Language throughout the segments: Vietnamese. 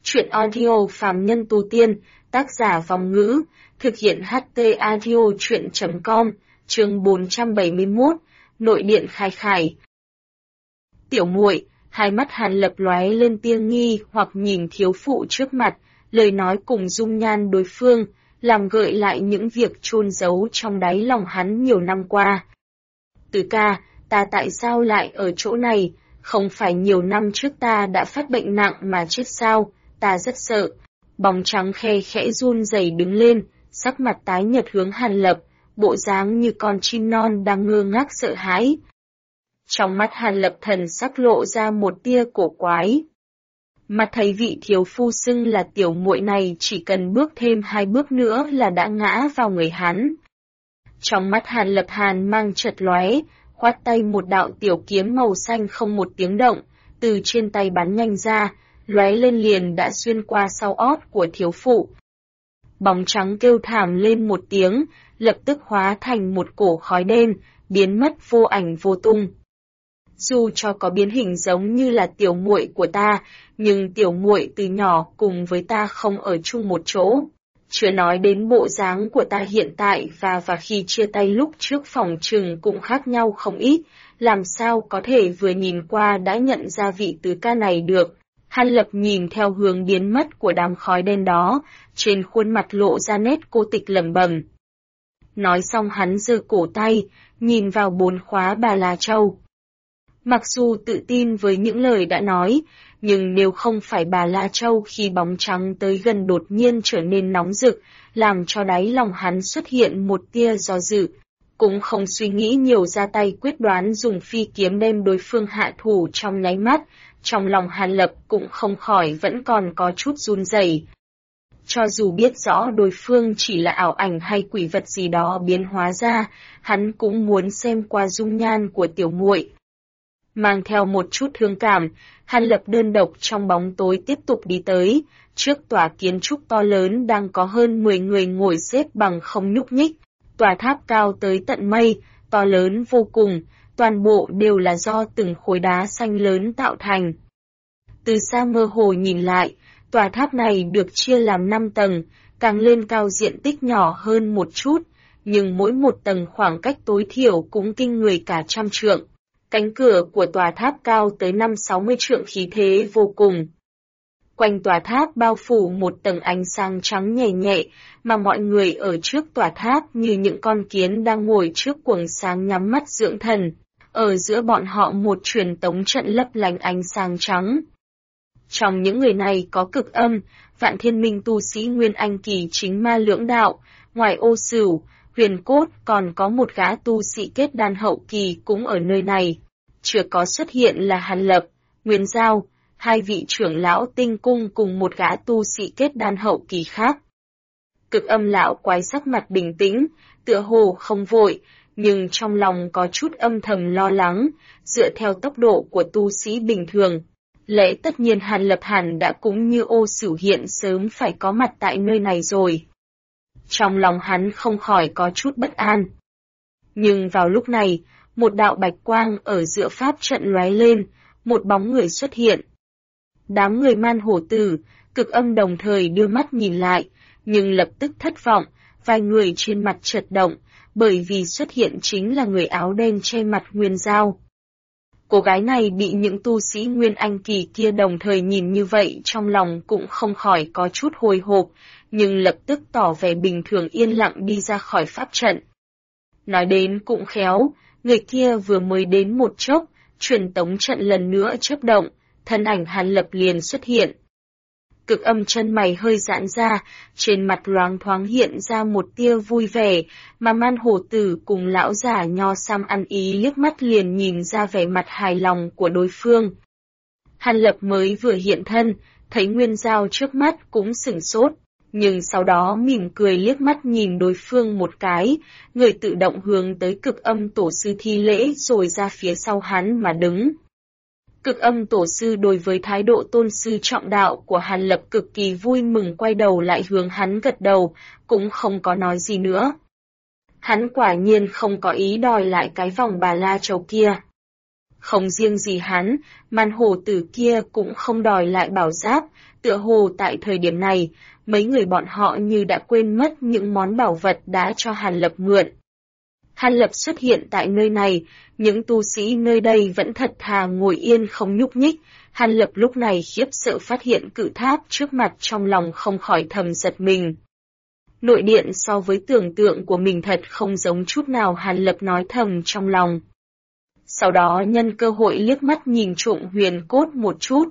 Truyện audio phàm nhân tu tiên, tác giả Vong Ngữ, thực hiện HT audio truyện.com, chương 471, nội điện khai khải. Tiểu muội, hai mắt Hàn Lập lóe lên tia nghi hoặc nhìn thiếu phụ trước mặt, lời nói cùng dung nhan đối phương, làm gợi lại những việc chôn giấu trong đáy lòng hắn nhiều năm qua. Từ ca, ta tại sao lại ở chỗ này, không phải nhiều năm trước ta đã phát bệnh nặng mà chết sao, ta rất sợ. Bóng trắng khe khẽ run rẩy đứng lên, sắc mặt tái nhợt hướng Hàn Lập, bộ dáng như con chim non đang ngơ ngác sợ hãi. Trong mắt Hàn Lập thần sắc lộ ra một tia cổ quái. Mà thấy vị thiếu phu xưng là tiểu muội này chỉ cần bước thêm 2 bước nữa là đã ngã vào người hắn. Trong mắt Hàn Lập hàn mang chợt lóe, khoát tay một đạo tiểu kiếm màu xanh không một tiếng động, từ trên tay bắn nhanh ra, lóe lên liền đã xuyên qua sau ót của thiếu phụ. Bóng trắng kêu thảm lên một tiếng, lập tức hóa thành một cổ khói đen, biến mất vô ảnh vô tung. Dù cho có biến hình giống như là tiểu muội của ta, nhưng tiểu muội từ nhỏ cùng với ta không ở chung một chỗ. Chưa nói đến bộ dáng của ta hiện tại và khi chia tay lúc trước phòng trừng cũng khác nhau không ít, làm sao có thể vừa nhìn qua đã nhận ra vị tứ ca này được. Hàn Lập nhìn theo hướng biến mất của đám khói đen đó, trên khuôn mặt lộ ra nét cô tịch lẩm bẩm. Nói xong hắn giơ cổ tay, nhìn vào 4 khóa Bà La Châu. Mặc dù tự tin với những lời đã nói, nhưng nếu không phải Bà La Châu khi bóng trắng tới gần đột nhiên trở nên nóng rực, làm cho đáy lòng hắn xuất hiện một tia do dự, cũng không suy nghĩ nhiều ra tay quyết đoán dùng phi kiếm đem đối phương hạ thủ trong nháy mắt, trong lòng Hàn Lập cũng không khỏi vẫn còn có chút run rẩy. Cho dù biết rõ đối phương chỉ là ảo ảnh hay quỷ vật gì đó biến hóa ra, hắn cũng muốn xem qua dung nhan của tiểu muội. Mang theo một chút thương cảm, Hàn Lập đơn độc trong bóng tối tiếp tục đi tới, trước tòa kiến trúc to lớn đang có hơn 10 người ngồi xếp bằng không nhúc nhích, tòa tháp cao tới tận mây, to lớn vô cùng, toàn bộ đều là do từng khối đá xanh lớn tạo thành. Từ xa mơ hồ nhìn lại, tòa tháp này được chia làm 5 tầng, càng lên cao diện tích nhỏ hơn một chút, nhưng mỗi một tầng khoảng cách tối thiểu cũng kinh người cả 100 trượng. Cánh cửa của tòa tháp cao tới 5-60 trượng khí thế vô cùng. Quanh tòa tháp bao phủ một tầng ánh sáng trắng nhẹ nhẹ, mà mọi người ở trước tòa tháp như những con kiến đang ngồi trước quầng sáng nhắm mắt dưỡng thần. Ở giữa bọn họ một truyền tống trận lấp lánh ánh sáng trắng. Trong những người này có Cực Âm, Vạn Thiên Minh tu sĩ Nguyên Anh kỳ chính ma lưỡng đạo, ngoài Ô Sửu, Huyền Cốt còn có một gã tu sĩ kết đan hậu kỳ cũng ở nơi này. Chưa có xuất hiện là Hàn Lập, Nguyên Giao, 2 vị trưởng lão Tinh Cung cùng một gã tu sĩ kết đan hậu kỳ khác. Cực Âm lão quái sắc mặt bình tĩnh, tựa hồ không vội, nhưng trong lòng có chút âm thầm lo lắng, dựa theo tốc độ của tu sĩ bình thường. Lẽ tất nhiên Hàn Lập hẳn đã cũng như Ô Sửu hiện sớm phải có mặt tại nơi này rồi. Trong lòng hắn không khỏi có chút bất an. Nhưng vào lúc này, một đạo bạch quang ở giữa pháp trận lóe lên, một bóng người xuất hiện. Đám người Man Hổ Tử, Cực Âm đồng thời đưa mắt nhìn lại, nhưng lập tức thất vọng, vài người trên mặt chợt động, bởi vì xuất hiện chính là người áo đen che mặt Nguyên Giao. Cô gái này bị những tu sĩ Nguyên Anh kỳ kia đồng thời nhìn như vậy trong lòng cũng không khỏi có chút hồi hộp, nhưng lập tức tỏ vẻ bình thường yên lặng đi ra khỏi pháp trận. Nói đến cũng khéo, người kia vừa mới đến một chốc, truyền tống trận lần nữa chớp động, thân ảnh Hàn Lập liền xuất hiện. Cực Âm chân mày hơi giãn ra, trên mặt loáng thoáng hiện ra một tia vui vẻ, mà Man Hổ Tử cùng lão giả nho sam ăn ý liếc mắt liền nhìn ra vẻ mặt hài lòng của đối phương. Hàn Lập mới vừa hiện thân, thấy Nguyên Giao trước mắt cũng sửng sốt, nhưng sau đó mỉm cười liếc mắt nhìn đối phương một cái, người tự động hướng tới Cực Âm tổ sư thi lễ rồi ra phía sau hắn mà đứng. Cực Âm tổ sư đối với thái độ tôn sư trọng đạo của Hàn Lập cực kỳ vui mừng, quay đầu lại hướng hắn gật đầu, cũng không có nói gì nữa. Hắn quả nhiên không có ý đòi lại cái vòng Bà La Châu kia. Không riêng gì hắn, man hồ tử kia cũng không đòi lại bảo giáp, tựa hồ tại thời điểm này, mấy người bọn họ như đã quên mất những món bảo vật đã cho Hàn Lập mượn. Hàn Lập xuất hiện tại nơi này, những tu sĩ nơi đây vẫn thật thà ngồi yên không nhúc nhích. Hàn Lập lúc này khiếp sợ phát hiện cự tháp trước mặt, trong lòng không khỏi thầm giật mình. Nội điện so với tưởng tượng của mình thật không giống chút nào, Hàn Lập nói thầm trong lòng. Sau đó nhân cơ hội liếc mắt nhìn trộm Huyền Cốt một chút.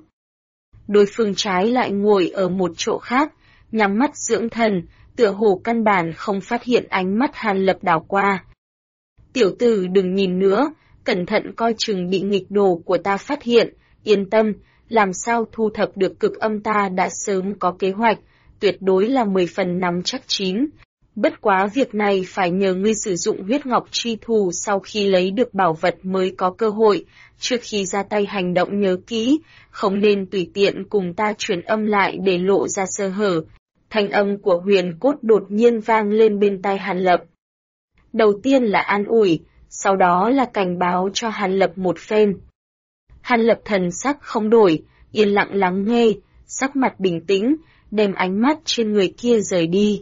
Đối phương trái lại ngồi ở một chỗ khác, nhắm mắt dưỡng thần, tựa hồ căn bản không phát hiện ánh mắt Hàn Lập đảo qua. Tiểu tử đừng nhìn nữa, cẩn thận coi chừng bị nghịch đồ của ta phát hiện, yên tâm, làm sao thu thập được cực âm ta đã sớm có kế hoạch, tuyệt đối là 10 phần nắm chắc chín. Bất quá việc này phải nhờ ngươi sử dụng huyết ngọc chi thù sau khi lấy được bảo vật mới có cơ hội, trước khi ra tay hành động nhớ kỹ, không nên tùy tiện cùng ta truyền âm lại để lộ ra sơ hở. Thanh âm của Huyền Cốt đột nhiên vang lên bên tai Hàn Lập. Đầu tiên là an ủi, sau đó là cảnh báo cho Hàn Lập một phen. Hàn Lập thần sắc không đổi, yên lặng lắng nghe, sắc mặt bình tĩnh, đem ánh mắt trên người kia rời đi.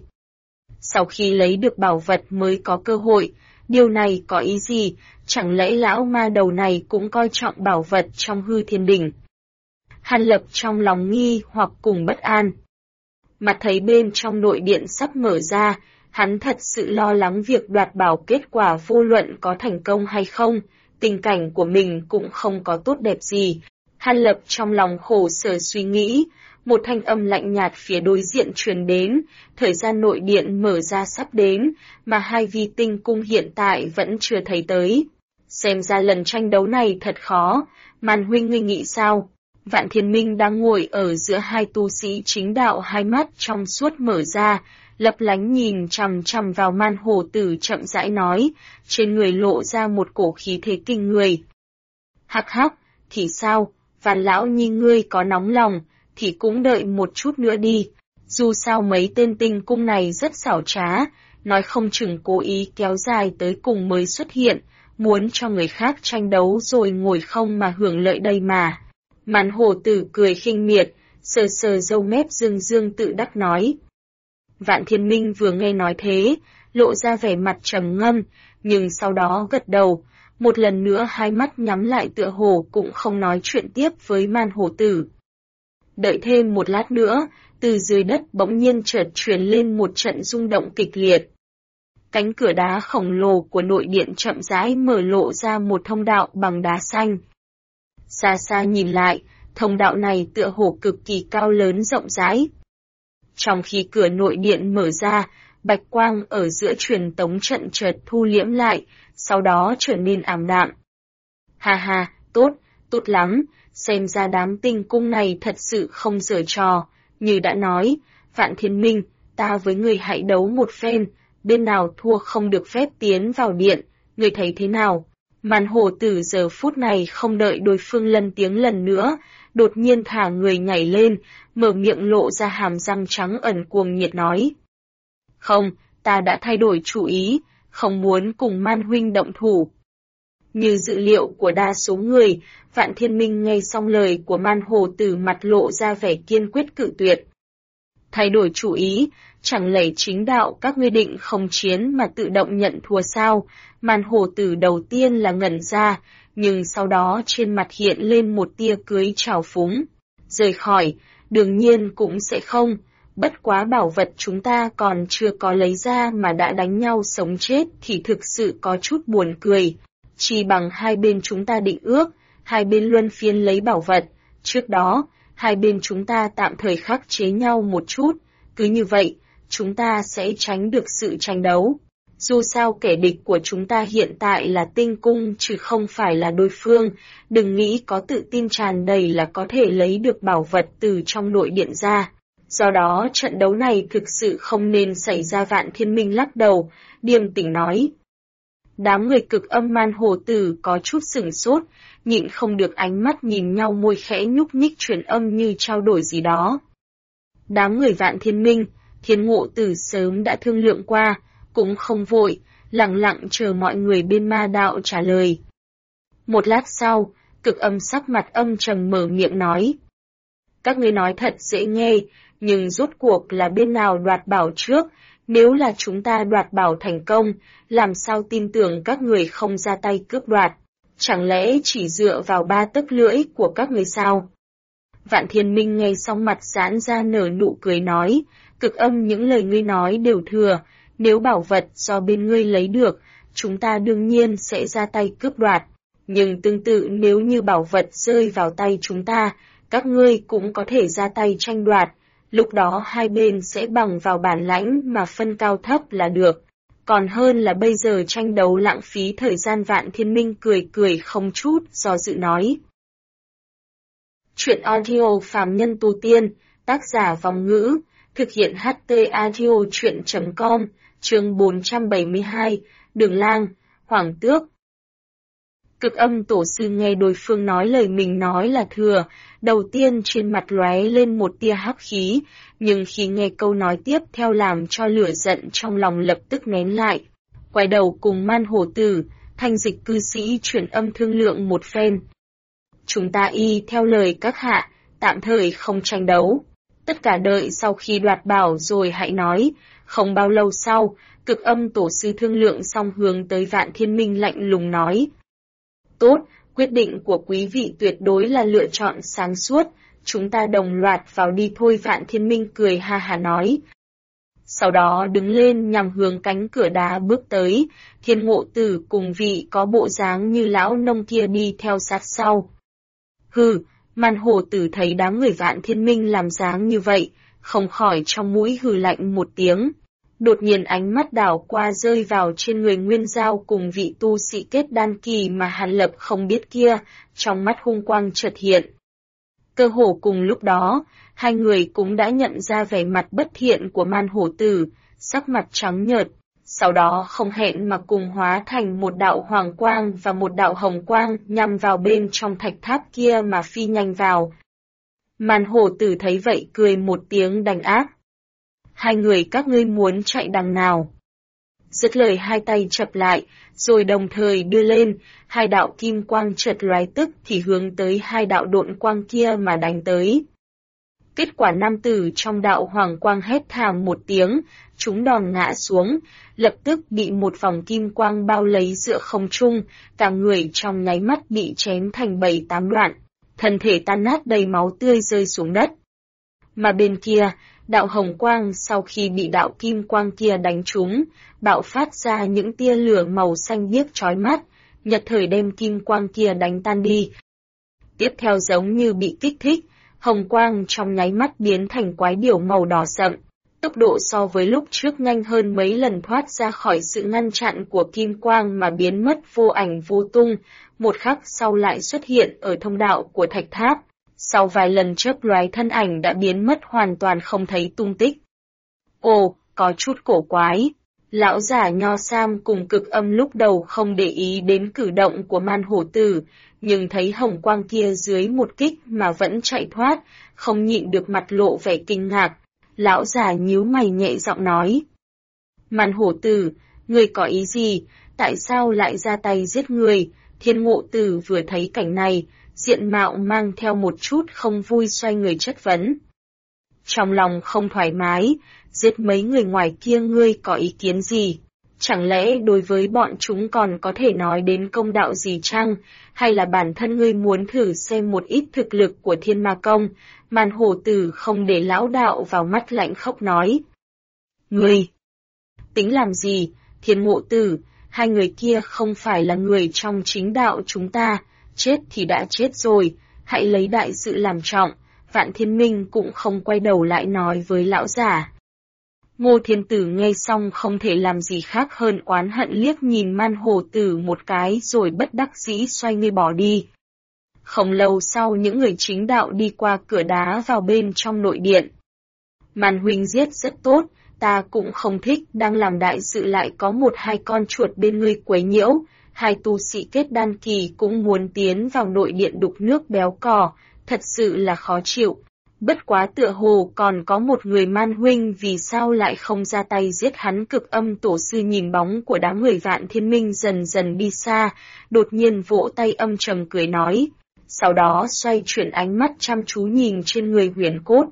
Sau khi lấy được bảo vật mới có cơ hội, điều này có ý gì, chẳng lẽ lão ma đầu này cũng coi trọng bảo vật trong hư thiên đỉnh? Hàn Lập trong lòng nghi hoặc cùng bất an. Mà thấy bên trong nội điện sắp mở ra, hắn thật sự lo lắng việc đoạt bảo kết quả vô luận có thành công hay không, tình cảnh của mình cũng không có tốt đẹp gì. Hàn Lập trong lòng khổ sở suy nghĩ, một thanh âm lạnh nhạt phía đối diện truyền đến, thời gian nội điện mở ra sắp đến, mà hai vi tinh cung hiện tại vẫn chưa thấy tới. Xem ra lần tranh đấu này thật khó, Man huynh ngươi nghĩ sao? Vạn Thiên Minh đang ngồi ở giữa hai tu sĩ chính đạo, hai mắt trong suốt mở ra, lấp lánh nhìn chằm chằm vào Man Hổ Tử, chậm rãi nói, trên người lộ ra một cổ khí thế kinh người. Hắc hắc, thì sao, Vạn lão nhi ngươi có nóng lòng, thì cũng đợi một chút nữa đi, dù sao mấy tên tinh cung này rất xảo trá, nói không chừng cố ý kéo dài tới cùng mới xuất hiện, muốn cho người khác tranh đấu rồi ngồi không mà hưởng lợi đây mà. Man Hổ Tử cười khinh miệt, sờ sờ râu mép dương dương tự đắc nói. Vạn Thiên Minh vừa nghe nói thế, lộ ra vẻ mặt trầm ngâm, nhưng sau đó gật đầu, một lần nữa hai mắt nhắm lại tựa hồ cũng không nói chuyện tiếp với Man Hổ Tử. Đợi thêm một lát nữa, từ dưới đất bỗng nhiên chợt truyền lên một trận rung động kịch liệt. Cánh cửa đá khổng lồ của nội điện chậm rãi mở lộ ra một thông đạo bằng đá xanh. Xa xa nhìn lại, thông đạo này tựa hồ cực kỳ cao lớn rộng rãi. Trong khi cửa nội điện mở ra, bạch quang ở giữa truyền tống trận chợt thu liễm lại, sau đó trở nên ảm đạm. Ha ha, tốt lắm, xem ra đám tinh cung này thật sự không giở trò, như đã nói, Vạn Thiên Minh, ta với người hãy đấu một phen, bên nào thua không được phép tiến vào điện, người thấy thế nào? Man Hổ Tử giờ phút này không đợi đối phương lên tiếng lần nữa, đột nhiên thả người nhảy lên, mở miệng lộ ra hàm răng trắng ẩn cuồng nhiệt nói. Không, ta đã thay đổi chủ ý, không muốn cùng Man huynh động thủ. Như dự liệu của đa số người, Vạn Thiên Minh nghe xong lời của Man Hổ Tử mặt lộ ra vẻ kiên quyết cự tuyệt. Thay đổi chủ ý, chẳng lẽ chính đạo các ngươi định không chiến mà tự động nhận thua sao? Man Hổ Tử đầu tiên là ngẩn ra, nhưng sau đó trên mặt hiện lên một tia cưới trào phúng. Rời khỏi, đương nhiên cũng sẽ không, bất quá bảo vật chúng ta còn chưa có lấy ra mà đã đánh nhau sống chết thì thực sự có chút buồn cười. Chỉ bằng hai bên chúng ta định ước, hai bên luân phiên lấy bảo vật, trước đó, hai bên chúng ta tạm thời khắc chế nhau một chút, cứ như vậy, chúng ta sẽ tránh được sự tranh đấu. Dù sao kẻ địch của chúng ta hiện tại là tinh cung chứ không phải là đối phương, đừng nghĩ có tự tin tràn đầy là có thể lấy được bảo vật từ trong nội điện ra. Do đó trận đấu này thực sự không nên xảy ra. Vạn Thiên Minh lắc đầu, điềm tĩnh nói. Đám người cực âm Man Hổ Tử có chút sửng sốt, nhịn không được ánh mắt nhìn nhau, môi khẽ nhúc nhích truyền âm như trao đổi gì đó. Đám người Vạn Thiên Minh, Thiên Ngộ Tử sớm đã thương lượng qua, cũng không vội, lặng lặng chờ mọi người bên ma đạo trả lời. Một lát sau, Cực Âm sắc mặt âm trầm mở miệng nói. Các ngươi nói thật dễ nghe, nhưng rốt cuộc là bên nào đoạt bảo trước, nếu là chúng ta đoạt bảo thành công, làm sao tin tưởng các người không ra tay cướp đoạt, chẳng lẽ chỉ dựa vào 3 tấc lưỡi của các người sao? Vạn Thiên Minh nghe xong mặt giãn ra nở nụ cười nói, Cực Âm những lời ngươi nói đều thừa, nếu bảo vật do bên ngươi lấy được, chúng ta đương nhiên sẽ ra tay cướp đoạt, nhưng tương tự nếu như bảo vật rơi vào tay chúng ta, các ngươi cũng có thể ra tay tranh đoạt, lúc đó hai bên sẽ bằng vào bản lãnh mà phân cao thấp là được. Còn hơn là bây giờ tranh đấu lãng phí thời gian. Vạn Thiên Minh cười cười không chút do dự nói. Chuyện audio Phàm Nhân Tu Tiên, tác giả Vòng Ngữ, thực hiện HT audio chuyện.com, chương 472, Đường Lang, Hoàng Tước. Cực Âm tổ sư nghe đối phương nói lời mình nói là thừa, đầu tiên trên mặt lóe lên một tia hắc khí, nhưng khi nghe câu nói tiếp theo làm cho lửa giận trong lòng lập tức nén lại. Quay đầu cùng Man Hổ Tử, Thanh Dịch cư sĩ chuyển âm thương lượng một phen. Chúng ta y theo lời các hạ, tạm thời không tranh đấu. Tất cả đợi sau khi đoạt bảo rồi hãy nói. Không bao lâu sau, Cực Âm tổ sư thương lượng xong hướng tới Vạn Thiên Minh lạnh lùng nói. Tốt, quyết định của quý vị tuyệt đối là lựa chọn sáng suốt, chúng ta đồng loạt vào đi thôi. Vạn Thiên Minh cười ha hà nói. Sau đó đứng lên nhằm hướng cánh cửa đá bước tới, Thiên Ngộ Tử cùng vị có bộ dáng như lão nông kia đi theo sát sau. Hừ, Man Hổ Tử thấy đám người Vạn Thiên Minh làm dáng như vậy, không khỏi trong mũi hừ lạnh một tiếng. Đột nhiên ánh mắt đảo qua rơi vào trên người Nguyên Giao cùng vị tu sĩ kết đan kỳ mà Hàn Lập không biết kia, trong mắt hung quang chợt hiện. Cơ hồ cùng lúc đó, hai người cũng đã nhận ra vẻ mặt bất thiện của Man Hổ Tử, sắc mặt trắng nhợt, sau đó không hẹn mà cùng hóa thành một đạo hoàng quang và một đạo hồng quang nhằm vào bên trong thạch tháp kia mà phi nhanh vào. Man Hổ Tử thấy vậy cười một tiếng đành ác. Hai người các ngươi muốn chạy đằng nào? Dứt lời hai tay chập lại, rồi đồng thời đưa lên, hai đạo kim quang chợt lóe tức thì hướng tới hai đạo độn quang kia mà đánh tới. Kết quả nam tử trong đạo hoàng quang hét thảm một tiếng, chúng đòn ngã xuống, lập tức bị một vòng kim quang bao lấy giữa không trung, cả người trong nháy mắt bị chém thành 7-8 đoạn, thân thể tan nát đầy máu tươi rơi xuống đất. Mà bên kia, đạo hồng quang sau khi bị đạo kim quang kia đánh trúng, bạo phát ra những tia lửa màu xanh biếc chói mắt, nhật thời đem kim quang kia đánh tan đi. Tiếp theo giống như bị kích thích, hồng quang trong nháy mắt biến thành quái điểu màu đỏ sậm, tốc độ so với lúc trước nhanh hơn mấy lần, thoát ra khỏi sự ngăn chặn của kim quang mà biến mất vô ảnh vô tung, một khắc sau lại xuất hiện ở thông đạo của thạch tháp. Sau vài lần chớp lóe thân ảnh đã biến mất hoàn toàn không thấy tung tích. Ồ, có chút cổ quái. Lão giả Nho Sam cùng Cực Âm lúc đầu không để ý đến cử động của Man Hổ Tử, nhưng thấy hồng quang kia dưới một kích mà vẫn chạy thoát, không nhịn được mặt lộ vẻ kinh ngạc. Lão giả nhíu mày nhẹ giọng nói. Man Hổ Tử, ngươi có ý gì? Tại sao lại ra tay giết người? Thiên Ngộ Tử vừa thấy cảnh này, diện mạo mang theo một chút không vui xoay người chất vấn. Trong lòng không thoải mái, giết mấy người ngoài kia ngươi có ý kiến gì? Chẳng lẽ đối với bọn chúng còn có thể nói đến công đạo gì chăng? Hay là bản thân ngươi muốn thử xem một ít thực lực của Thiên Ma Công? Man Hổ Tử không để lão đạo vào mắt lạnh khóc nói. Ngươi! Tính làm gì? Thiên Ngộ Tử, hai người kia không phải là người trong chính đạo chúng ta. Chết thì đã chết rồi, hãy lấy đại sự làm trọng. Vạn Thiên Minh cũng không quay đầu lại nói với lão giả. Ngô Thiên Tử nghe xong không thể làm gì khác hơn oán hận liếc nhìn Man Hổ Tử một cái rồi bất đắc dĩ xoay người bỏ đi. Không lâu sau những người chính đạo đi qua cửa đá vào bên trong nội điện. Man huynh giết rất tốt, ta cũng không thích, đang làm đại sự lại có 1-2 con chuột bên ngươi quấy nhiễu. Hai tu sĩ kết đan kỳ cũng muốn tiến vào nội điện đục nước béo cò, thật sự là khó chịu. Bất quá tựa hồ còn có một người Man huynh, vì sao lại không ra tay giết hắn? Cực Âm tổ sư nhìn bóng của đám người Vạn Thiên Minh dần dần đi xa, đột nhiên vỗ tay âm trầm cười nói. sau đó xoay chuyển ánh mắt chăm chú nhìn trên người Huyền Cốt.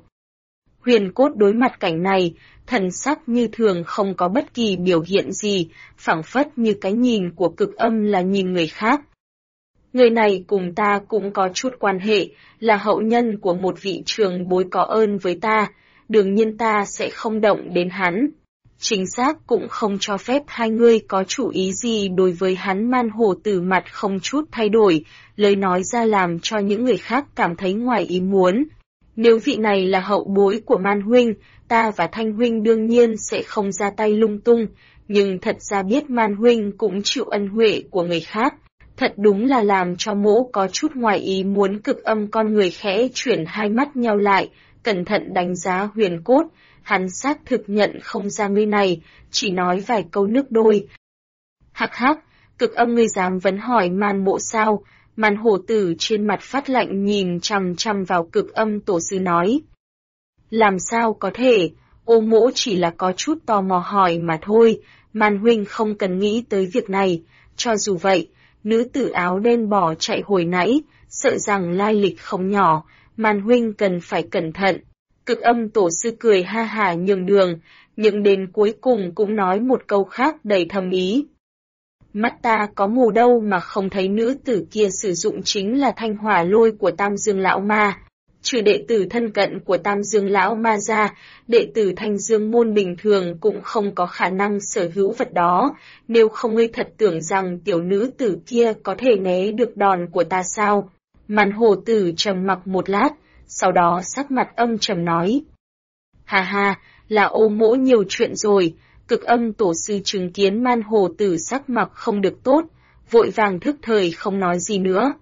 Huyền Cốt đối mặt cảnh này, thần sắc như thường không có bất kỳ biểu hiện gì, phảng phất như cái nhìn của Cực Âm là nhìn người khác. Người này cùng ta cũng có chút quan hệ, là hậu nhân của một vị trường bối có ơn với ta, đương nhiên ta sẽ không động đến hắn. Chính xác cũng không cho phép hai người có chủ ý gì đối với hắn. Man Hổ Tử mặt không chút thay đổi, lời nói ra làm cho những người khác cảm thấy ngoài ý muốn. Nếu vị này là hậu bối của Man huynh, ta và Thanh huynh đương nhiên sẽ không ra tay lung tung, nhưng thật ra biết Man huynh cũng chịu ân huệ của người khác. Thật đúng là làm cho mỗ có chút ngoài ý muốn. Cực Âm con người khẽ chuyển hai mắt nhau lại, cẩn thận đánh giá Huyền Cốt, hắn xác thực nhận không ra người này, chỉ nói vài câu nước đôi. Hắc hắc, Cực Âm ngươi dám vấn hỏi Man mộ sao? Man Hổ Tử trên mặt phát lạnh nhìn chằm chằm vào Cực Âm tổ sư nói. Làm sao có thể, ô mỗ chỉ là có chút tò mò hỏi mà thôi, Man huynh không cần nghĩ tới việc này, cho dù vậy. Nữ tử áo đen bỏ chạy hồi nãy, sợ rằng lai lịch không nhỏ, Man huynh cần phải cẩn thận. Cực Âm tổ sư cười ha hả nhường đường, nhưng đến cuối cùng cũng nói một câu khác đầy thâm ý. Mắt ta có mù đâu mà không thấy nữ tử kia sử dụng chính là thanh hỏa lôi của Tam Dương Lão Ma. Trừ đệ tử thân cận của Tam Dương Lão Ma ra, đệ tử Thanh Dương môn bình thường cũng không có khả năng sở hữu vật đó, nếu không ngươi thật tưởng rằng tiểu nữ tử kia có thể né được đòn của ta sao? Man Hổ Tử trầm mặc một lát, sau đó sắc mặt âm trầm nói. Hà hà, là ô mỗ nhiều chuyện rồi. Cực Âm tổ sư chứng kiến Man Hổ Tử sắc mặt không được tốt, vội vàng thức thời không nói gì nữa.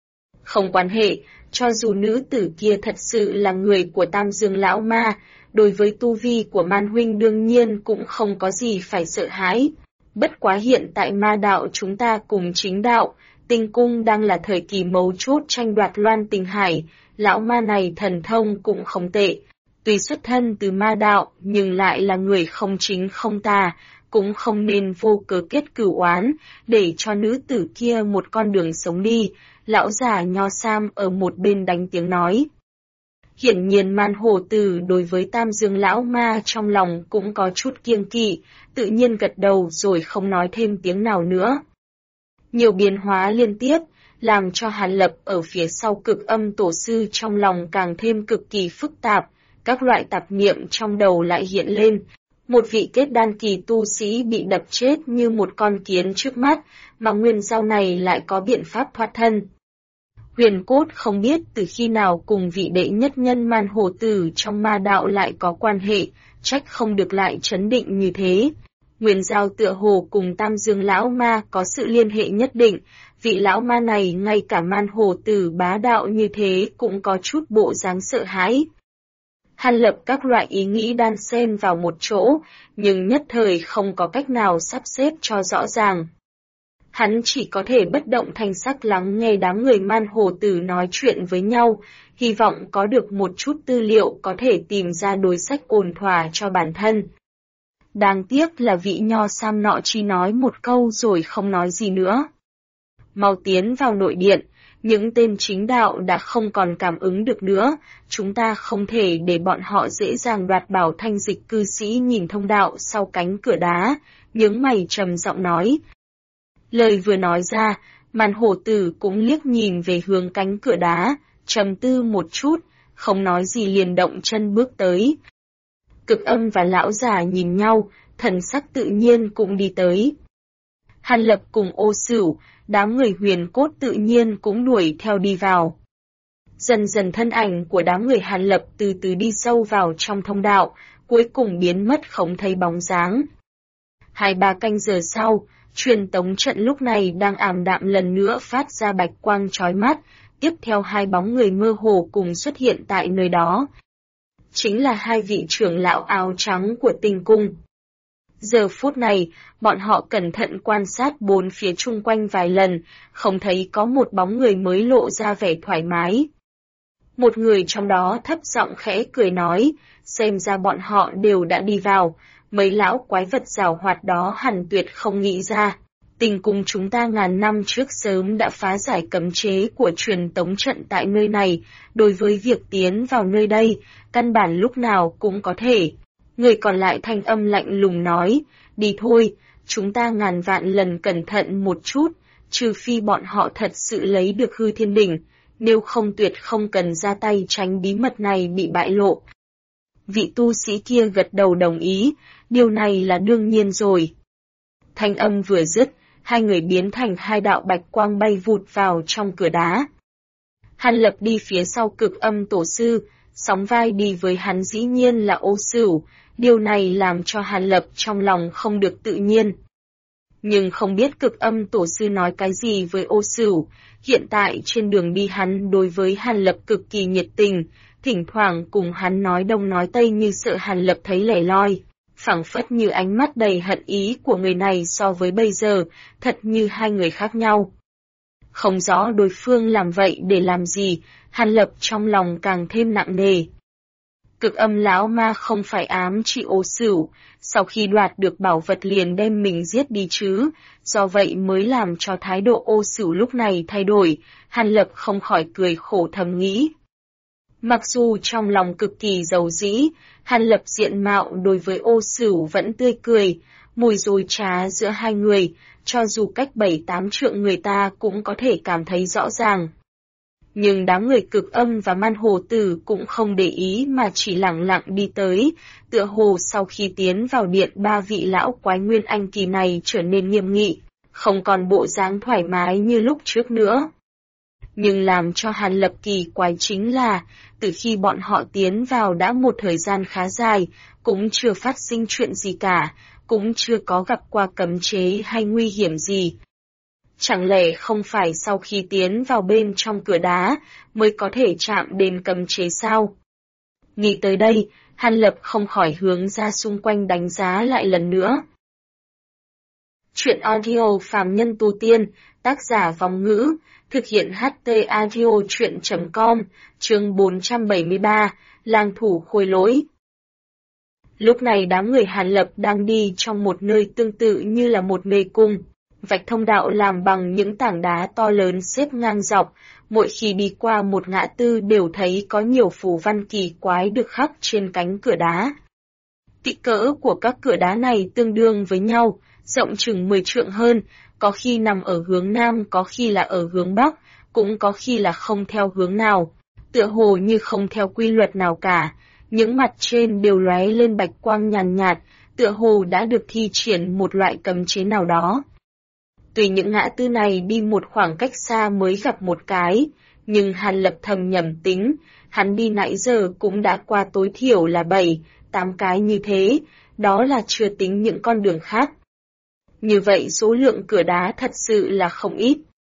Không quan hệ, cho dù nữ tử kia thật sự là người của Tam Dương Lão Ma, đối với tu vi của Man huynh đương nhiên cũng không có gì phải sợ hãi. Bất quá hiện tại ma đạo chúng ta cùng chính đạo, Tinh Cung đang là thời kỳ mấu chốt tranh đoạt Loan Tình Hải, lão ma này thần thông cũng không tệ. Tuy xuất thân từ ma đạo, nhưng lại là người không chính không tà, cũng không nên vô cớ kết cửu oán, để cho nữ tử kia một con đường sống đi. Lão già nho sam ở một bên đánh tiếng nói. Hiển nhiên Man Hổ Tử đối với Tam Dương Lão Ma trong lòng cũng có chút kiêng kỵ, tự nhiên gật đầu rồi không nói thêm tiếng nào nữa. Nhiều biến hóa liên tiếp, làm cho Hàn Lập ở phía sau Cực Âm tổ sư trong lòng càng thêm cực kỳ phức tạp, các loại tạp niệm trong đầu lại hiện lên. Một vị kết đan kỳ tu sĩ bị đập chết như một con kiến trước mắt, mà nguyên giao này lại có biện pháp thoát thân. Huyền Cốt không biết từ khi nào cùng vị đệ nhất nhân Man Hổ Tử trong ma đạo lại có quan hệ, trách không được lại chấn định như thế. Nguyên giao tựa hồ cùng Tam Dương Lão Ma có sự liên hệ nhất định, vị lão ma này ngay cả Man Hổ Tử bá đạo như thế cũng có chút bộ dáng sợ hãi. Hàn Lập các loại ý nghĩ đan xen vào một chỗ, nhưng nhất thời không có cách nào sắp xếp cho rõ ràng. Hắn chỉ có thể bất động thanh sắc lắng nghe đám người Man Hổ Tử nói chuyện với nhau, hy vọng có được một chút tư liệu có thể tìm ra đối sách ổn thỏa cho bản thân. Đáng tiếc là vị nho sam nọ chỉ nói một câu rồi không nói gì nữa. Mau tiến vào nội điện, những tên chính đạo đã không còn cảm ứng được nữa, chúng ta không thể để bọn họ dễ dàng đoạt bảo. Thanh Dịch cư sĩ nhìn thông đạo sau cánh cửa đá, nhướng mày trầm giọng nói. Lời vừa nói ra, Man Hổ Tử cũng liếc nhìn về hướng cánh cửa đá, trầm tư một chút, không nói gì liền động chân bước tới. Cực Âm và lão già nhìn nhau, thần sắc tự nhiên cũng đi tới. Hàn Lập cùng Ô Sửu, đám người Huyền Cốt tự nhiên cũng đuổi theo đi vào. Dần dần thân ảnh của đám người Hàn Lập từ từ đi sâu vào trong thông đạo, cuối cùng biến mất không thấy bóng dáng. 2-3 canh giờ sau, truyền tống trận lúc này đang ảm đạm lần nữa phát ra bạch quang chói mắt, tiếp theo 2 bóng người mơ hồ cùng xuất hiện tại nơi đó. Chính là 2 vị trưởng lão áo trắng của Tinh Cung. Giờ phút này, bọn họ cẩn thận quan sát bốn phía chung quanh vài lần, không thấy có một bóng người mới lộ ra vẻ thoải mái. Một người trong đó thấp giọng khẽ cười nói, xem ra bọn họ đều đã đi vào, mấy lão quái vật giàu hoạt đó hẳn tuyệt không nghĩ ra. Tình cùng chúng ta ngàn năm trước sớm đã phá giải cấm chế của truyền tống trận tại nơi này, đối với việc tiến vào nơi đây, căn bản lúc nào cũng có thể. Người còn lại thanh âm lạnh lùng nói, đi thôi, chúng ta ngàn vạn lần cẩn thận một chút, trừ phi bọn họ thật sự lấy được hư thiên đỉnh, nếu không tuyệt không cần ra tay tránh bí mật này bị bại lộ. Vị tu sĩ kia gật đầu đồng ý, điều này là đương nhiên rồi. Thanh âm vừa dứt, hai người biến thành hai đạo bạch quang bay vụt vào trong cửa đá. Hàn Lập đi phía sau Cực Âm tổ sư, sóng vai đi với hắn dĩ nhiên là Ô Sửu, điều này làm cho Hàn Lập trong lòng không được tự nhiên. Nhưng không biết Cực Âm tổ sư nói cái gì với Ô Sửu, hiện tại trên đường đi hắn đối với Hàn Lập cực kỳ nhiệt tình, thỉnh thoảng cùng hắn nói đông nói tây như sợ Hàn Lập thấy lẻ loi, phảng phất như ánh mắt đầy hận ý của người này so với bây giờ, thật như hai người khác nhau. Không rõ đối phương làm vậy để làm gì, Hàn Lập trong lòng càng thêm nặng nề. Cực Âm lão ma không phải ám chỉ Ô Sửu, sau khi đoạt được bảo vật liền đem mình giết đi chứ, do vậy mới làm cho thái độ Ô Sửu lúc này thay đổi, Hàn Lập không khỏi cười khổ thầm nghĩ. Mặc dù trong lòng cực kỳ giàu dĩ, Hàn Lập diện mạo đối với Ô Sửu vẫn tươi cười, mùi dối trá giữa hai người, cho dù cách 7-8 trượng người ta cũng có thể cảm thấy rõ ràng. Nhưng đám người Cực Âm và Man Hồ Tử cũng không để ý mà chỉ lẳng lặng đi tới, tựa hồ sau khi tiến vào điện ba vị lão quái nguyên anh kỳ này trở nên nghiêm nghị, không còn bộ dáng thoải mái như lúc trước nữa. Nhưng làm cho Hàn Lập kỳ quái chính là, từ khi bọn họ tiến vào đã một thời gian khá dài, cũng chưa phát sinh chuyện gì cả, cũng chưa có gặp qua cấm chế hay nguy hiểm gì. Chẳng lẽ không phải sau khi tiến vào bên trong cửa đá mới có thể chạm đến cấm chế sao? Nghĩ tới đây, Hàn Lập không khỏi hướng ra xung quanh đánh giá lại lần nữa. Chuyện audio phàm nhân tu tiên, tác giả Vong Ngữ, thực hiện HT audio chuyện.com, chương 473, lang thủ khôi lỗi. Lúc này đám người Hàn Lập đang đi trong một nơi tương tự như là một mê cung. Vạch thông đạo làm bằng những tảng đá to lớn xếp ngang dọc, mỗi khi đi qua một ngã tư đều thấy có nhiều phù văn kỳ quái được khắc trên cánh cửa đá. Kích cỡ của các cửa đá này tương đương với nhau, rộng chừng 10 trượng hơn, có khi nằm ở hướng Nam, có khi là ở hướng Bắc, cũng có khi là không theo hướng nào, tựa hồ như không theo quy luật nào cả. Những mặt trên đều lóe lên bạch quang nhàn nhạt, tựa hồ đã được thi triển một loại cấm chế nào đó. Tuy những ngã tư này đi một khoảng cách xa mới gặp một cái, nhưng Hàn Lập thầm nhầm tính, hắn đi nãy giờ cũng đã qua tối thiểu là 7-8 cái như thế, đó là chưa tính những con đường khác. Như vậy số lượng cửa đá thật sự là không ít.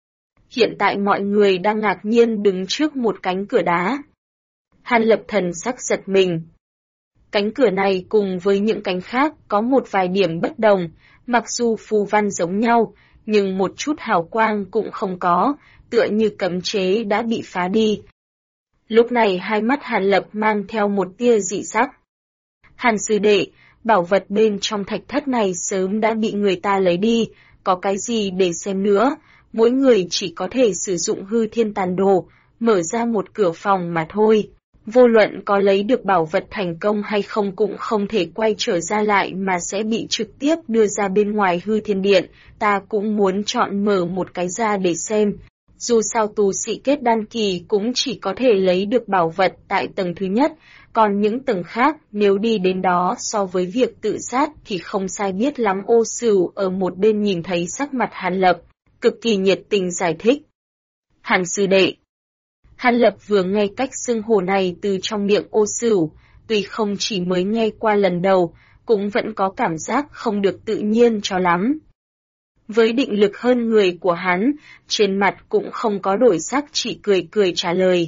Hiện tại mọi người đang ngạc nhiên đứng trước một cánh cửa đá. Hàn Lập thần sắc giật mình. Cánh cửa này cùng với những cánh khác có một vài điểm bất đồng, mặc dù phù văn giống nhau, nhưng một chút hào quang cũng không có, tựa như cấm chế đã bị phá đi. Lúc này hai mắt Hàn Lập mang theo một tia dị sắc. Hàn sư đệ, bảo vật bên trong thạch thất này sớm đã bị người ta lấy đi, có cái gì để xem nữa, mỗi người chỉ có thể sử dụng hư thiên tàn đồ, mở ra một cửa phòng mà thôi. Vô luận có lấy được bảo vật thành công hay không cũng không thể quay trở ra lại mà sẽ bị trực tiếp đưa ra bên ngoài hư thiên điện, ta cũng muốn chọn mở một cái ra để xem. Dù sao tu sĩ kết đan kỳ cũng chỉ có thể lấy được bảo vật tại tầng thứ nhất, còn những tầng khác nếu đi đến đó so với việc tự sát thì không sai biết lắm. Ô Sửu ở một bên nhìn thấy sắc mặt Hàn Lập, cực kỳ nhiệt tình giải thích. Hàn sư đệ. Hàn Lập vừa nghe cách xưng hô này từ trong miệng Ô Sửu, tuy không chỉ mới nghe qua lần đầu, cũng vẫn có cảm giác không được tự nhiên cho lắm. Với định lực hơn người của hắn, trên mặt cũng không có đổi sắc, chỉ cười cười trả lời.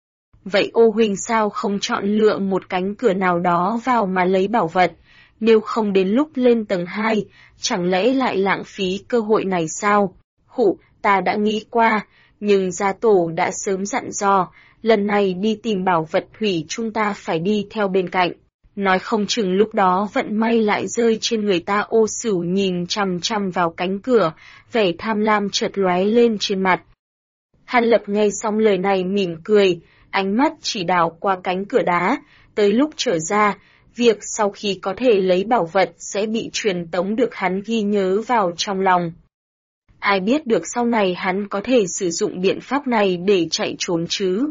Vậy Ô huynh sao không chọn lựa một cánh cửa nào đó vào mà lấy bảo vật, nếu không đến lúc lên tầng 2, chẳng lẽ lại lãng phí cơ hội này sao? Khụ, ta đã nghĩ qua, nhưng gia tổ đã sớm dặn dò, lần này đi tìm bảo vật thủy chúng ta phải đi theo bên cạnh. Nói không chừng lúc đó vận may lại rơi trên người ta. Ô Sửu nhìn chằm chằm vào cánh cửa, vẻ tham lam chợt lóe lên trên mặt. Hàn Lập nghe xong lời này mỉm cười, ánh mắt chỉ đảo qua cánh cửa đá, tới lúc trở ra, việc sau khi có thể lấy bảo vật sẽ bị truyền tống được hắn ghi nhớ vào trong lòng. Ai biết được sau này hắn có thể sử dụng biện pháp này để chạy trốn chứ?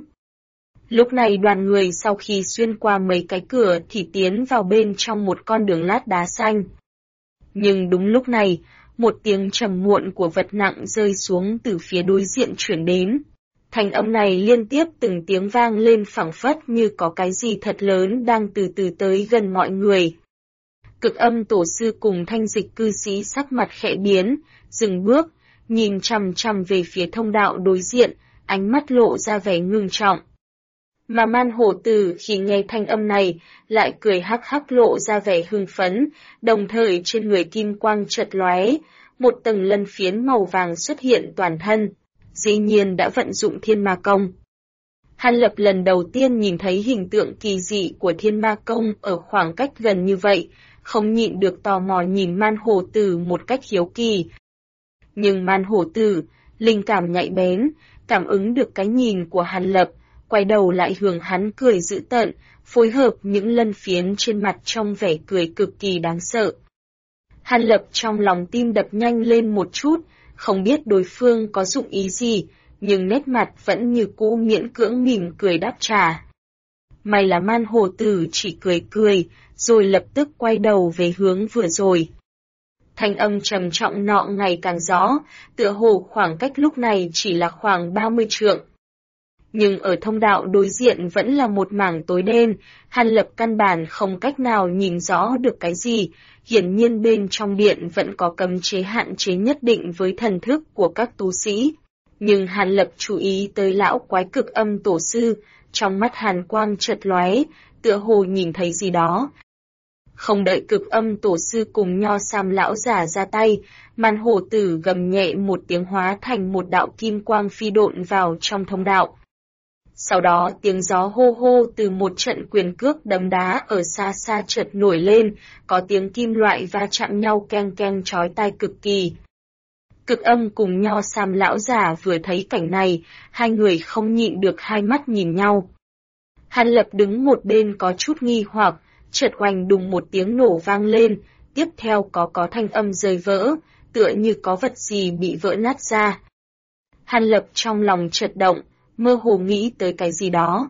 Lúc này đoàn người sau khi xuyên qua mấy cái cửa thì tiến vào bên trong một con đường lát đá xanh. Nhưng đúng lúc này, một tiếng trầm muộn của vật nặng rơi xuống từ phía đối diện chuyển đến. Thanh âm này liên tiếp từng tiếng vang lên phảng phất như có cái gì thật lớn đang từ từ tới gần mọi người. Cực Âm tổ sư cùng Thanh Dịch cư sĩ sắc mặt khẽ biến, dừng bước, nhìn chằm chằm về phía thông đạo đối diện, ánh mắt lộ ra vẻ ngưng trọng. Mà Man Hổ Tử khi nghe thanh âm này, lại cười hắc hắc lộ ra vẻ hưng phấn, đồng thời trên người kim quang chợt lóe, một tầng lân phiến màu vàng xuất hiện toàn thân, dĩ nhiên đã vận dụng Thiên Ma Công. Hàn Lập lần đầu tiên nhìn thấy hình tượng kỳ dị của Thiên Ma Công ở khoảng cách gần như vậy, không nhịn được tò mò nhìn Man Hổ Tử một cách hiếu kỳ. Nhưng Man Hổ Tử, linh cảm nhạy bén, cảm ứng được cái nhìn của Hàn Lập, quay đầu lại hướng hắn cười dữ tợn, phối hợp những lân phiến trên mặt trong vẻ cười cực kỳ đáng sợ. Hàn Lập trong lòng tim đập nhanh lên một chút, không biết đối phương có dụng ý gì, nhưng nét mặt vẫn như cũ miễn cưỡng mỉm cười đáp trả. May là Man Hổ Tử chỉ cười cười, rồi lập tức quay đầu về hướng vừa rồi. Thanh âm trầm trọng nọ ngày càng rõ, tựa hồ khoảng cách lúc này chỉ là khoảng 30 trượng. Nhưng ở thông đạo đối diện vẫn là một mảng tối đen, Hàn Lập căn bản không cách nào nhìn rõ được cái gì, hiển nhiên bên trong điện vẫn có cấm chế hạn chế nhất định với thần thức của các tu sĩ. Nhưng Hàn Lập chú ý tới lão quái Cực Âm tổ sư, trong mắt hàn quang chợt lóe, tựa hồ nhìn thấy gì đó. Không đợi Cực Âm tổ sư cùng Nho Sam lão giả ra tay, Man Hổ Tử gầm nhẹ một tiếng hóa thành một đạo kim quang phi độn vào trong thông đạo. Sau đó tiếng gió hô hô từ một trận quyền cước đấm đá ở xa xa chợt nổi lên, có tiếng kim loại va chạm nhau keng keng chói tai cực kỳ. Cực Âm cùng Nho Sam lão giả vừa thấy cảnh này, hai người không nhịn được hai mắt nhìn nhau. Hàn Lập đứng một bên có chút nghi hoặc, chợt oanh đùng một tiếng nổ vang lên, tiếp theo có thanh âm rơi vỡ, tựa như có vật gì bị vỡ nát ra. Hàn Lập trong lòng chợt động, mơ hồ nghĩ tới cái gì đó.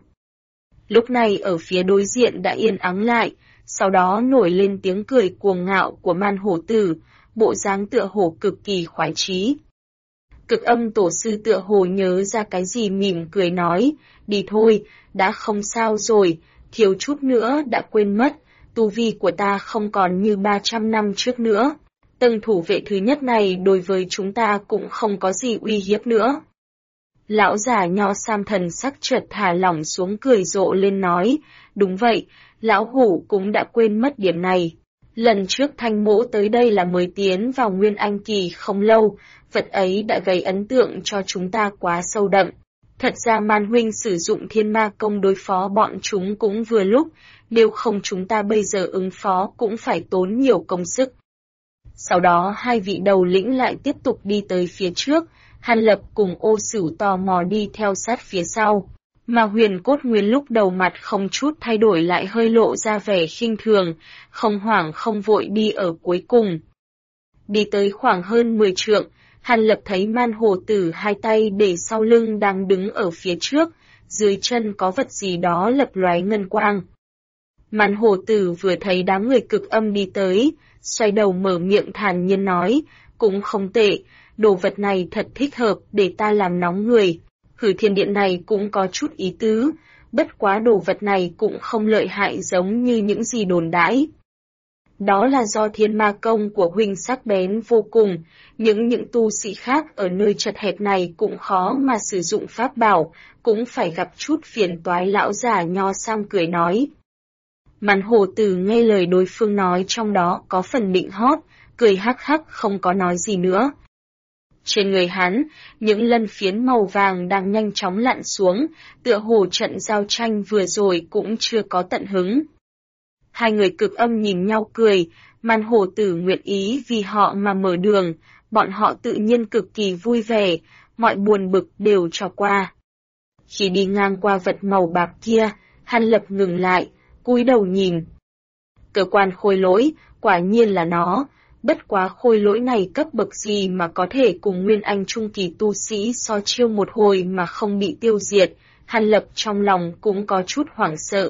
Lúc này ở phía đối diện đã yên ắng lại, sau đó nổi lên tiếng cười cuồng ngạo của Man Hổ Tử, bộ dáng tựa hồ cực kỳ khoái chí. Cực Âm tổ sư tựa hồ nhớ ra cái gì mỉm cười nói, đi thôi, đã không sao rồi, thiếu chút nữa đã quên mất, tu vi của ta không còn như 300 năm trước nữa. Tầng thủ vệ thứ nhất này đối với chúng ta cũng không có gì uy hiếp nữa. Lão già Nho Sam thần sắc chợt thả lỏng xuống cười rộ lên nói, đúng vậy, lão hủ cũng đã quên mất điểm này. Lần trước Thanh Mỗ tới đây là mới tiến vào Nguyên Anh kỳ không lâu, vật ấy đã gây ấn tượng cho chúng ta quá sâu đậm. Thật ra Man huynh sử dụng Thiên Ma Công đối phó bọn chúng cũng vừa lúc, nếu không chúng ta bây giờ ứng phó cũng phải tốn nhiều công sức. Sau đó hai vị đầu lĩnh lại tiếp tục đi tới phía trước, Hàn Lập cùng Ô Sửu tò mò đi theo sát phía sau. Mà Huyền Cốt Nguyên lúc đầu mặt không chút thay đổi lại hơi lộ ra vẻ khinh thường, không hoảng không vội đi ở cuối cùng. Đi tới khoảng hơn 10 trượng, Hàn Lập thấy Man Hổ Tử hai tay để sau lưng đang đứng ở phía trước, dưới chân có vật gì đó lập lóe ngân quang. Man Hổ Tử vừa thấy đám người Cực Âm đi tới, xoay đầu mở miệng thản nhiên nói, cũng không tệ, đồ vật này thật thích hợp để ta làm nóng người. Hử Thiên Điện này cũng có chút ý tứ, bất quá đồ vật này cũng không lợi hại giống như những gì đồn đãi. Đó là do Thiên Ma Công của huynh sắc bén vô cùng, những tu sĩ khác ở nơi chật hẹp này cũng khó mà sử dụng pháp bảo, cũng phải gặp chút phiền toái. Lão già Nho Sam cười nói. Man Hổ Tử nghe lời đối phương nói trong đó có phần định hót, cười hắc hắc không có nói gì nữa. Trên người hắn, những lân phiến màu vàng đang nhanh chóng lặn xuống, tựa hồ trận giao tranh vừa rồi cũng chưa có tận hứng. Hai người cực âm nhìn nhau cười, Man Hổ Tử nguyện ý vì họ mà mở đường, bọn họ tự nhiên cực kỳ vui vẻ, mọi buồn bực đều trò qua. Khi đi ngang qua vật màu bạc kia, Hàn Lập ngừng lại, cúi đầu nhìn. Cơ quan khôi lỗi, quả nhiên là nó, bất quá khôi lỗi này cấp bậc gì mà có thể cùng Nguyên Anh trung kỳ tu sĩ so chiêu một hồi mà không bị tiêu diệt, Hàn Lập trong lòng cũng có chút hoảng sợ.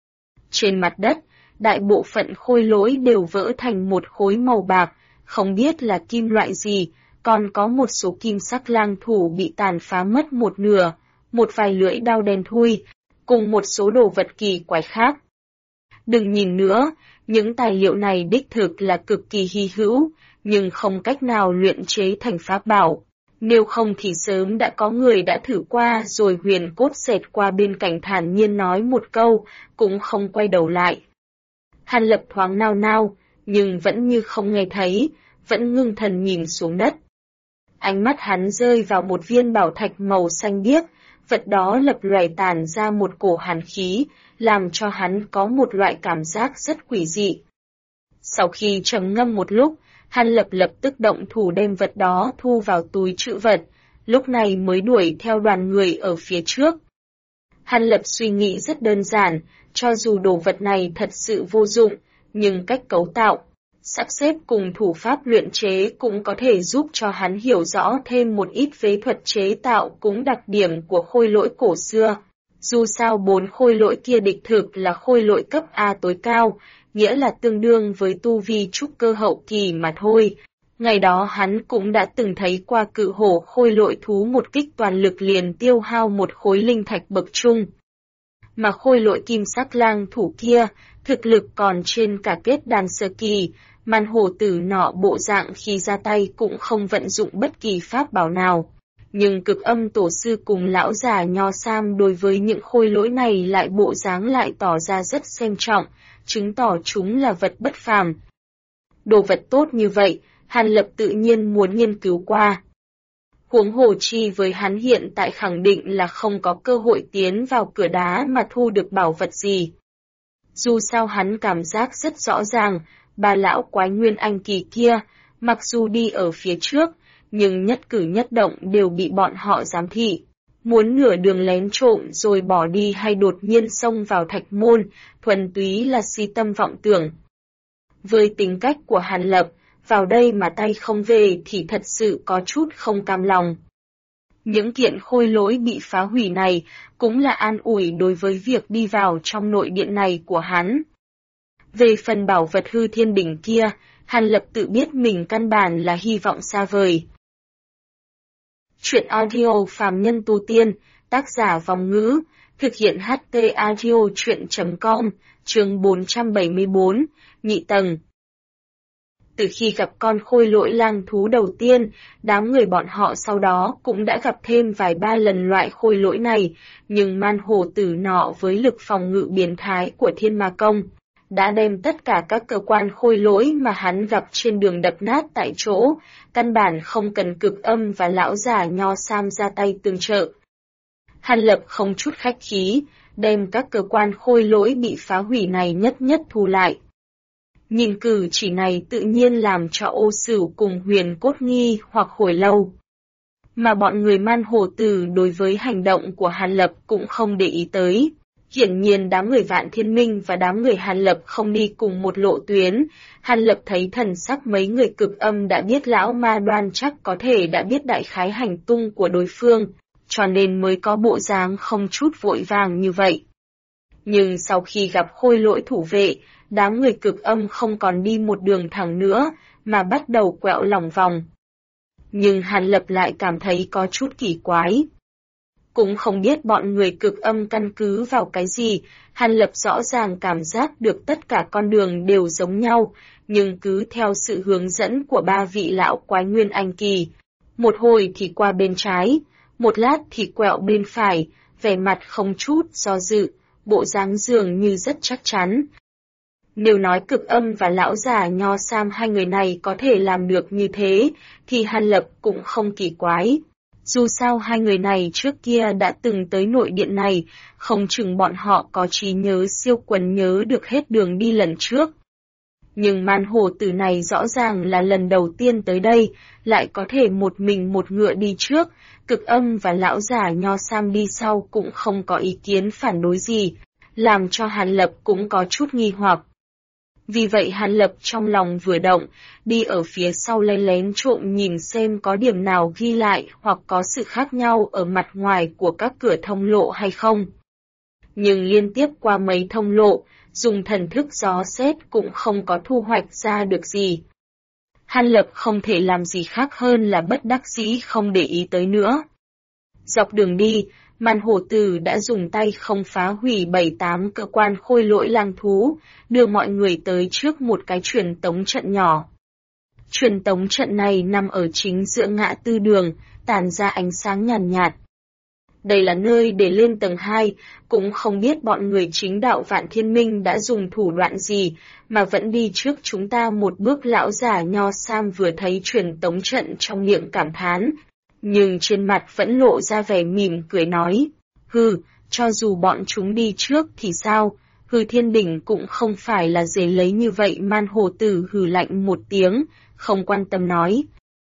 Trên mặt đất, đại bộ phận khôi lỗi đều vỡ thành một khối màu bạc, không biết là kim loại gì, còn có một số kim sắc lang thủ bị tàn phá mất một nửa, một vài lưỡi đao đen thui, cùng một số đồ vật kỳ quái khác. Đừng nhìn nữa, những tài liệu này đích thực là cực kỳ hy hữu, nhưng không cách nào luyện chế thành pháp bảo. Nếu không thì sớm đã có người đã thử qua rồi. Huyền Cốt xẹt qua bên cạnh thản nhiên nói một câu, cũng không quay đầu lại. Hàn Lập thoáng nao nao, nhưng vẫn như không nghe thấy, vẫn ngưng thần nhìn xuống đất. Ánh mắt hắn rơi vào một viên bảo thạch màu xanh biếc, vật đó lập lòe tản ra một cổ hàn khí, làm cho hắn có một loại cảm giác rất quỷ dị. Sau khi trầm ngâm một lúc, Hàn Lập lập tức động thủ đem vật đó thu vào túi trữ vật, lúc này mới đuổi theo đoàn người ở phía trước. Hàn Lập suy nghĩ rất đơn giản, cho dù đồ vật này thật sự vô dụng, nhưng cách cấu tạo, sắp xếp cùng thủ pháp luyện chế cũng có thể giúp cho hắn hiểu rõ thêm một ít về thuật chế tạo cũng đặc điểm của khôi lỗi cổ xưa. Dù sao 4 khôi lỗi kia đích thực là khôi lỗi cấp A tối cao, nghĩa là tương đương với tu vi trúc cơ hậu kỳ mà thôi. Ngày đó hắn cũng đã từng thấy qua cự hổ khôi lỗi thú một kích toàn lực liền tiêu hao một khối linh thạch bậc trung. Mà khôi lỗi kim sắc lang thủ kia, thực lực còn trên cả kết đan sơ kỳ, Man Hổ Tử nọ bộ dạng khi ra tay cũng không vận dụng bất kỳ pháp bảo nào. Nhưng Cực Âm tổ sư cùng lão già Nho Sam đối với những khôi lỗi này lại bộ dáng lại tỏ ra rất xem trọng, chứng tỏ chúng là vật bất phàm. Đồ vật tốt như vậy, Hàn Lập tự nhiên muốn nghiên cứu qua. Huống hồ chi với hắn hiện tại khẳng định là không có cơ hội tiến vào cửa đá mà thu được bảo vật gì. Dù sao hắn cảm giác rất rõ ràng, bà lão quái Nguyên Anh kỳ kia, mặc dù đi ở phía trước, nhưng nhất cử nhất động đều bị bọn họ giám thị. Muốn nửa đường lén trộm rồi bỏ đi hay đột nhiên xông vào thạch môn, thuần túy là si tâm vọng tưởng. Với tính cách của Hàn Lập, vào đây mà tay không về thì thật sự có chút không cam lòng. Những kiện khôi lỗi bị phá hủy này cũng là an ủi đối với việc đi vào trong nội điện này của hắn. Về phần bảo vật hư thiên đỉnh kia, Hàn Lập tự biết mình căn bản là hy vọng xa vời. Chuyện audio phàm nhân tu tiên, tác giả Vòng Ngữ, thực hiện HT audio chuyện.com, chương 474, nhị tầng. Từ khi gặp con khôi lỗi lang thú đầu tiên, đám người bọn họ sau đó cũng đã gặp thêm vài ba lần loại khôi lỗi này, nhưng Man Hổ Tử nọ với lực phòng ngự biến thái của Thiên Ma Công đã đem tất cả các cơ quan khôi lỗi mà hắn gặp trên đường đập nát tại chỗ, căn bản không cần Cực Âm và lão già Nho Sam ra tay tương trợ. Hàn Lập không chút khách khí, đem các cơ quan khôi lỗi bị phá hủy này nhất nhất thu lại. Nhìn cử chỉ này tự nhiên làm cho Ô Sửu cùng Huyền Cốt nghi hoặc hồi lâu. Mà bọn người Man Hổ Tử đối với hành động của Hàn Lập cũng không để ý tới. Hiển nhiên đám người Vạn Thiên Minh và đám người Hàn Lập không đi cùng một lộ tuyến. Hàn Lập thấy thần sắc mấy người Cực Âm đã biết lão ma đoan chắc có thể đã biết đại khái hành tung của đối phương, cho nên mới có bộ dáng không chút vội vàng như vậy. Nhưng sau khi gặp khôi lỗi thủ vệ, đám người Cực Âm không còn đi một đường thẳng nữa, mà bắt đầu quẹo lòng vòng. Nhưng Hàn Lập lại cảm thấy có chút kỳ quái. Cũng không biết bọn người Cực Âm căn cứ vào cái gì, Hàn Lập rõ ràng cảm giác được tất cả con đường đều giống nhau, nhưng cứ theo sự hướng dẫn của ba vị lão quái Nguyên Anh kỳ. Một hồi thì qua bên trái, một lát thì quẹo bên phải, vẻ mặt không chút do dự, bộ dáng dường như rất chắc chắn. Nếu nói Cực Âm và lão già Nho Sam hai người này có thể làm được như thế, thì Hàn Lập cũng không kỳ quái. Dù sao hai người này trước kia đã từng tới nội điện này, không chừng bọn họ có trí nhớ siêu quần nhớ được hết đường đi lần trước. Nhưng man hồ tử này rõ ràng là lần đầu tiên tới đây, lại có thể một mình một ngựa đi trước, Cực Âm và lão giả Nho Sam đi sau cũng không có ý kiến phản đối gì, làm cho Hàn Lập cũng có chút nghi hoặc. Vì vậy Hàn Lập trong lòng vừa động, đi ở phía sau lén lén trộm nhìn xem có điểm nào ghi lại hoặc có sự khác nhau ở mặt ngoài của các cửa thông lộ hay không. Nhưng liên tiếp qua mấy thông lộ, dùng thần thức gió xét cũng không có thu hoạch ra được gì. Hàn Lập không thể làm gì khác hơn là bất đắc dĩ không để ý tới nữa. Dọc đường đi, Man Hổ Tử đã dùng tay không phá hủy 7-8 cơ quan khôi lỗi lang thú, đưa mọi người tới trước một cái truyền tống trận nhỏ. Truyền tống trận này nằm ở chính giữa ngã tư đường, tản ra ánh sáng nhàn nhạt. Đây là nơi để lên tầng 2, cũng không biết bọn người chính đạo Vạn Thiên Minh đã dùng thủ đoạn gì, mà vẫn đi trước chúng ta một bước. Lão giả Nho Sam vừa thấy truyền tống trận trong miệng cảm thán, nhưng trên mặt vẫn lộ ra vẻ mỉm cười nói, hừ, cho dù bọn chúng đi trước thì sao, hừ thiên đỉnh cũng không phải là dễ lấy như vậy. Man Hồ Tử hừ lạnh một tiếng, không quan tâm nói.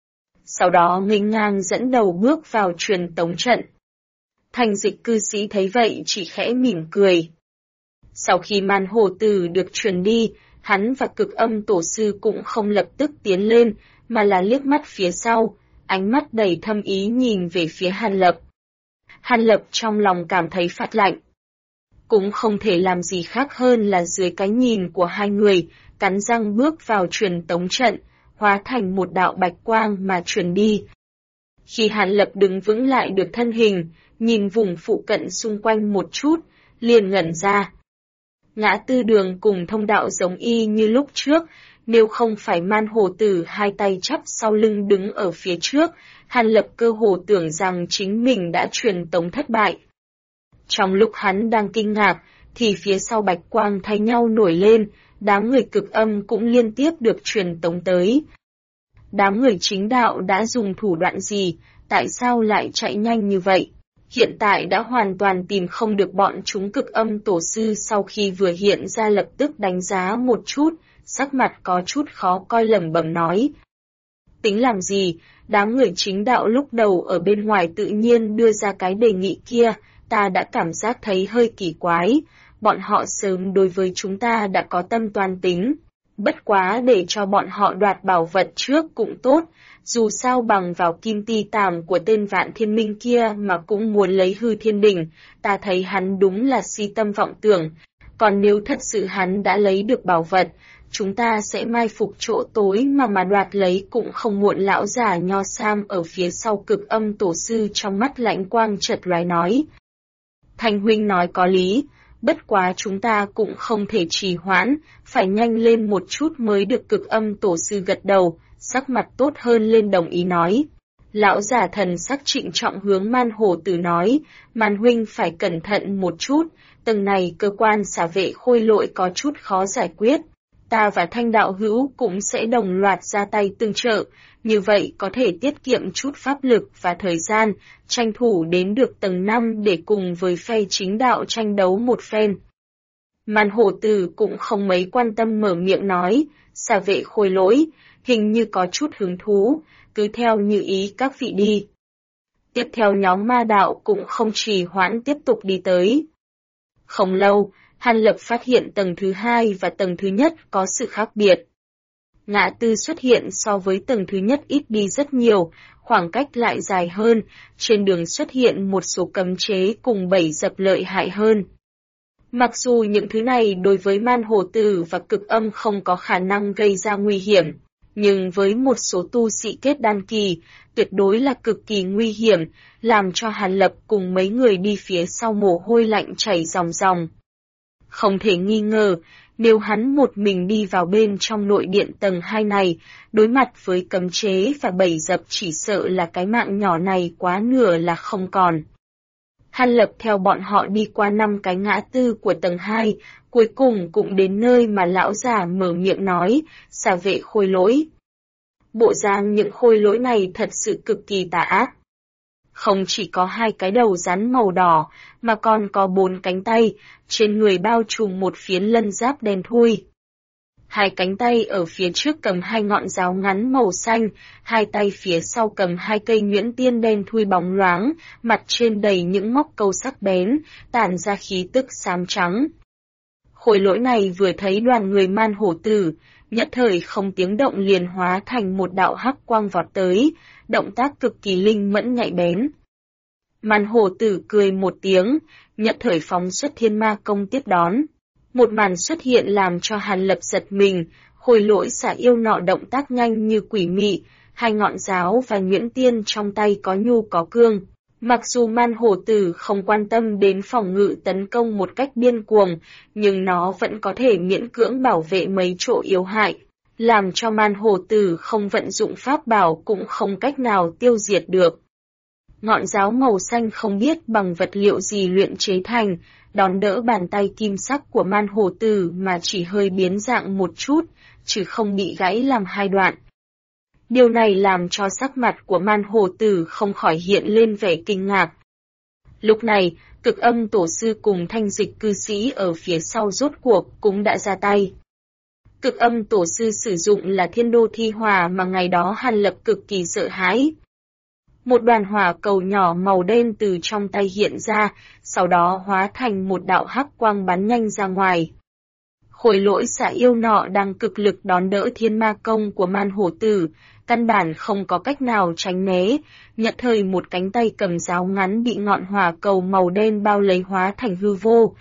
Sau đó nghênh ngang dẫn đầu bước vào truyền tống trận. Thành Dịch cư sĩ thấy vậy chỉ khẽ mỉm cười. Sau khi Man Hồ Tử được truyền đi, hắn và Cực Âm tổ sư cũng không lập tức tiến lên, mà là liếc mắt phía sau, ánh mắt đầy thâm ý nhìn về phía Hàn Lập. Hàn Lập trong lòng cảm thấy phát lạnh. Cũng không thể làm gì khác hơn là dưới cái nhìn của hai người, cắn răng bước vào truyền tống trận, hóa thành một đạo bạch quang mà truyền đi. Khi Hàn Lập đứng vững lại được thân hình, nhìn vùng phụ cận xung quanh một chút, liền ngẩn ra. Ngã tư đường cùng thông đạo giống y như lúc trước, nếu không phải Man Hồ Tử hai tay chắp sau lưng đứng ở phía trước, Hàn Lập cơ hồ tưởng rằng chính mình đã truyền tống thất bại. Trong lúc hắn đang kinh ngạc, thì phía sau bạch quang thay nhau nổi lên, đám người Cực Âm cũng liên tiếp được truyền tống tới. Đám người chính đạo đã dùng thủ đoạn gì, tại sao lại chạy nhanh như vậy? Hiện tại đã hoàn toàn tìm không được bọn chúng. Cực Âm tổ sư sau khi vừa hiện ra lập tức đánh giá một chút, sắc mặt có chút khó coi lẩm bẩm nói. Tính làm gì, đám người chính đạo lúc đầu ở bên ngoài tự nhiên đưa ra cái đề nghị kia, ta đã cảm giác thấy hơi kỳ quái, bọn họ sớm đối với chúng ta đã có tâm toan tính. Bất quá để cho bọn họ đoạt bảo vật trước cũng tốt, dù sao bằng vào kim ti tàm của tên Vạn Thiên Minh kia mà cũng muốn lấy hư thiên đỉnh, ta thấy hắn đúng là si tâm vọng tưởng. Còn nếu thật sự hắn đã lấy được bảo vật, chúng ta sẽ mai phục chỗ tối mà đoạt lấy cũng không muộn. Lão già Nho Sam ở phía sau Cực Âm tổ sư trong mắt lãnh quang chợt lóe nói. Thanh huynh nói có lý, bất quá chúng ta cũng không thể trì hoãn, phải nhanh lên một chút mới được. Cực Âm tổ sư gật đầu, sắc mặt tốt hơn lên đồng ý nói. Lão giả thần sắc trịnh trọng hướng Man Hồ Tử nói, Man huynh phải cẩn thận một chút, tầng này cơ quan xả vệ khôi lỗi có chút khó giải quyết. Ta và Thanh đạo hữu cũng sẽ đồng loạt ra tay tương trợ, như vậy có thể tiết kiệm chút pháp lực và thời gian, tranh thủ đến được tầng 5 để cùng với phe chính đạo tranh đấu một phen. Man Hồ Tử cũng không mấy quan tâm mở miệng nói, xả vệ khôi lỗi, hình như có chút hứng thú, cứ theo như ý các vị đi. Tiếp theo nhóm ma đạo cũng không trì hoãn tiếp tục đi tới. Không lâu, Hàn Lập phát hiện tầng thứ 2 và tầng thứ nhất có sự khác biệt. Ngã tư xuất hiện so với tầng thứ nhất ít đi rất nhiều, khoảng cách lại dài hơn, trên đường xuất hiện một số cấm chế cùng bẫy dập lợi hại hơn. Mặc dù những thứ này đối với Man Hồ Tử và Cực Âm không có khả năng gây ra nguy hiểm, nhưng với một số tu sĩ kết đan kỳ, tuyệt đối là cực kỳ nguy hiểm, làm cho Hàn Lập cùng mấy người đi phía sau mồ hôi lạnh chảy ròng ròng. Không thể nghi ngờ, nếu hắn một mình đi vào bên trong nội điện tầng 2 này, đối mặt với cấm chế và bẫy dập chỉ sợ là cái mạng nhỏ này quá nửa là không còn. Hàn Lập theo bọn họ đi qua 5 cái ngã tư của tầng 2, cuối cùng cũng đến nơi mà lão già mở miệng nói, xả vệ khôi lỗi. Bộ dáng những khôi lỗi này thật sự cực kỳ tà ác. không chỉ có 2 cái đầu rắn màu đỏ, mà còn có 4 cánh tay, trên người bao trùm một phiến lân giáp đen thui. 2 cánh tay ở phía trước cầm 2 ngọn giáo ngắn màu xanh, 2 tay phía sau cầm 2 cây nhuyễn tiên đen thui bóng loáng, mặt trên đầy những móc câu sắc bén, tản ra khí tức xám trắng. Khôi lỗi này vừa thấy đoàn người man hổ tử, nhất thời không tiếng động liền hóa thành một đạo hắc quang vọt tới, động tác cực kỳ linh mẫn nhạy bén. Man hổ tử cười một tiếng, nhất thời phóng xuất thiên ma công tiếp đón. Một màn xuất hiện làm cho Hàn Lập giật mình, khôi lỗi xả yêu nọ động tác nhanh như quỷ mị, 2 ngọn giáo và nhuyễn tiên trong tay có nhu có cương. Mặc dù man hổ tử không quan tâm đến phòng ngự tấn công một cách điên cuồng, nhưng nó vẫn có thể miễn cưỡng bảo vệ mấy chỗ yếu hại, làm cho man hổ tử không vận dụng pháp bảo cũng không cách nào tiêu diệt được. Ngọn giáo màu xanh không biết bằng vật liệu gì luyện chế thành, đón đỡ bàn tay kim sắc của man hổ tử mà chỉ hơi biến dạng một chút, chứ không bị gãy làm 2 đoạn. Điều này làm cho sắc mặt của man hổ tử không khỏi hiện lên vẻ kinh ngạc. Lúc này, Cực Âm tổ sư cùng Thanh Dịch cư sĩ ở phía sau rốt cuộc cũng đã ra tay. Cực Âm tổ sư sử dụng là thiên đô thi hỏa mà ngày đó Hàn Lập cực kỳ sợ hãi. Một đoàn hỏa cầu nhỏ màu đen từ trong tay hiện ra, sau đó hóa thành một đạo hắc quang bắn nhanh ra ngoài. Khôi lỗi xả yêu nọ đang cực lực đón đỡ thiên ma công của man hổ tử, căn bản không có cách nào tránh né, nhận thời một cánh tay cầm giáo ngắn bị ngọn hỏa cầu màu đen bao lấy hóa thành hư vô.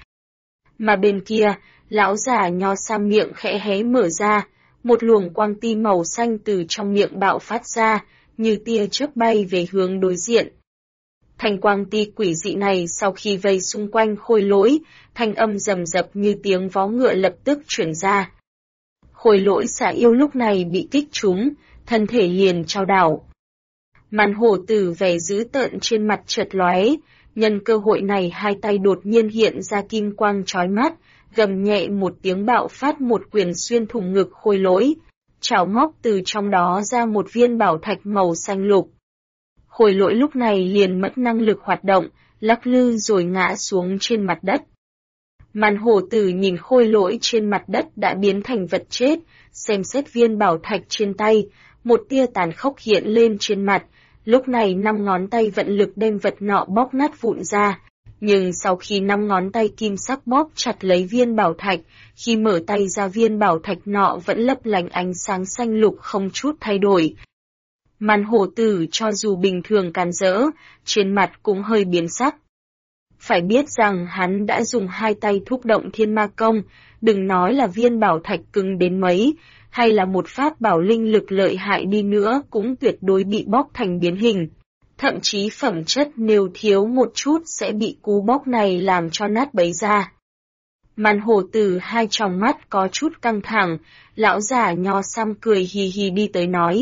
Mà bên kia, lão giả nho sam miệng khẽ hé mở ra, một luồng quang ti màu xanh từ trong miệng bạo phát ra, như tia chớp bay về hướng đối diện. Thanh quang ti quỷ dị này sau khi vây xung quanh khôi lỗi, thanh âm rầm rập như tiếng vó ngựa lập tức chuyển ra. Khôi lỗi xả yêu lúc này bị kích trúng, thân thể liền chao đảo. Man hổ tử vẻ dữ tợn trên mặt chợt lóe, nhân cơ hội này 2 tay đột nhiên hiện ra kim quang chói mắt, gầm nhẹ một tiếng bạo phát một quyền xuyên thủng ngực khôi lỗi, chảo móc từ trong đó ra một viên bảo thạch màu xanh lục. Khôi lỗi lúc này liền mất năng lực hoạt động, lắc lư rồi ngã xuống trên mặt đất. Man hổ tử nhìn khôi lỗi trên mặt đất đã biến thành vật chết, xem xét viên bảo thạch trên tay, một tia tàn khốc hiện lên trên mặt, lúc này 5 ngón tay vận lực đem vật nọ bóp nát vụn ra. Nhưng sau khi 5 ngón tay kim sắc bóp chặt lấy viên bảo thạch, khi mở tay ra viên bảo thạch nọ vẫn lấp lánh ánh sáng xanh lục không chút thay đổi. Man hổ tử cho dù bình thường càn rỡ, trên mặt cũng hơi biến sắc. Phải biết rằng hắn đã dùng 2 tay thúc động thiên ma công, đừng nói là viên bảo thạch cứng đến mấy, hay là một pháp bảo linh lực lợi hại đi nữa cũng tuyệt đối bị bóp thành biến hình. Thậm chí phẩm chất nếu thiếu một chút sẽ bị cú bóp này làm cho nát bấy ra. Man hổ tử 2 tròng mắt có chút căng thẳng, lão giả nho sam cười hì hì đi tới nói.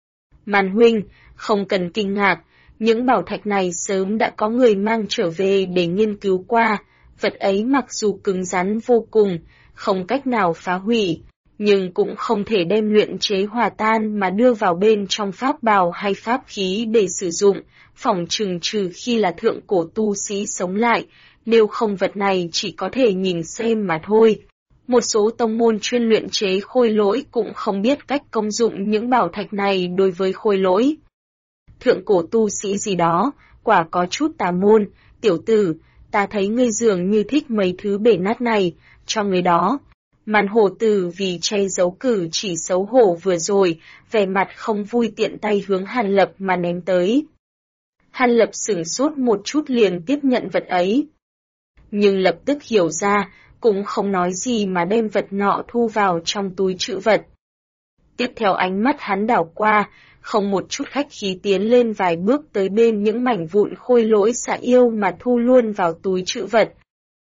Man huynh, không cần kinh ngạc, những bảo thạch này sớm đã có người mang trở về để nghiên cứu qua, vật ấy mặc dù cứng rắn vô cùng, không cách nào phá hủy, nhưng cũng không thể đem luyện chế hòa tan mà đưa vào bên trong pháp bào hay pháp khí để sử dụng, phỏng chừng trừ khi là thượng cổ tu sĩ sống lại, nếu không vật này chỉ có thể nhìn xem mà thôi. Một số tông môn chuyên luyện chế khôi lỗi cũng không biết cách công dụng những bảo thạch này đối với khôi lỗi. Thượng cổ tu sĩ gì đó, quả có chút tà môn, tiểu tử, ta thấy ngươi dường như thích mấy thứ bể nát này, cho người đó. Man hổ tử vì che giấu cử chỉ xấu hổ vừa rồi, vẻ mặt không vui tiện tay hướng Hàn Lập mà ném tới. Hàn Lập sửng sốt một chút liền tiếp nhận vật ấy. Nhưng lập tức hiểu ra, cũng không nói gì mà đem vật nọ thu vào trong túi trữ vật. Tiếp theo ánh mắt hắn đảo qua, không một chút khách khí tiến lên vài bước tới bên những mảnh vụn khôi lỗi xạ yêu mà thu luôn vào túi trữ vật.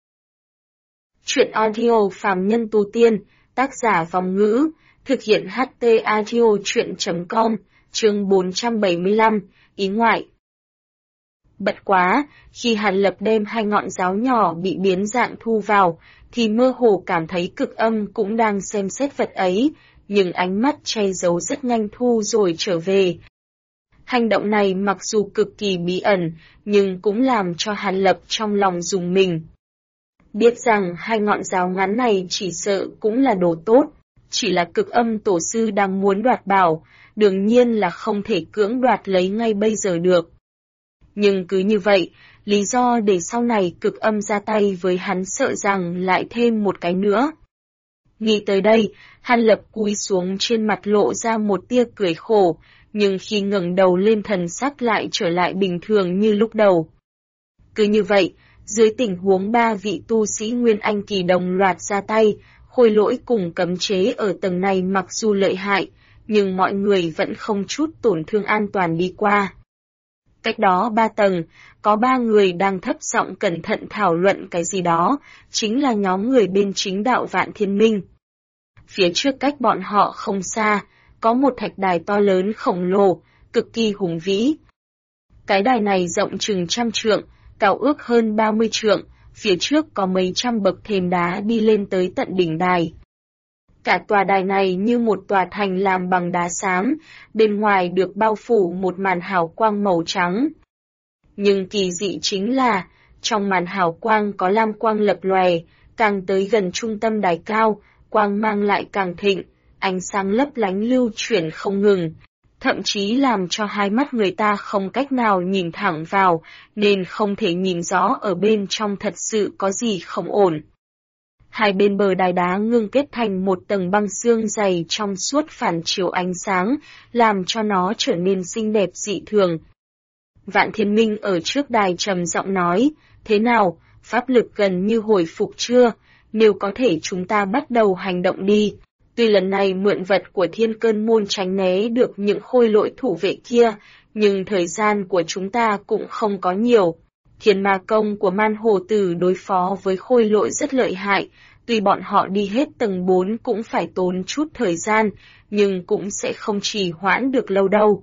Chuyện audio phàm nhân tu tiên, tác giả Vòng Ngữ, thực hiện HT audio chuyện.com, chương 475, ý ngoại. Bật quá, khi Hàn Lập đem 2 ngọn giáo nhỏ bị biến dạng thu vào, thì mơ hồ cảm thấy Cực Âm cũng đang xem xét vật ấy, nhưng ánh mắt che giấu rất nhanh thu rồi trở về. Hành động này mặc dù cực kỳ bí ẩn, nhưng cũng làm cho Hàn Lập trong lòng rùng mình. Biết rằng hai ngọn giáo ngắn này chỉ sợ cũng là đồ tốt, chỉ là Cực Âm tổ sư đang muốn đoạt bảo, đương nhiên là không thể cưỡng đoạt lấy ngay bây giờ được. Nhưng cứ như vậy, lý do để sau này Cực Âm ra tay với hắn sợ rằng lại thêm một cái nữa. Nghĩ tới đây, Hàn Lập cúi xuống trên mặt lộ ra một tia cười khổ, nhưng khi ngẩng đầu lên thần sắc lại trở lại bình thường như lúc đầu. Cứ như vậy, dưới tình huống ba vị tu sĩ Nguyên Anh kỳ đồng loạt ra tay, Khôi Lỗi cùng cấm chế ở tầng này mặc dù lợi hại, nhưng mọi người vẫn không chút tổn thương an toàn đi qua. Cách đó 3 tầng, có 3 người đang thấp giọng cẩn thận thảo luận cái gì đó, chính là nhóm người bên chính đạo Vạn Thiên Minh. Phía trước cách bọn họ không xa, có một thạch đài to lớn khổng lồ, cực kỳ hùng vĩ. Cái đài này rộng chừng 100 trượng, cao ước hơn 30 trượng, phía trước có mấy trăm bậc thềm đá đi lên tới tận đỉnh đài. Cả tòa đài này như một tòa thành làm bằng đá xám, bên ngoài được bao phủ một màn hào quang màu trắng. Nhưng kỳ dị chính là, trong màn hào quang có lam quang lập lòe, càng tới gần trung tâm đài cao, quang mang lại càng thịnh, ánh sáng lấp lánh lưu chuyển không ngừng, thậm chí làm cho hai mắt người ta không cách nào nhìn thẳng vào, nên không thể nhìn rõ ở bên trong thật sự có gì không ổn. Hai bên bờ đài đá ngưng kết thành một tầng băng xương dày trong suốt phản chiếu ánh sáng, làm cho nó trở nên xinh đẹp dị thường. Vạn Thiên Minh ở trước đài trầm giọng nói, thế nào, pháp lực gần như hồi phục chưa, nếu có thể chúng ta bắt đầu hành động đi. Tuy lần này mượn vật của Thiên Cơn Môn tránh né được những khôi lỗi thủ vệ kia, nhưng thời gian của chúng ta cũng không có nhiều. Thiên ma công của Man Hồ Tử đối phó với khôi lỗi rất lợi hại, tuy bọn họ đi hết tầng 4 cũng phải tốn chút thời gian, nhưng cũng sẽ không trì hoãn được lâu đâu.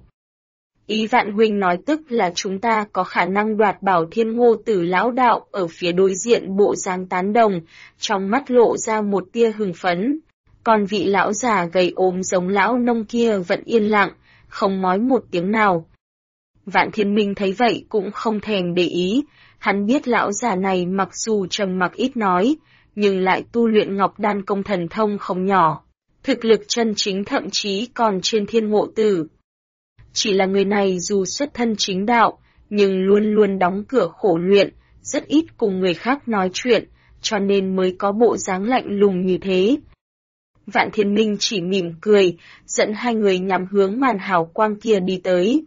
Ý Vạn huynh nói tức là chúng ta có khả năng đoạt bảo Thiên Ngô Tử lão đạo ở phía đối diện bộ dáng tán đồng, trong mắt lộ ra một tia hưng phấn. Còn vị lão già gầy ốm giống lão nông kia vẫn yên lặng, không nói một tiếng nào. Vạn Thiên Minh thấy vậy cũng không thèm để ý, hắn biết lão già này mặc dù trầm mặc ít nói, nhưng lại tu luyện Ngọc Đan công thần thông không nhỏ, thực lực chân chính thậm chí còn trên Thiên Ngộ Tử. Chỉ là người này dù xuất thân chính đạo, nhưng luôn luôn đóng cửa khổ luyện, rất ít cùng người khác nói chuyện, cho nên mới có bộ dáng lạnh lùng như thế. Vạn Thiên Minh chỉ mỉm cười, dẫn hai người nhắm hướng màn hào quang kia đi tới.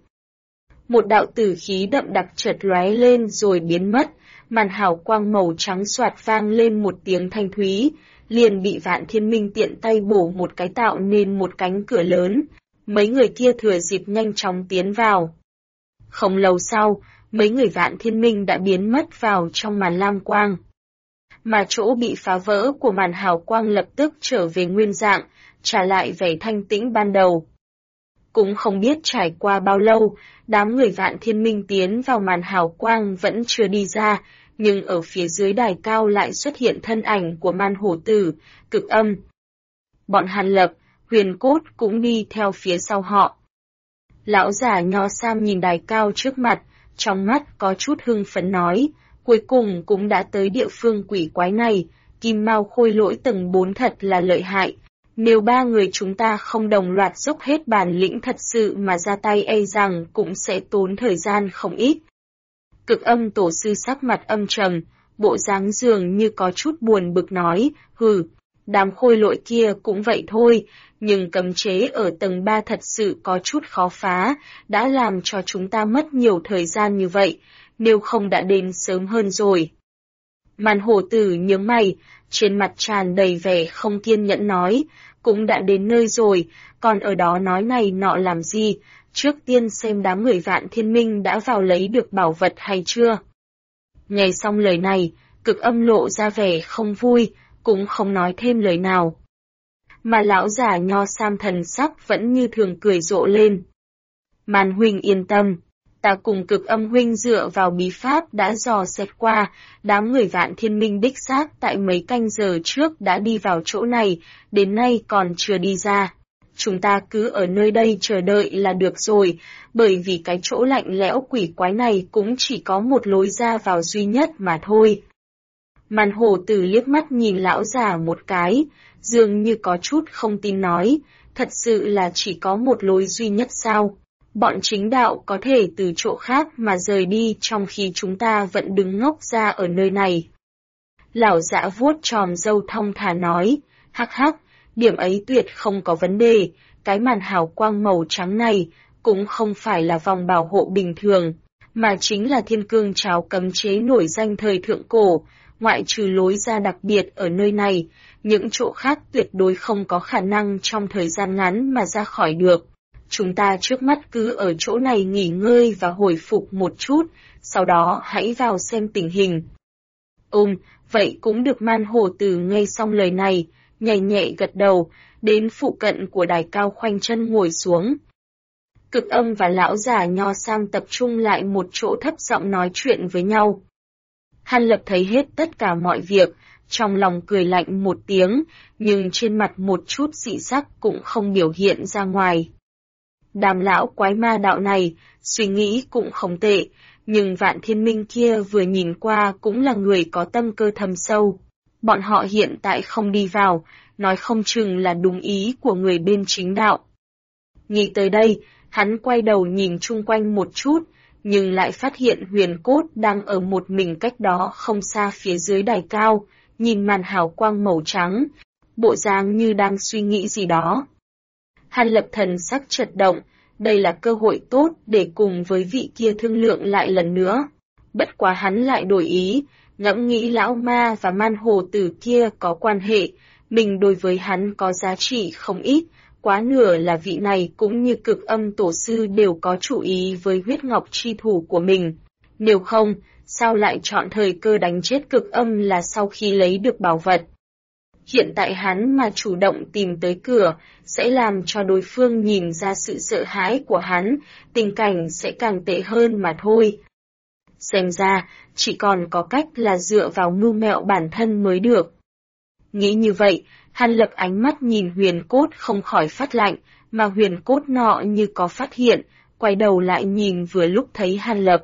Một đạo tử khí đậm đặc chợt lóe lên rồi biến mất, màn hào quang màu trắng xoạt vang lên một tiếng thanh thúy, liền bị Vạn Thiên Minh tiện tay bổ một cái tạo nên một cánh cửa lớn. Mấy người kia thừa dịp nhanh chóng tiến vào. Không lâu sau, mấy người Vạn Thiên Minh đã biến mất vào trong màn lam quang. Mà chỗ bị phá vỡ của màn hào quang lập tức trở về nguyên dạng, trả lại vẻ thanh tĩnh ban đầu. Cũng không biết trải qua bao lâu, đám người Vạn Thiên Minh tiến vào màn hào quang vẫn chưa đi ra, nhưng ở phía dưới đài cao lại xuất hiện thân ảnh của Man Hổ Tử, Cực Âm. Bọn Hàn Lập, Huyền Cốt cũng đi theo phía sau họ. Lão già nho sam nhìn đài cao trước mặt, trong mắt có chút hưng phấn nói, cuối cùng cũng đã tới địa phương quỷ quái này, Kim Mao khôi lỗi tầng 4 thật là lợi hại. Nếu ba người chúng ta không đồng loạt dốc hết bản lĩnh thật sự mà ra tay e rằng cũng sẽ tốn thời gian không ít. Cực Âm tổ sư sắc mặt âm trầm, bộ dáng dường như có chút buồn bực nói, hừ, đám khôi lỗi kia cũng vậy thôi, nhưng cấm chế ở tầng 3 thật sự có chút khó phá, đã làm cho chúng ta mất nhiều thời gian như vậy, nếu không đã đến sớm hơn rồi. Man Hổ Tử nhướng mày, trên mặt tràn đầy vẻ không kiên nhẫn nói, cũng đã đến nơi rồi, còn ở đó nói này nọ làm gì, trước tiên xem đám người Vạn Thiên Minh đã vào lấy được bảo vật hay chưa. Nghe xong lời này, Cực Âm lộ ra vẻ không vui, cũng không nói thêm lời nào. Mà lão già nho sam thần sắc vẫn như thường cười rộ lên. Man huynh yên tâm, ta cùng Cực Âm huynh dựa vào bí pháp đã dò xét qua, đám người Vạn Thiên Minh đích xác tại mấy canh giờ trước đã đi vào chỗ này, đến nay còn chưa đi ra. chúng ta cứ ở nơi đây chờ đợi là được rồi, bởi vì cái chỗ lạnh lẽo quỷ quái này cũng chỉ có một lối ra vào duy nhất mà thôi. Màn hổ tử liếc mắt nhìn lão già một cái, dường như có chút không tin nói, thật sự là chỉ có một lối duy nhất sao? Bọn chính đạo có thể từ chỗ khác mà rời đi trong khi chúng ta vẫn đứng ngốc ra ở nơi này. Lão dã vuốt tròm râu thong thả nói, hắc hắc, điểm ấy tuyệt không có vấn đề, cái màn hào quang màu trắng này cũng không phải là vòng bảo hộ bình thường, mà chính là thiên cương trảo cấm chế nổi danh thời thượng cổ, ngoại trừ lối ra đặc biệt ở nơi này, những chỗ khác tuyệt đối không có khả năng trong thời gian ngắn mà ra khỏi được. Chúng ta trước mắt cứ ở chỗ này nghỉ ngơi và hồi phục một chút, sau đó hãy vào xem tình hình. Vậy cũng được. Man hổ tử nghe xong lời này, nhảy nhẹ gật đầu, đến phụ cận của đài cao khoanh chân ngồi xuống. Cực Âm và lão già Nho Sam tập trung lại một chỗ thấp giọng nói chuyện với nhau. Hàn Lập thấy hết tất cả mọi việc, trong lòng cười lạnh một tiếng, nhưng trên mặt một chút dị sắc cũng không biểu hiện ra ngoài. Đám lão quái ma đạo này, suy nghĩ cũng không tệ, nhưng Vạn Thiên Minh kia vừa nhìn qua cũng là người có tâm cơ thâm sâu. Bọn họ hiện tại không đi vào, nói không chừng là đúng ý của người bên chính đạo. Nghĩ tới đây, hắn quay đầu nhìn chung quanh một chút, nhưng lại phát hiện Huyền Cốt đang ở một mình cách đó không xa phía dưới đài cao, nhìn màn hào quang màu trắng, bộ dáng như đang suy nghĩ gì đó. Hàn Lập thần sắc chật động, đây là cơ hội tốt để cùng với vị kia thương lượng lại lần nữa. Bất quá hắn lại đổi ý, ngẫm nghĩ lão ma và man hồ tử kia có quan hệ, mình đối với hắn có giá trị không ít, quá nửa là vị này cũng như Cực Âm tổ sư đều có chủ ý với huyết ngọc chi thủ của mình. Nếu không, sao lại chọn thời cơ đánh chết Cực Âm là sau khi lấy được bảo vật? Hiện tại hắn mà chủ động tìm tới cửa, sẽ làm cho đối phương nhìn ra sự sợ hãi của hắn, tình cảnh sẽ càng tệ hơn mà thôi. Xem ra, chỉ còn có cách là dựa vào mưu mẹo bản thân mới được. Nghĩ như vậy, Hàn Lập ánh mắt nhìn Huyền Cốt không khỏi phát lạnh, mà Huyền Cốt nọ như có phát hiện, quay đầu lại nhìn vừa lúc thấy Hàn Lập.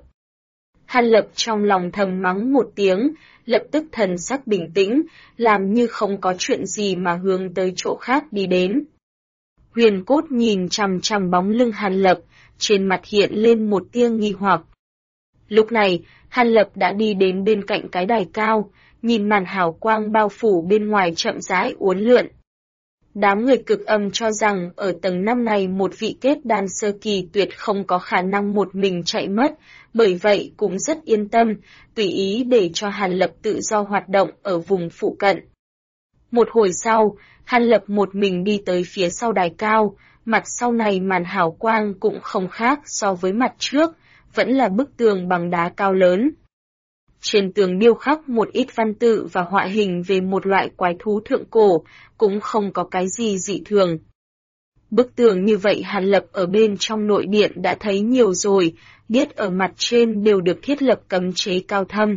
Hàn Lập trong lòng thầm mắng một tiếng, lập tức thần sắc bình tĩnh, làm như không có chuyện gì mà hướng tới chỗ khác đi đến. Huyền Cốt nhìn chằm chằm bóng lưng Hàn Lập, trên mặt hiện lên một tia nghi hoặc. Lúc này, Hàn Lập đã đi đến bên cạnh cái đài cao, nhìn màn hào quang bao phủ bên ngoài chậm rãi uốn lượn. Đám người Cực Âm cho rằng ở tầng 5 này một vị kết đan sơ kỳ tuyệt không có khả năng một mình chạy mất, bởi vậy cũng rất yên tâm, tùy ý để cho Hàn Lập tự do hoạt động ở vùng phụ cận. Một hồi sau, Hàn Lập một mình đi tới phía sau đài cao, mặt sau này màn hào quang cũng không khác so với mặt trước, vẫn là bức tường bằng đá cao lớn. Trên tường điêu khắc một ít văn tự và họa hình về một loại quái thú thượng cổ, cũng không có cái gì dị thường. Bức tường như vậy Hàn Lập ở bên trong nội điện đã thấy nhiều rồi, biết ở mặt trên đều được thiết lập cấm chế cao thâm.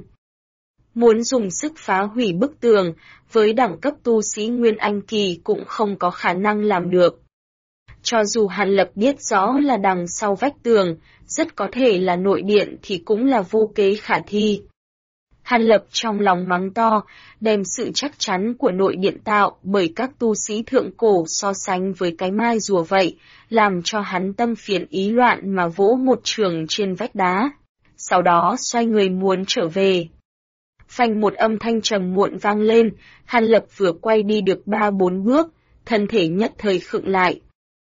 Muốn dùng sức phá hủy bức tường, với đẳng cấp tu sĩ Nguyên Anh Kỳ cũng không có khả năng làm được. Cho dù Hàn Lập biết rõ là đằng sau vách tường, rất có thể là nội điện thì cũng là vô kế khả thi. Hàn Lập trong lòng mắng to, đem sự chắc chắn của nội điện tạo bởi các tu sĩ thượng cổ so sánh với cái mai rùa vậy, làm cho hắn tâm phiền ý loạn mà vỗ một trường trên vách đá. Sau đó xoay người muốn trở về. Phanh một âm thanh trầm muộn vang lên, Hàn Lập vừa quay đi được 3-4 bước, thân thể nhất thời khựng lại.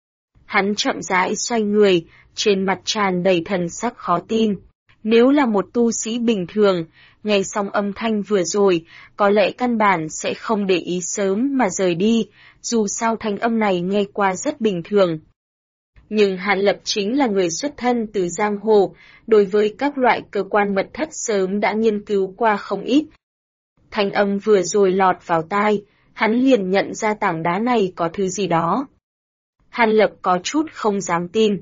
Hắn chậm rãi xoay người, trên mặt tràn đầy thần sắc khó tin. Nếu là một tu sĩ bình thường, nghe xong âm thanh vừa rồi, có lẽ căn bản sẽ không để ý sớm mà rời đi, dù sao thanh âm này nghe qua rất bình thường. Nhưng Hàn Lập chính là người xuất thân từ giang hồ, đối với các loại cơ quan mật thất sớm đã nghiên cứu qua không ít. Thanh âm vừa rồi lọt vào tai, hắn liền nhận ra tảng đá này có thứ gì đó. Hàn Lập có chút không dám tin.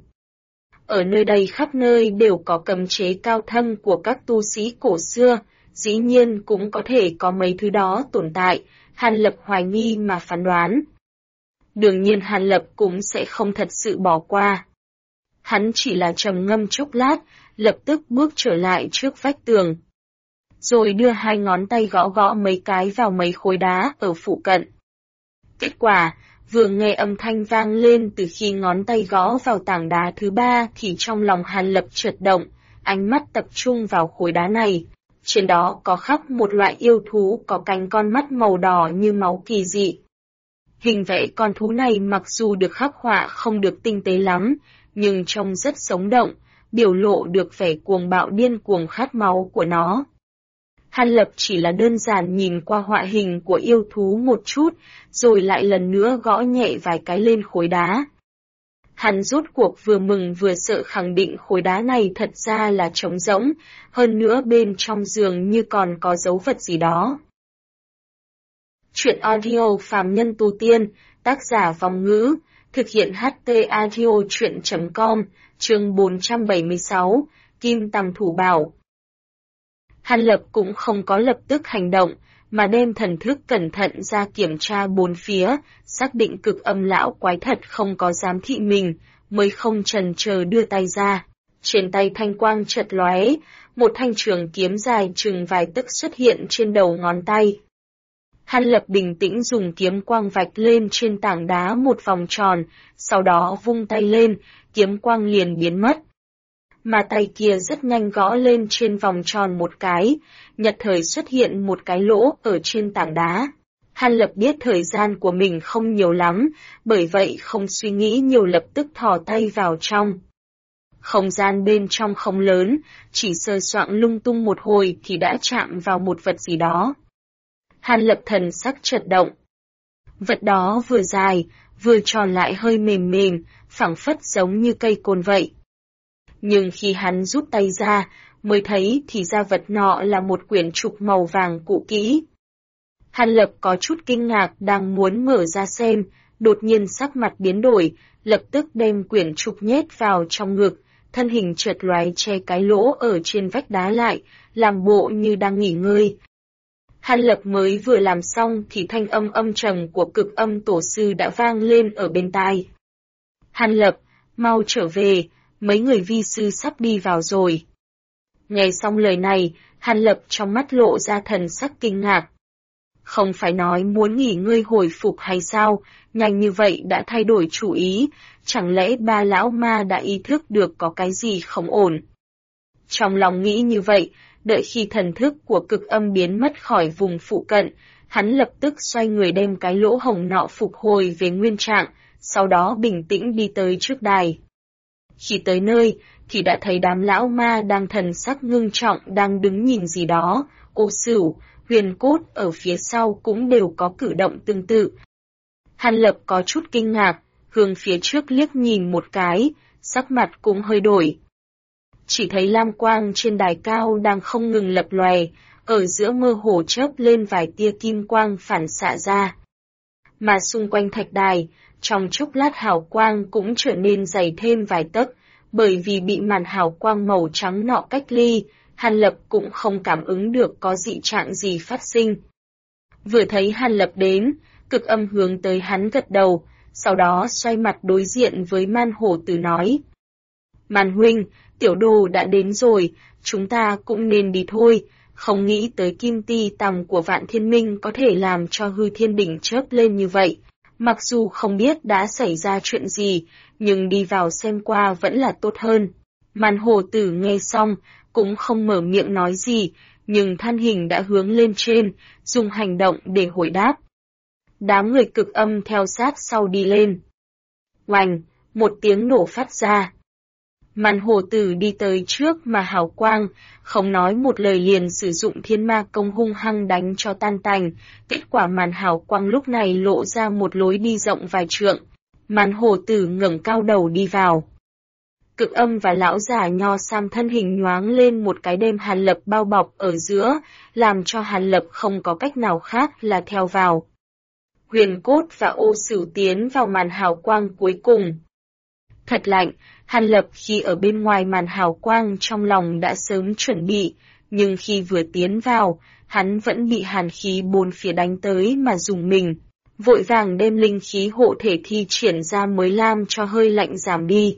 Ở nơi đây khắp nơi đều có cấm chế cao thâm của các tu sĩ cổ xưa, dĩ nhiên cũng có thể có mấy thứ đó tồn tại, Hàn Lập hoài nghi mà phán đoán. Đương nhiên Hàn Lập cũng sẽ không thật sự bỏ qua. Hắn chỉ là trầm ngâm chốc lát, lập tức bước trở lại trước vách tường. Rồi đưa hai ngón tay gõ gõ mấy cái vào mấy khối đá ở phụ cận. Kết quả, vừa nghe âm thanh vang lên từ khi ngón tay gõ vào tảng đá thứ ba thì trong lòng Hàn Lập chợt động, ánh mắt tập trung vào khối đá này. Trên đó có khắc một loại yêu thú có cánh con mắt màu đỏ như máu kỳ dị. Hình vẽ con thú này mặc dù được khắc họa không được tinh tế lắm, nhưng trông rất sống động, biểu lộ được vẻ cuồng bạo điên cuồng khát máu của nó. Hàn Lập chỉ là đơn giản nhìn qua họa hình của yêu thú một chút, rồi lại lần nữa gõ nhẹ vài cái lên khối đá. Hắn rốt cuộc vừa mừng vừa sợ khẳng định khối đá này thật ra là trống rỗng, hơn nữa bên trong giường như còn có dấu vật gì đó. Chuyện audio Phàm Nhân Tu Tiên, tác giả Vong Ngữ, thực hiện HT Audio Chuyện.com, chương 476, Kim Tầm Thủ Bảo. Hàn Lập cũng không có lập tức hành động, mà đem thần thức cẩn thận ra kiểm tra bốn phía, xác định cực âm lão quái thật không có giám thị mình, mới không chần chờ đưa tay ra. Trên tay thanh quang chợt lóe, một thanh trường kiếm dài chừng vài tấc xuất hiện trên đầu ngón tay. Hàn Lập bình tĩnh dùng kiếm quang vạch lên trên tảng đá một vòng tròn, sau đó vung tay lên, kiếm quang liền biến mất. Mà tay kia rất nhanh gõ lên trên vòng tròn một cái, nhật thời xuất hiện một cái lỗ ở trên tảng đá. Hàn Lập biết thời gian của mình không nhiều lắm, bởi vậy không suy nghĩ nhiều lập tức thò tay vào trong. Không gian bên trong không lớn, chỉ sờ soạng lung tung một hồi thì đã chạm vào một vật gì đó. Hàn Lập thần sắc chợt động. Vật đó vừa dài, vừa tròn lại hơi mềm mềm, phảng phất giống như cây côn vậy. Nhưng khi hắn rút tay ra, mới thấy thì ra vật nọ là một quyển trục màu vàng cũ kỹ. Hàn Lập có chút kinh ngạc đang muốn mở ra xem, đột nhiên sắc mặt biến đổi, lập tức đem quyển trục nhét vào trong ngực, thân hình chợt lóe che cái lỗ ở trên vách đá lại, làm bộ như đang nghỉ ngơi. Hàn Lập mới vừa làm xong thì thanh âm âm trầm của cực âm tổ sư đã vang lên ở bên tai. Hàn Lập, mau trở về, mấy người vi sư sắp đi vào rồi. Nghe xong lời này, Hàn Lập trong mắt lộ ra thần sắc kinh ngạc. Không phải nói muốn nghỉ ngơi hồi phục hay sao, nhanh như vậy đã thay đổi chủ ý, chẳng lẽ ba lão ma đã ý thức được có cái gì không ổn. Trong lòng nghĩ như vậy, đợi khi thần thức của cực âm biến mất khỏi vùng phụ cận, hắn lập tức xoay người đem cái lỗ hổng nọ phục hồi về nguyên trạng, sau đó bình tĩnh đi tới trước đài. Khi tới nơi, thì đã thấy đám lão ma đang thần sắc ngưng trọng đang đứng nhìn gì đó, Ô Sửu, Huyền Cốt ở phía sau cũng đều có cử động tương tự. Hàn Lập có chút kinh ngạc, hướng phía trước liếc nhìn một cái, sắc mặt cũng hơi đổi. Chỉ thấy lam quang trên đài cao đang không ngừng lập lòe, ở giữa mơ hồ chớp lên vài tia kim quang phản xạ ra. Mà xung quanh thạch đài, trong chốc lát hào quang cũng trở nên dày thêm vài tấc, bởi vì bị màn hào quang màu trắng nọ cách ly, Hàn Lập cũng không cảm ứng được có dị trạng gì phát sinh. Vừa thấy Hàn Lập đến, cực âm hướng tới hắn gật đầu, sau đó xoay mặt đối diện với Man Hổ Tử nói. Man huynh, tiểu đồ đã đến rồi, chúng ta cũng nên đi thôi, không nghĩ tới kim ti tòng của Vạn Thiên Minh có thể làm cho hư thiên đỉnh chớp lên như vậy. Mặc dù không biết đã xảy ra chuyện gì, nhưng đi vào xem qua vẫn là tốt hơn. Man Hổ Tử nghe xong, cũng không mở miệng nói gì, nhưng thân hình đã hướng lên trên, dùng hành động để hồi đáp. Đám người cực âm theo sát sau đi lên. Oành, một tiếng nổ phát ra. Man Hổ Tử đi tới trước mà hào quang, không nói một lời liền sử dụng thiên ma công hung hăng đánh cho tan tành, kết quả màn hào quang lúc này lộ ra một lối đi rộng vài trượng. Man Hổ Tử ngẩng cao đầu đi vào. Cực âm và lão giả nho sam thân hình nhoáng lên một cái đem Hàn Lập bao bọc ở giữa, làm cho Hàn Lập không có cách nào khác là theo vào. Huyền Cốt và Ô Sửu tiến vào màn hào quang cuối cùng. Thật lạnh, Hàn Lập khi ở bên ngoài màn hào quang trong lòng đã sớm chuẩn bị, nhưng khi vừa tiến vào, hắn vẫn bị hàn khí bốn phía đánh tới mà rùng mình. vội vàng đem linh khí hộ thể thi triển ra mới làm cho hơi lạnh giảm đi.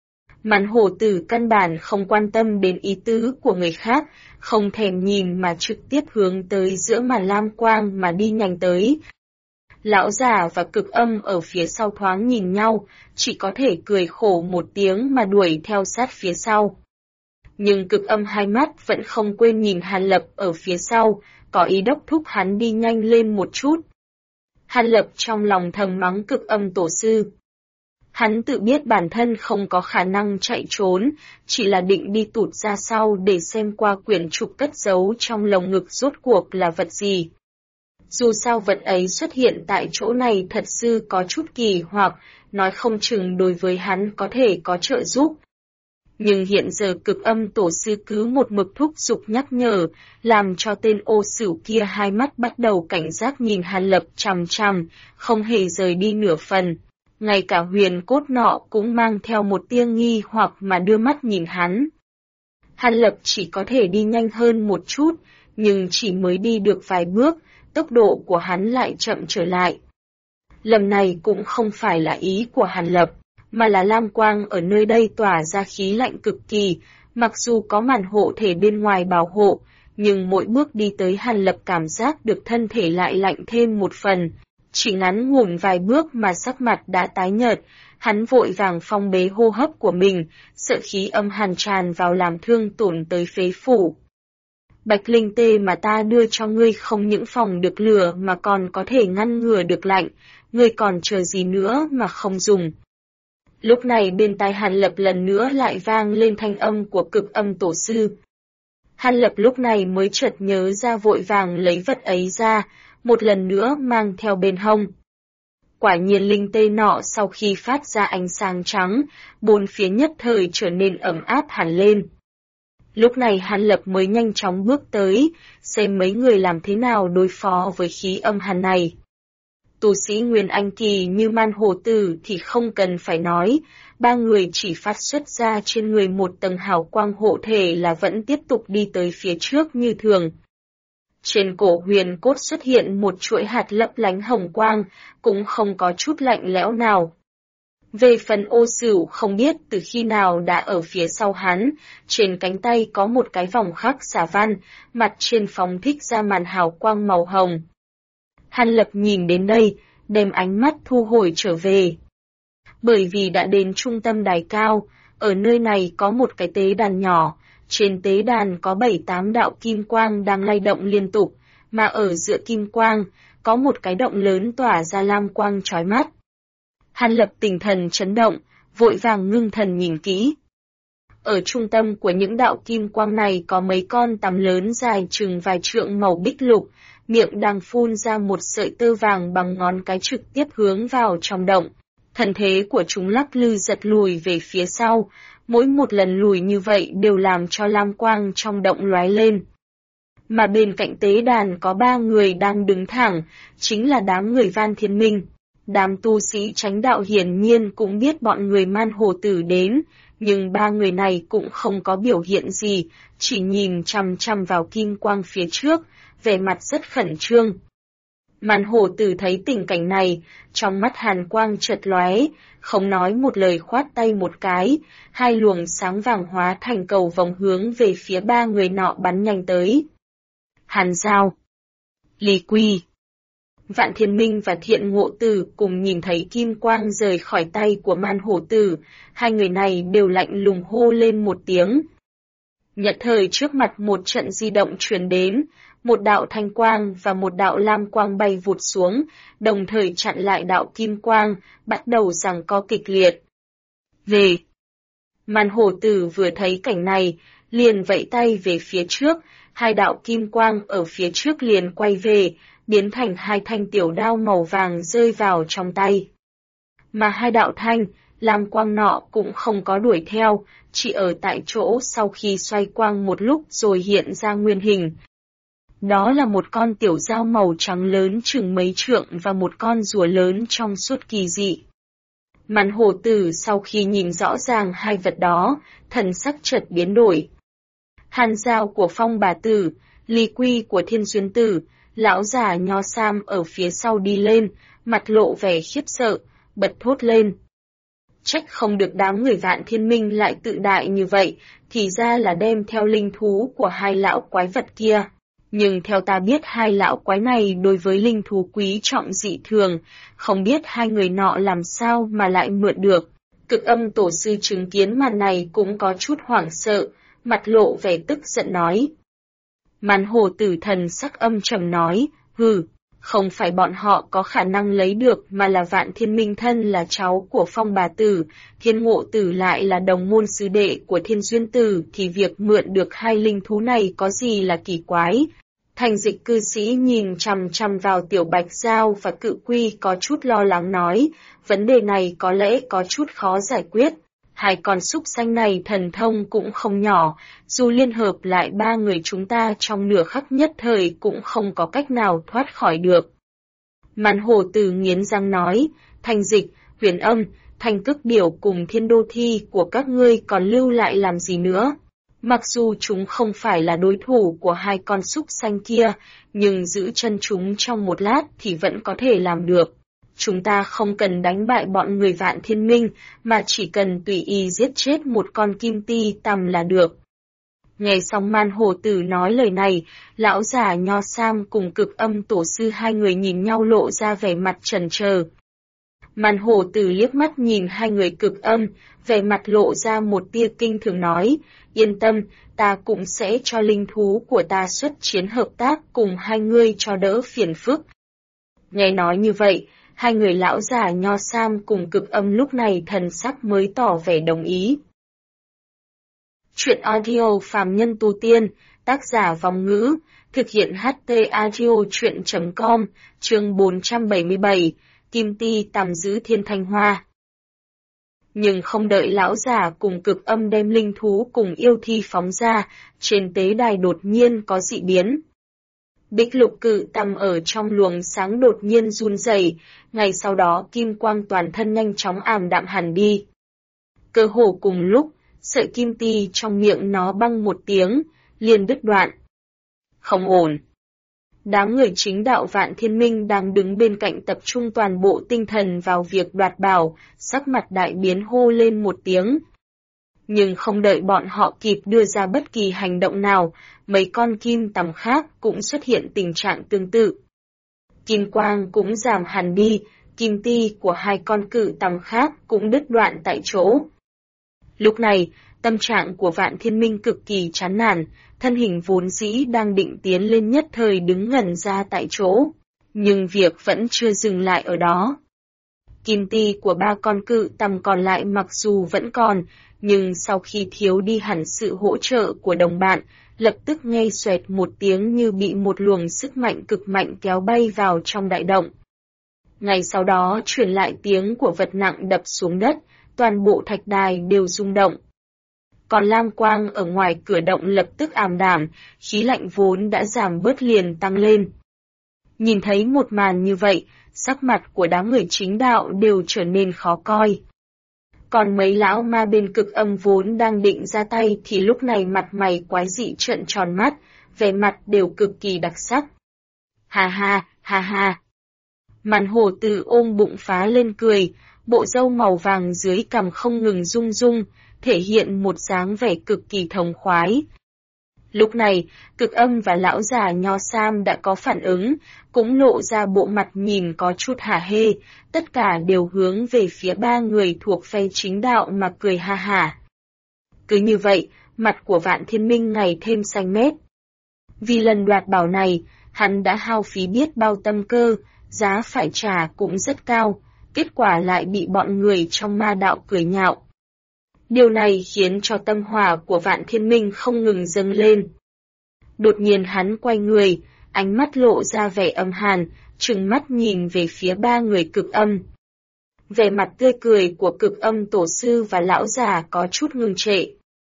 Màn hổ tử căn bản không quan tâm đến ý tứ của người khác, không thèm nhìn mà trực tiếp hướng tới giữa màn lam quang mà đi nhanh tới. Lão già và Cực Âm ở phía sau thoáng nhìn nhau, chỉ có thể cười khổ một tiếng mà đuổi theo sát phía sau. Nhưng Cực Âm hai mắt vẫn không quên nhìn Hàn Lập ở phía sau, có ý đốc thúc hắn đi nhanh lên một chút. Hàn Lập trong lòng thầm mắng Cực Âm tổ sư. Hắn tự biết bản thân không có khả năng chạy trốn, chỉ là định đi tụt ra sau để xem qua quyển trục cất giấu trong lồng ngực rốt cuộc là vật gì. Dù sao vật ấy xuất hiện tại chỗ này thật sự có chút kỳ hoặc, nói không chừng đối với hắn có thể có trợ giúp. Nhưng hiện giờ Cực Âm tổ sư cứ một mực thúc giục nhắc nhở, làm cho tên ô sửu kia hai mắt bắt đầu cảnh giác nhìn Hàn Lập chằm chằm, không hề rời đi nửa phần. Ngay cả huyền cốt nọ cũng mang theo một tia nghi hoặc mà đưa mắt nhìn hắn. Hàn Lập chỉ có thể đi nhanh hơn một chút, nhưng chỉ mới đi được vài bước, tốc độ của hắn lại chậm trở lại. Lần này cũng không phải là ý của Hàn Lập, mà là lam quang ở nơi đây tỏa ra khí lạnh cực kỳ, mặc dù có màn hộ thể bên ngoài bảo hộ, nhưng mỗi bước đi tới Hàn Lập cảm giác được thân thể lại lạnh thêm một phần. Chỉ ngắn ngủn vài bước mà sắc mặt đã tái nhợt, hắn vội vàng phong bế hô hấp của mình, sợ khí âm hàn tràn vào làm thương tổn tới phế phủ. Bạch linh tê mà ta đưa cho ngươi không những phòng được lửa mà còn có thể ngăn ngừa được lạnh, ngươi còn chờ gì nữa mà không dùng. Lúc này bên tai Hàn Lập lần nữa lại vang lên thanh âm của Cực Âm tổ sư. Hàn Lập lúc này mới chợt nhớ ra vội vàng lấy vật ấy ra, một lần nữa mang theo bên hông. Quả nhiên linh tê nọ sau khi phát ra ánh sáng trắng, bốn phía nhất thời trở nên ấm áp hẳn lên. Lúc này Hàn Lập mới nhanh chóng bước tới, xem mấy người làm thế nào đối phó với khí âm hàn này. Tu sĩ Nguyên Anh Kỳ như Man Hồ Tử thì không cần phải nói, ba người chỉ phát xuất ra trên người một tầng hào quang hộ thể là vẫn tiếp tục đi tới phía trước như thường. Trên cổ huyền cốt xuất hiện một chuỗi hạt lấp lánh hồng quang, cũng không có chút lạnh lẽo nào. Về phần ô sửu không biết từ khi nào đã ở phía sau hắn, trên cánh tay có một cái vòng khắc xà văn, mặt trên phóng thích ra màn hào quang màu hồng. Hàn Lập nhìn đến đây, đem ánh mắt thu hồi trở về. Bởi vì đã đến trung tâm đài cao, ở nơi này có một cái tế đàn nhỏ, trên tế đàn có 7-8 đạo kim quang đang lay động liên tục, mà ở giữa kim quang, có một cái động lớn tỏa ra lam quang chói mắt. Hàn Lập tinh thần chấn động, vội vàng ngưng thần nhìn kỹ. Ở trung tâm của những đạo kim quang này có mấy con tằm lớn dài chừng vài trượng màu bích lục, miệng đang phun ra một sợi tơ vàng bằng ngón cái trực tiếp hướng vào trong động. Thân thế của chúng lắc lư giật lùi về phía sau, mỗi một lần lùi như vậy đều làm cho lam quang trong động lóe lên. Mà bên cạnh tế đàn có 3 người đang đứng thẳng, chính là đám người Van Thiên Minh. Đám tu sĩ chánh đạo hiển nhiên cũng biết bọn người Man Hồ Tử đến, nhưng 3 người này cũng không có biểu hiện gì, chỉ nhìn chằm chằm vào kim quang phía trước, vẻ mặt rất khẩn trương. Man Hồ Tử thấy tình cảnh này, trong mắt hàn quang chợt lóe, không nói một lời khoát tay một cái, hai luồng sáng vàng hóa thành cầu vòng hướng về phía 3 người nọ bắn nhanh tới. Hàn Giao, Lý Quy, Vạn Thiên Minh và Thiện Ngộ Tử cùng nhìn thấy kim quang rời khỏi tay của Man Hổ Tử, hai người này đều lạnh lùng hô lên một tiếng. Nhất thời trước mặt một trận di động truyền đến, một đạo thanh quang và một đạo lam quang bay vụt xuống, đồng thời chặn lại đạo kim quang, bắt đầu giằng co kịch liệt. Về! Man Hổ Tử vừa thấy cảnh này, liền vẫy tay về phía trước, hai đạo kim quang ở phía trước liền quay về, biến thành hai thanh tiểu đao màu vàng rơi vào trong tay. Mà hai đạo thanh, lam quang nọ cũng không có đuổi theo, chỉ ở tại chỗ sau khi xoay quang một lúc rồi hiện ra nguyên hình. Đó là một con tiểu dao màu trắng lớn chừng mấy trượng và một con rùa lớn trong suốt kỳ dị. Man Hổ Tử sau khi nhìn rõ ràng hai vật đó, thần sắc chợt biến đổi. Hàn Giao của Phong Bà Tử, Lý Quy của Thiên Xuyên Tử, lão già nho sam ở phía sau đi lên, mặt lộ vẻ khiếp sợ, bật thốt lên. Trách không được đám người Vạn Thiên Minh lại tự đại như vậy, thì ra là đem theo linh thú của hai lão quái vật kia. Nhưng theo ta biết hai lão quái này đối với linh thú quý trọng dị thường, không biết hai người nọ làm sao mà lại mượn được. Cực Âm tổ sư chứng kiến màn này cũng có chút hoảng sợ, mặt lộ vẻ tức giận nói. Màn Hồ Tử thần sắc âm trầm nói, không phải bọn họ có khả năng lấy được mà là Vạn Thiên Minh thân là cháu của Phong Bà Tử, Thiên Ngộ Tử lại là đồng môn sư đệ của Thiên Duyên Tử thì việc mượn được hai linh thú này có gì là kỳ quái. Thành Dịch cư sĩ nhìn chằm chằm vào Tiểu Bạch Giao và Cự Quy có chút lo lắng nói, vấn đề này có lẽ có chút khó giải quyết. Hai con súc sanh này thần thông cũng không nhỏ, dù liên hợp lại ba người chúng ta trong nửa khắc nhất thời cũng không có cách nào thoát khỏi được. Màn Hồ Tử nghiến răng nói, Thành Dịch, Huyền Âm, Thanh Cức Điểu cùng Thiên Đô Thi của các ngươi còn lưu lại làm gì nữa? Mặc dù chúng không phải là đối thủ của hai con súc sanh kia, nhưng giữ chân chúng trong một lát thì vẫn có thể làm được. Chúng ta không cần đánh bại bọn người Vạn Thiên Minh, mà chỉ cần tùy ý giết chết một con kim ti tằm là được. Nghe xong Màn Hồ Tử nói lời này, lão già Nho Sam cùng Cực Âm tổ sư hai người nhìn nhau lộ ra vẻ mặt chần chờ. Màn Hồ Tử liếc mắt nhìn hai người Cực Âm, vẻ mặt lộ ra một tia kinh thường nói, yên tâm, ta cũng sẽ cho linh thú của ta xuất chiến hợp tác cùng hai ngươi cho đỡ phiền phức. Nghe nói như vậy, hai người lão già Nho Sam cùng Cực Âm lúc này thần sắc mới tỏ vẻ đồng ý. Chuyện audio Phàm Nhân Tu Tiên, tác giả Vong Ngữ, thực hiện HT Audio Chuyện.com, chương 477, Kim Ti tạm giữ Thiên Thanh Hoa. Nhưng không đợi lão già cùng Cực Âm đem linh thú cùng yêu thi phóng ra, trên tế đài đột nhiên có dị biến. Bích lục cự tằm ở trong luồng sáng đột nhiên run rẩy, ngay sau đó kim quang toàn thân nhanh chóng ảm đạm hẳn đi. Cơ hồ cùng lúc, sợi kim ti trong miệng nó băng một tiếng, liền đứt đoạn. Không ổn. Đám người chính đạo Vạn Thiên Minh đang đứng bên cạnh tập trung toàn bộ tinh thần vào việc đoạt bảo, sắc mặt đại biến hô lên một tiếng. Nhưng không đợi bọn họ kịp đưa ra bất kỳ hành động nào, mấy con kim tằm khác cũng xuất hiện tình trạng tương tự. Kim quang cũng giảm hẳn đi, kim ti của hai con cự tằm khác cũng đứt đoạn tại chỗ. Lúc này, tâm trạng của Vạn Thiên Minh cực kỳ chán nản, thân hình vốn dĩ đang định tiến lên nhất thời đứng ngẩn ra tại chỗ. Nhưng việc vẫn chưa dừng lại ở đó. Kim ti của ba con cự tằm còn lại mặc dù vẫn còn, nhưng sau khi thiếu đi hẳn sự hỗ trợ của đồng bạn, lập tức nghe xoẹt một tiếng như bị một luồng sức mạnh cực mạnh kéo bay vào trong đại động. Ngay sau đó truyền lại tiếng của vật nặng đập xuống đất, toàn bộ thạch đài đều rung động. Còn lam quang ở ngoài cửa động lập tức ảm đạm, khí lạnh vốn đã giảm bớt liền tăng lên. Nhìn thấy một màn như vậy, sắc mặt của đám người chính đạo đều trở nên khó coi. Còn mấy lão ma bên Cực Âm vốn đang định ra tay thì lúc này mặt mày quái dị trợn tròn mắt, vẻ mặt đều cực kỳ đặc sắc. Ha ha, ha ha. Màn Hồ Tử ôm bụng phá lên cười, bộ râu màu vàng dưới cằm không ngừng rung rung, thể hiện một dáng vẻ cực kỳ thống khoái. Lúc này, Cực Âm và lão già Nho Sam đã có phản ứng, cũng lộ ra bộ mặt nhìn có chút hả hê, tất cả đều hướng về phía ba người thuộc phe chính đạo mà cười ha hả. Cứ như vậy, mặt của Vạn Thiên Minh ngày thêm xanh mét. Vì lần đoạt bảo này, hắn đã hao phí biết bao tâm cơ, giá phải trả cũng rất cao, kết quả lại bị bọn người trong ma đạo cười nhạo. Điều này khiến cho tâm hỏa của Vạn Thiên Minh không ngừng dâng lên. Đột nhiên hắn quay người, ánh mắt lộ ra vẻ âm hàn, trừng mắt nhìn về phía ba người Cực Âm. Vẻ mặt tươi cười của Cực Âm tổ sư và lão già có chút ngưng trệ.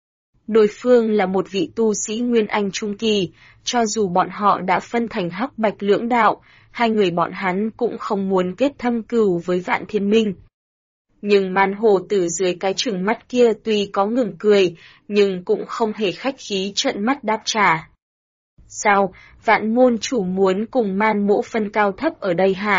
Đối phương là một vị tu sĩ Nguyên Anh Trung Kỳ, cho dù bọn họ đã phân thành hắc bạch lưỡng đạo, hai người bọn hắn cũng không muốn kết thâm cừu với Vạn Thiên Minh. Nhưng Màn Hồ Tử dưới cái trừng mắt kia tuy có ngừng cười, nhưng cũng không hề khách khí trợn mắt đáp trả. Sao, Vạn môn chủ muốn cùng Man mỗ phân cao thấp ở đây hả?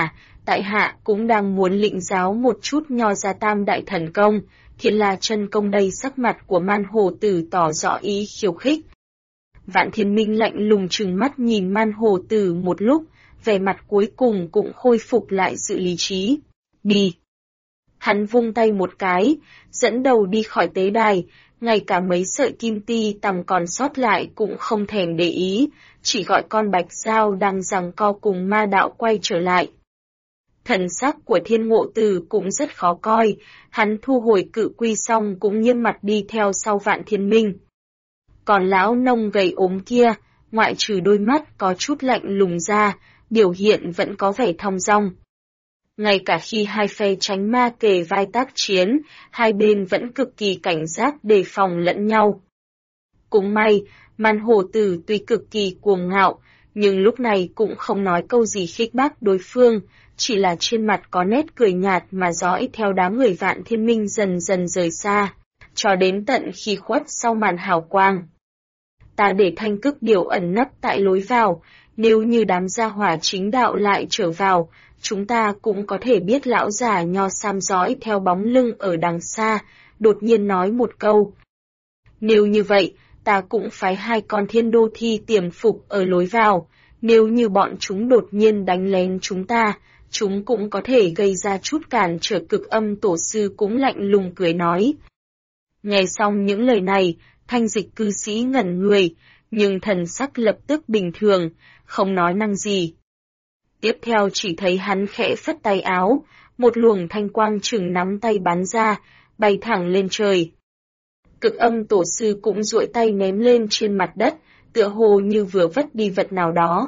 Tại hạ cũng đang muốn lĩnh giáo một chút Nho ra Tam đại thần công, Thiên La chân công đây. Sắc mặt của Man Hồ Tử tỏ rõ ý khiêu khích. Vạn Thiên Minh lạnh lùng trừng mắt nhìn Man Hồ Tử một lúc, vẻ mặt cuối cùng cũng khôi phục lại sự lý trí. Đi! Hắn vung tay một cái, dẫn đầu đi khỏi tế đài, ngay cả mấy sợi kim ti tằm còn sót lại cũng không thèm để ý, chỉ gọi con Bạch Dao đang giằng co cùng ma đạo quay trở lại. Thần sắc của Thiên Ngộ Tử cũng rất khó coi, hắn thu hồi cự quy xong cũng nghiêm mặt đi theo sau Vạn Thiên Minh. Còn lão nông gầy ốm kia, ngoại trừ đôi mắt có chút lạnh lùng ra, biểu hiện vẫn có vẻ thong dong. Ngay cả khi hai phe tránh ma kề vai tác chiến, hai bên vẫn cực kỳ cảnh giác đề phòng lẫn nhau. Cũng may, Man Hồ Tử tuy cực kỳ cuồng ngạo, nhưng lúc này cũng không nói câu gì khích bác đối phương, chỉ là trên mặt có nét cười nhạt mà dõi theo đám người Vạn Thiên Minh dần dần rời xa, cho đến tận khi khuất sau màn hào quang. Ta để Thanh Cức Điểu ẩn nấp tại lối vào, nếu như đám gia hỏa chính đạo lại trở vào, chúng ta cũng có thể biết lão già Nho Sam dõi theo bóng lưng ở đằng xa, đột nhiên nói một câu. Nếu như vậy, ta cũng phái 2 con Thiên Đô Thi tiềm phục ở lối vào, nếu như bọn chúng đột nhiên đánh lén chúng ta, chúng cũng có thể gây ra chút cản trở. Cực Âm Tổ sư cũng lạnh lùng cười nói. Nghe xong những lời này, Thanh Dịch cư sĩ ngẩn người, nhưng thần sắc lập tức bình thường, không nói năng gì. Tiếp theo chỉ thấy hắn khẽ phất tay áo, một luồng thanh quang chừng nắm tay bắn ra, bay thẳng lên trời. Cực Âm Tổ sư cũng duỗi tay ném lên trên mặt đất, tựa hồ như vừa vất đi vật nào đó.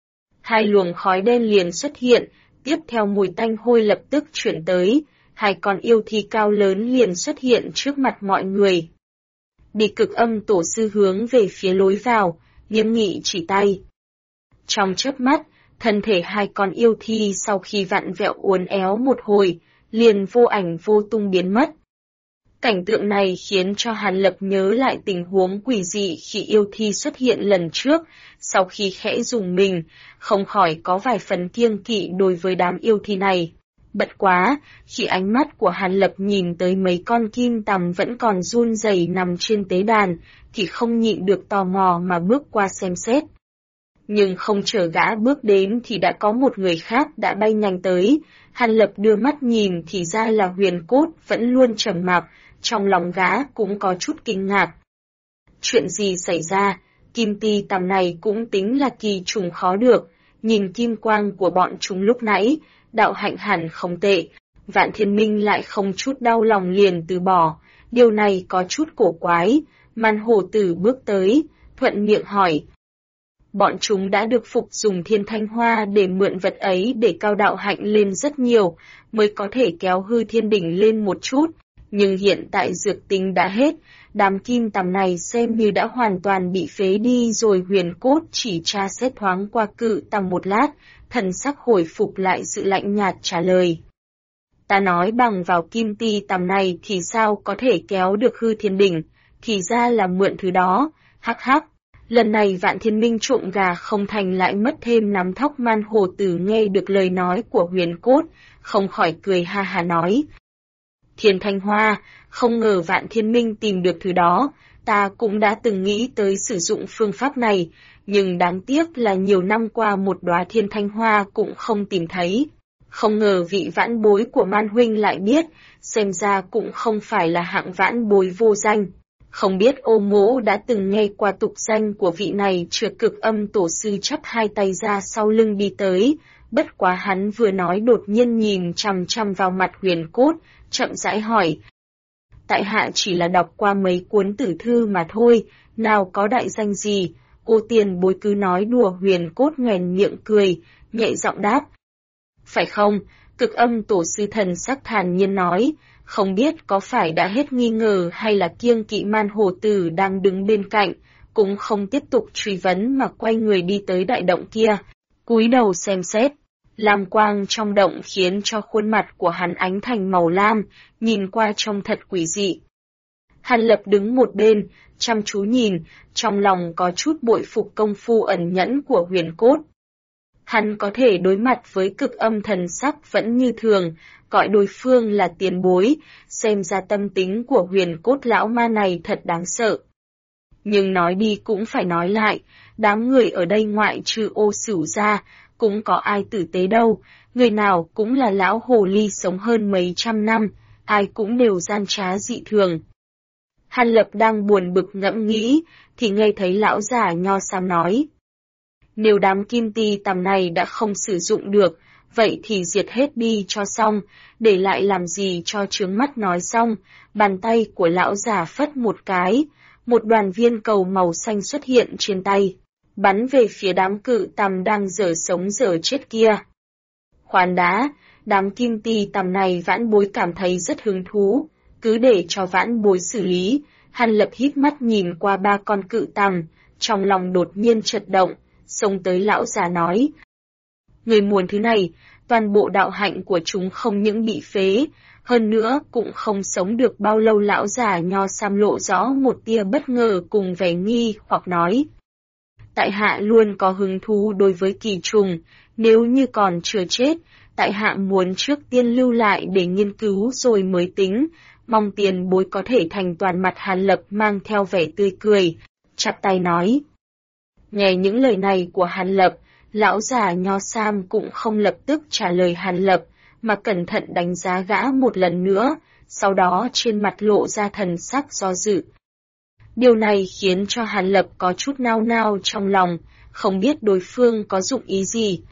2 luồng khói đen liền xuất hiện, tiếp theo mùi tanh hôi lập tức chuyển tới, 2 con yêu thi cao lớn liền xuất hiện trước mặt mọi người. Đi. Cực Âm Tổ sư hướng về phía lối vào, nghiêm nghị chỉ tay. Trong chớp mắt, thân thể 2 con yêu thi sau khi vặn vẹo uốn éo một hồi, liền vô ảnh vô tung biến mất. Cảnh tượng này khiến cho Hàn Lập nhớ lại tình huống quỷ dị khi yêu thi xuất hiện lần trước, sau khi khẽ dùng mình, không khỏi có vài phần kiêng kỵ đối với đám yêu thi này. Bất quá, khi ánh mắt của Hàn Lập nhìn tới mấy con kim tằm vẫn còn run rẩy nằm trên tế đàn, thì không nhịn được tò mò mà bước qua xem xét. Nhưng không chờ gã bước đến thì đã có một người khác đã bay nhanh tới, Hàn Lập đưa mắt nhìn thì ra là Huyền Cốt vẫn luôn trầm mặc, trong lòng gã cũng có chút kinh ngạc. Chuyện gì xảy ra, kim ti tằm này cũng tính là kỳ trùng khó được, nhìn kim quang của bọn chúng lúc nãy, đạo hạnh hẳn không tệ, Vạn Thiên Minh lại không chút đau lòng liền từ bỏ, điều này có chút cổ quái. Man Hồ Tử bước tới, thuận miệng hỏi. Bọn chúng đã được phục dùng Thiên Thanh Hoa để mượn vật ấy để cao đạo hạnh lên rất nhiều, mới có thể kéo hư thiên đỉnh lên một chút, nhưng hiện tại dược tính đã hết, đám kim tằm này xem như đã hoàn toàn bị phế đi rồi. Huyền Cốt chỉ tra xét thoáng qua cự tằm một lát, thần sắc hồi phục lại sự lạnh nhạt trả lời. Ta nói bằng vào kim ti tằm này thì sao có thể kéo được hư thiên đỉnh, thì ra là mượn thứ đó, hắc hắc. Lần này Vạn Thiên Minh trộm gà không thành lại mất thêm nắm thóc. Man Hồ Tử nghe được lời nói của Huyền Cốt, không khỏi cười ha ha nói. Thiên Thanh Hoa, không ngờ Vạn Thiên Minh tìm được thứ đó, ta cũng đã từng nghĩ tới sử dụng phương pháp này, nhưng đáng tiếc là nhiều năm qua một đóa Thiên Thanh Hoa cũng không tìm thấy. Không ngờ vị vãn bối của Man huynh lại biết, xem ra cũng không phải là hạng vãn bối vô danh. Không biết Ô Mỗ đã từng nghe qua tục danh của vị này chưa? Cực Âm Tổ sư chắp 2 tay ra sau lưng đi tới, bất quá hắn vừa nói đột nhiên nhìn chằm chằm vào mặt Huyền Cốt, chậm rãi hỏi. Tại hạ chỉ là đọc qua mấy cuốn tử thư mà thôi, nào có đại danh gì, Ô tiền bối cứ nói đùa. Huyền Cốt nhoẻn miệng cười, nhẹ giọng đáp. Phải không? Cực Âm Tổ sư thần sắc thản nhiên nói, không biết có phải đã hết nghi ngờ hay là kiêng kỵ. Man Hồ Tử đang đứng bên cạnh, cũng không tiếp tục truy vấn mà quay người đi tới đại động kia, cúi đầu xem xét. Lam quang trong động khiến cho khuôn mặt của hắn ánh thành màu lam, nhìn qua trông thật quỷ dị. Hàn Lập đứng một bên, chăm chú nhìn, trong lòng có chút bội phục công phu ẩn nhẫn của Huyền Cốt. Hắn có thể đối mặt với Cực Âm thần sắc vẫn như thường, gọi đối phương là tiền bối, xem ra tâm tính của huyền cốt lão ma này thật đáng sợ. Nhưng nói đi cũng phải nói lại, đám người ở đây ngoại trừ Ô Sửu ra, cũng có ai tử tế đâu, người nào cũng là lão hồ ly sống hơn mấy trăm năm, ai cũng đều gian trá dị thường. Hàn Lập đang buồn bực ngẫm nghĩ, thì nghe thấy lão già nho xám nói. Nếu đám kim ti tằm này đã không sử dụng được, vậy thì diệt hết đi cho xong, để lại làm gì cho chướng mắt. Nói xong, bàn tay của lão già phất một cái, một đoàn viên cầu màu xanh xuất hiện trên tay, bắn về phía đám cự tằm đang dở sống dở chết kia. Khoan đã, đám kim ti tằm này Vãn Bối cảm thấy rất hứng thú, cứ để cho Vãn Bối xử lý. Hàn Lập híp mắt nhìn qua ba con cự tằm, trong lòng đột nhiên chợt động, xông tới lão già nói. Người muốn thứ này, toàn bộ đạo hạnh của chúng không những bị phế, hơn nữa cũng không sống được bao lâu. Lão già nho xám lộ rõ một tia bất ngờ cùng vẻ nghi hoặc nói. Tại hạ luôn có hứng thú đối với kỳ trùng, nếu như còn chưa chết, tại hạ muốn trước tiên lưu lại để nghiên cứu rồi mới tính, mong tiền bối có thể thành toàn. Mặt Hàn Lập mang theo vẻ tươi cười, chắp tay nói. Nghe những lời này của Hàn Lập, lão già nho xám cũng không lập tức trả lời Hàn Lập, mà cẩn thận đánh giá gã một lần nữa, sau đó trên mặt lộ ra thần sắc do dự. Điều này khiến cho Hàn Lập có chút nao nao trong lòng, không biết đối phương có dụng ý gì.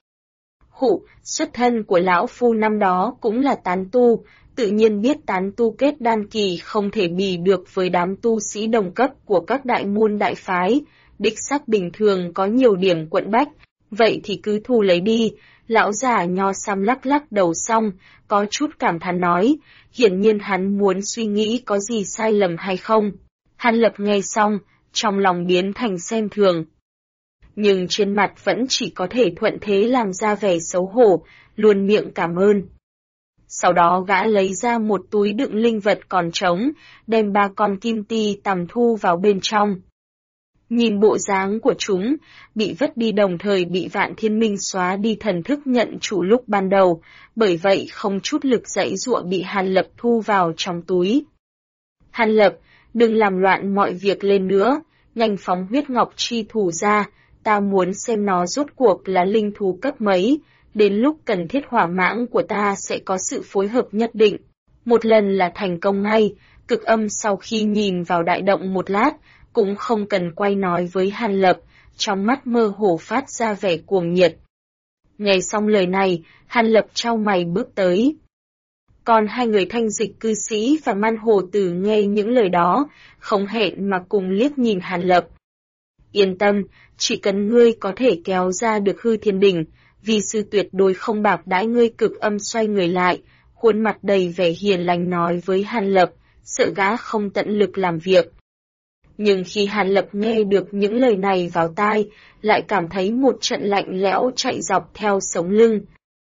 Xuất thân của lão phu năm đó cũng là tán tu, tự nhiên biết tán tu kết đan kỳ không thể bì được với đám tu sĩ đồng cấp của các đại môn đại phái, đích xác bình thường có nhiều điểm quẫn bách, vậy thì cứ thu lấy đi. Lão già nho xám lắc lắc đầu xong, có chút cảm thán nói, hiển nhiên hắn muốn suy nghĩ có gì sai lầm hay không. Hàn Lập nghe xong, trong lòng biến thành xem thường. Nhưng trên mặt vẫn chỉ có thể thuận thế làm ra vẻ xấu hổ, luôn miệng cảm ơn. Sau đó gã lấy ra một túi đựng linh vật còn trống, đem ba con kim ti tằm thu vào bên trong. Nhìn bộ dáng của chúng, bị vứt đi đồng thời bị Vạn Thiên Minh xóa đi thần thức nhận chủ lúc ban đầu, bởi vậy không chút lực giãy giụa bị Hàn Lập thu vào trong túi. Hàn Lập, đừng làm loạn mọi việc lên nữa, nhanh phóng huyết ngọc chi thủ ra, ta muốn xem nó rốt cuộc là linh thú cấp mấy, đến lúc cần thiết hỏa mãng của ta sẽ có sự phối hợp nhất định. Một lần là thành công ngay. Cực Âm sau khi nhìn vào đại động một lát, cũng không cần quay nói với Hàn Lập, trong mắt mơ hồ phát ra vẻ cuồng nhiệt. Nghe xong lời này, Hàn Lập chau mày bước tới. Còn hai người Thanh Dịch cư sĩ và Man Hồ Tử nghe những lời đó, không hẹn mà cùng liếc nhìn Hàn Lập. Yên tâm, chỉ cần ngươi có thể kéo ra được Hư Thiên Đỉnh, vì sư tuyệt đối không bạc đãi ngươi. Cực Âm xoay người lại, khuôn mặt đầy vẻ hiền lành nói với Hàn Lập, sợ gã không tận lực làm việc. Nhưng khi Hàn Lập nghe được những lời này vào tai, lại cảm thấy một trận lạnh lẽo chạy dọc theo sống lưng.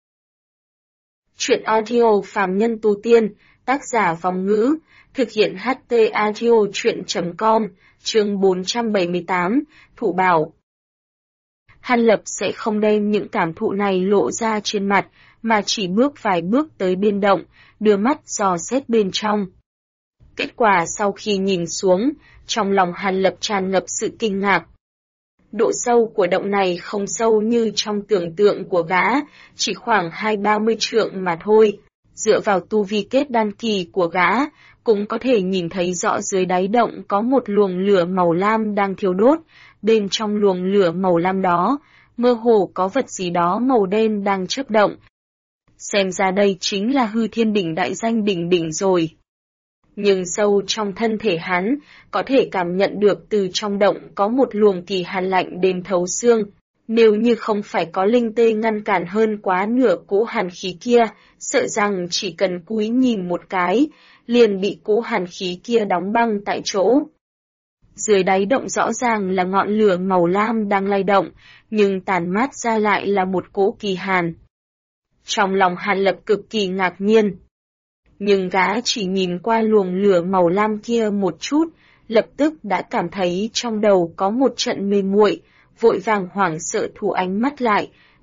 Chuyện audio Phàm Nhân Tu Tiên, tác giả Vong Ngữ, thực hiện HT Audio Chuyện.com, chương 478, Thủ Bảo. Hàn Lập sẽ không đem những cảm thụ này lộ ra trên mặt, mà chỉ bước vài bước tới bên động, đưa mắt dò xét bên trong. Kết quả sau khi nhìn xuống, trong lòng Hàn Lập tràn ngập sự kinh ngạc. Độ sâu của động này không sâu như trong tưởng tượng của gã, chỉ khoảng 20-30 trượng mà thôi. Dựa vào tu vi kết đan kỳ của gã, cũng có thể nhìn thấy rõ dưới đáy động có một luồng lửa màu lam đang thiêu đốt, bên trong luồng lửa màu lam đó, mơ hồ có vật gì đó màu đen đang chớp động. Xem ra đây chính là Hư Thiên Đỉnh đại danh đỉnh đỉnh rồi. Nhưng sâu trong thân thể hắn, có thể cảm nhận được từ trong động có một luồng kỳ hàn lạnh đến thấu xương. Nếu như không phải có linh tê ngăn cản hơn quá nửa cỗ hàn khí kia, sợ rằng chỉ cần cúi nhìn một cái, liền bị cỗ hàn khí kia đóng băng tại chỗ. Dưới đáy động rõ ràng là ngọn lửa màu lam đang lay động, nhưng tản mát ra lại là một cỗ kỳ hàn. Trong lòng Hàn Lập cực kỳ ngạc nhiên. Nhưng gã chỉ nhìn qua luồng lửa màu lam kia một chút, lập tức đã cảm thấy trong đầu có một trận mê muội, vội vàng hoảng sợ thu ánh mắt lại,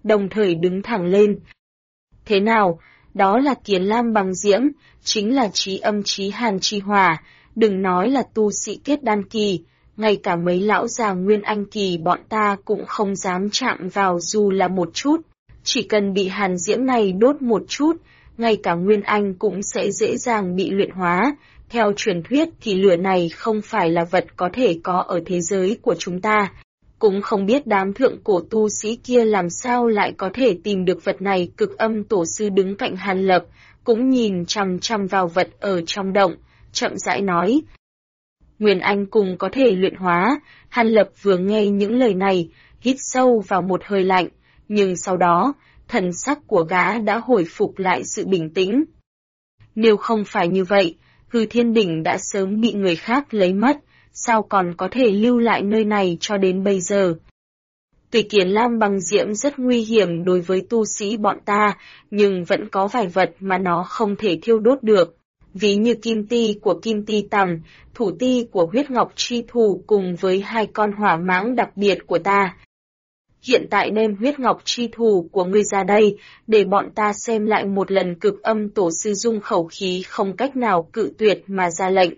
đồng thời đứng thẳng lên. Thế nào, đó là Kiến Lam bằng diễm, chính là chí âm chí hàn chi hỏa, đừng nói là tu sĩ kết đan kỳ, ngay cả mấy lão già nguyên anh kỳ bọn ta cũng không dám chạm vào dù là một chút, chỉ cần bị hàn diễm này đốt một chút, ngay cả nguyên anh cũng sẽ dễ dàng bị luyện hóa. Theo truyền thuyết thì lửa này không phải là vật có thể có ở thế giới của chúng ta. Cũng không biết đám thượng cổ tu sĩ kia làm sao lại có thể tìm được vật này. Cực Âm tổ sư đứng cạnh Hàn Lập, cũng nhìn chằm chằm vào vật ở trong động, chậm rãi nói. Nguyên Anh cùng có thể luyện hóa. Hàn Lập vừa nghe những lời này, hít sâu vào một hơi lạnh, nhưng sau đó, thần sắc của gã đã hồi phục lại sự bình tĩnh. Nếu không phải như vậy, Hư Thiên Đỉnh đã sớm bị người khác lấy mất, sao còn có thể lưu lại nơi này cho đến bây giờ. Tuy Kiến Lam bằng diễm rất nguy hiểm đối với tu sĩ bọn ta, nhưng vẫn có vài vật mà nó không thể thiêu đốt được. Ví như kim ti của Kim Ti Tằm, thủ ti của Huyết Ngọc Chi Thù cùng với 2 con hỏa mãng đặc biệt của ta. Hiện tại đem Huyết Ngọc Chi Thù của ngươi ra đây, để bọn ta xem lại một lần. Cực Âm tổ sư dung khẩu khí không cách nào cự tuyệt mà ra lệnh.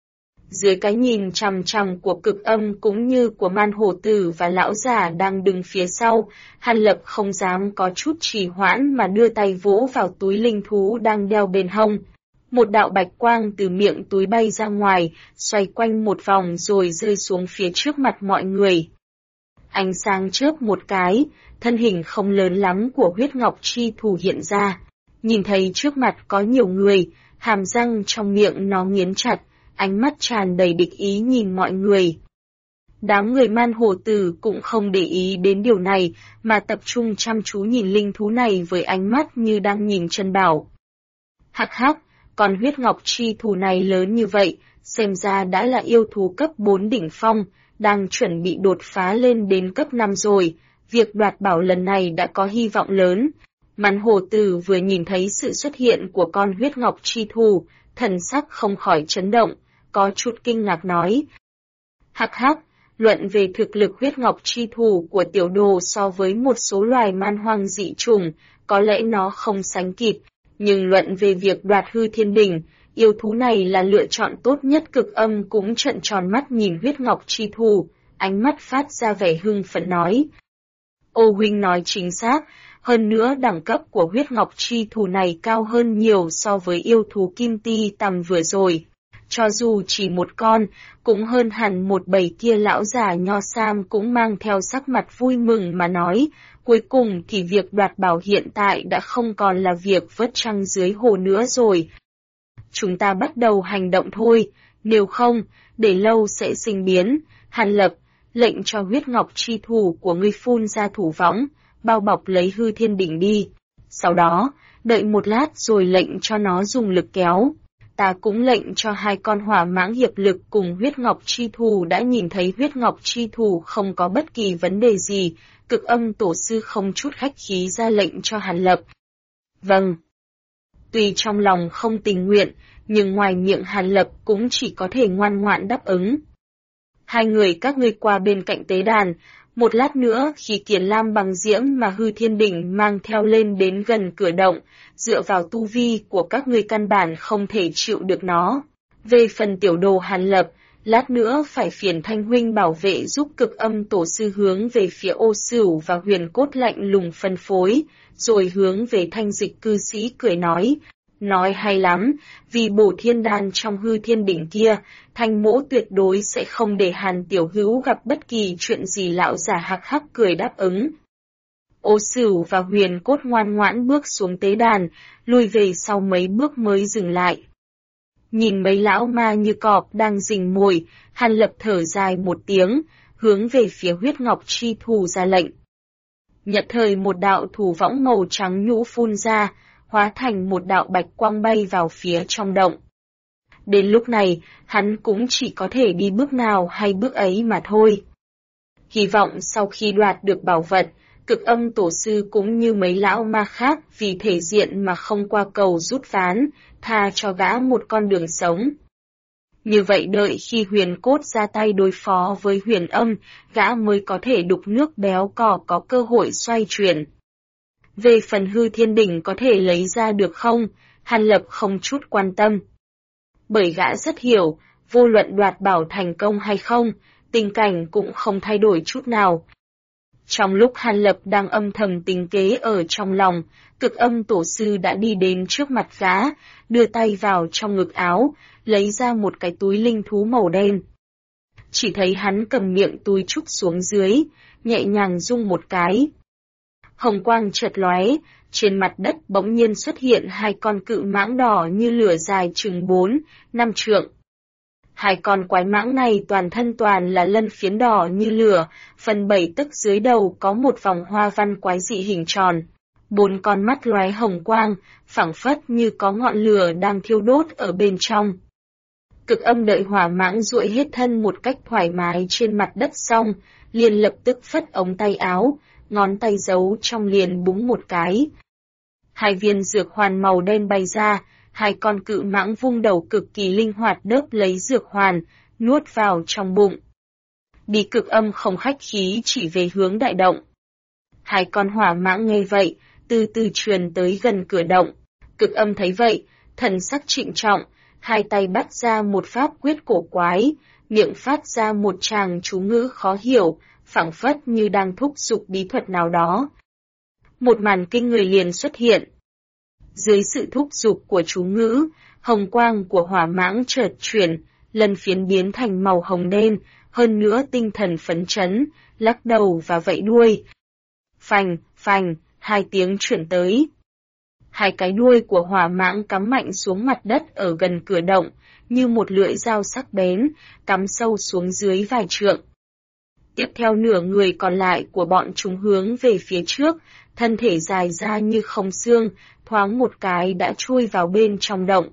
Dưới cái nhìn chằm chằm của Cực Âm cũng như của Man Hổ Tử và lão già đang đứng phía sau, Hàn Lập không dám có chút trì hoãn mà đưa tay vỗ vào túi linh thú đang đeo bên hông. Một đạo bạch quang từ miệng túi bay ra ngoài, xoay quanh một vòng rồi rơi xuống phía trước mặt mọi người. Ánh sáng chớp một cái, thân hình không lớn lắm của Huyết Ngọc Chi Thù hiện ra. Nhìn thấy trước mặt có nhiều người, hàm răng trong miệng nó nghiến chặt, ánh mắt tràn đầy địch ý nhìn mọi người. Đám người Man Hổ Tử cũng không để ý đến điều này, mà tập trung chăm chú nhìn linh thú này với ánh mắt như đang nhìn chân bảo. Hắc hắc, con Huyết Ngọc Chi Thù này lớn như vậy, xem ra đã là yêu thú cấp 4 đỉnh phong, đang chuẩn bị đột phá lên đến cấp 5 rồi, việc đoạt bảo lần này đã có hy vọng lớn. Man Hổ Tử vừa nhìn thấy sự xuất hiện của con Huyết Ngọc Chi Thù, thần sắc không khỏi chấn động, có chút kinh ngạc nói. Hắc hắc, luận về thực lực Huyết Ngọc Chi Thù của tiểu đồ so với một số loài man hoang dị trùng, có lẽ nó không sánh kịp, nhưng luận về việc đoạt Hư Thiên Đỉnh, yêu thú này là lựa chọn tốt nhất. Cực Âm cũng trợn tròn mắt nhìn Huyết Ngọc Chi Thù, ánh mắt phát ra vẻ hưng phấn nói. Ô huynh nói chính xác, hơn nữa đẳng cấp của Huyết Ngọc Chi Thù này cao hơn nhiều so với yêu thú Kim Ti Tằm vừa rồi. Cho dù chỉ một con, cũng hơn hẳn một bầy kia. Lão già nho sam cũng mang theo sắc mặt vui mừng mà nói, cuối cùng thì việc đoạt bảo hiện tại đã không còn là việc vớt trăng dưới hồ nữa rồi. Chúng ta bắt đầu hành động thôi, nếu không, để lâu sẽ sinh biến. Hàn Lập, lệnh cho Huyết Ngọc Chi Thù của ngươi phun ra thủ võng, bao bọc lấy Hư Thiên Đỉnh đi. Sau đó, đợi một lát rồi lệnh cho nó dùng lực kéo. Ta cũng lệnh cho 2 con hỏa mãng hiệp lực cùng Huyết Ngọc Chi Thù. Đã nhìn thấy Huyết Ngọc Chi Thù không có bất kỳ vấn đề gì, Cực Âm tổ sư không chút khách khí ra lệnh cho Hàn Lập. Vâng. Tuy trong lòng không tình nguyện, nhưng ngoài miệng Hàn Lập cũng chỉ có thể ngoan ngoãn đáp ứng. 2 người các ngươi qua bên cạnh tế đàn. Một lát nữa khi Kiến Lam bằng diễm mà Hư Thiên Đỉnh mang theo lên đến gần cửa động, dựa vào tu vi của các ngươi căn bản không thể chịu được nó. Về phần tiểu đồ Hàn Lập, lát nữa phải phiền Thanh huynh bảo vệ giúp. Cực Âm tổ sư hướng về phía Ô Sửu và Huyền Cốt lạnh lùng phân phối, rồi hướng về Thanh Dịch cư sĩ cười nói. Nói hay lắm, vì bổ thiên đan trong Hư Thiên Đỉnh kia, Thanh mỗ tuyệt đối sẽ không để Hàn tiểu hữu gặp bất kỳ chuyện gì. Lão già hắc hắc cười đáp ứng. Ô Sửu và Huyền Cốt ngoan ngoãn bước xuống tế đàn, lùi về sau mấy bước mới dừng lại. Nhìn mấy lão ma như cọp đang rình mồi, Hàn Lập thở dài một tiếng, hướng về phía Huyết Ngọc Chi Thù ra lệnh. Nhất thời một đạo thủ võng màu trắng nhũ phun ra, hóa thành một đạo bạch quang bay vào phía trong động. Đến lúc này, hắn cũng chỉ có thể đi bước nào hay bước ấy mà thôi. Hy vọng sau khi đoạt được bảo vật, Cực Âm tổ sư cũng như mấy lão ma khác vì thể diện mà không qua cầu rút ván, tha cho gã một con đường sống. Như vậy đợi khi Huyền Cốt ra tay đối phó với Huyền Âm, gã mới có thể đục nước béo cò có cơ hội xoay chuyển. Về phần hư thiên đỉnh có thể lấy ra được không, Hàn Lập không chút quan tâm. Bởi gã rất hiểu, vô luận đoạt bảo thành công hay không, tình cảnh cũng không thay đổi chút nào. Trong lúc Hàn Lập đang âm thầm tính kế ở trong lòng, Cực Âm tổ sư đã đi đến trước mặt gã, đưa tay vào trong ngực áo, lấy ra một cái túi linh thú màu đen. Chỉ thấy hắn cầm miệng túi trúc xuống dưới, nhẹ nhàng rung một cái. Hồng quang chợt lóe, trên mặt đất bỗng nhiên xuất hiện hai con cự mãng đỏ như lửa dài chừng 4-5 trượng. Hai con quái mãng này toàn thân toàn là lân phiến đỏ như lửa, phần 7 tấc dưới đầu có một vòng hoa văn quái dị hình tròn. 4 con mắt lóe hồng quang, phảng phất như có ngọn lửa đang thiêu đốt ở bên trong. Cực Âm đợi hỏa mãng duỗi hết thân một cách thoải mái trên mặt đất xong, liền lập tức phất ống tay áo, ngón tay giấu trong liền búng một cái. Hai viên dược hoàn màu đen bay ra, hai con cự mãng vung đầu cực kỳ linh hoạt đớp lấy dược hoàn, nuốt vào trong bụng. Đi Cực Âm không khách khí chỉ về hướng đại động. Hai con hỏa mãng nghe vậy, từ từ truyền tới gần cửa động. Cực Âm thấy vậy, thần sắc trịnh trọng, hai tay bắt ra một pháp quyết cổ quái, miệng phát ra một tràng chú ngữ khó hiểu, phảng phất như đang thúc giục bí thuật nào đó. Một màn kinh người liền xuất hiện. Dưới sự thúc giục của chú ngữ, hồng quang của hỏa mãng chợt chuyển, lần phiến biến thành màu hồng đen, hơn nữa tinh thần phấn chấn, lắc đầu và vẫy đuôi. Phành, phành, hai tiếng chuyển tới. Hai cái đuôi của hỏa mãng cắm mạnh xuống mặt đất ở gần cửa động, như một lưỡi dao sắc bén, cắm sâu xuống dưới vài trượng. Tiếp theo nửa người còn lại của bọn chúng hướng về phía trước, thân thể dài ra như không xương, thoáng một cái đã chui vào bên trong động.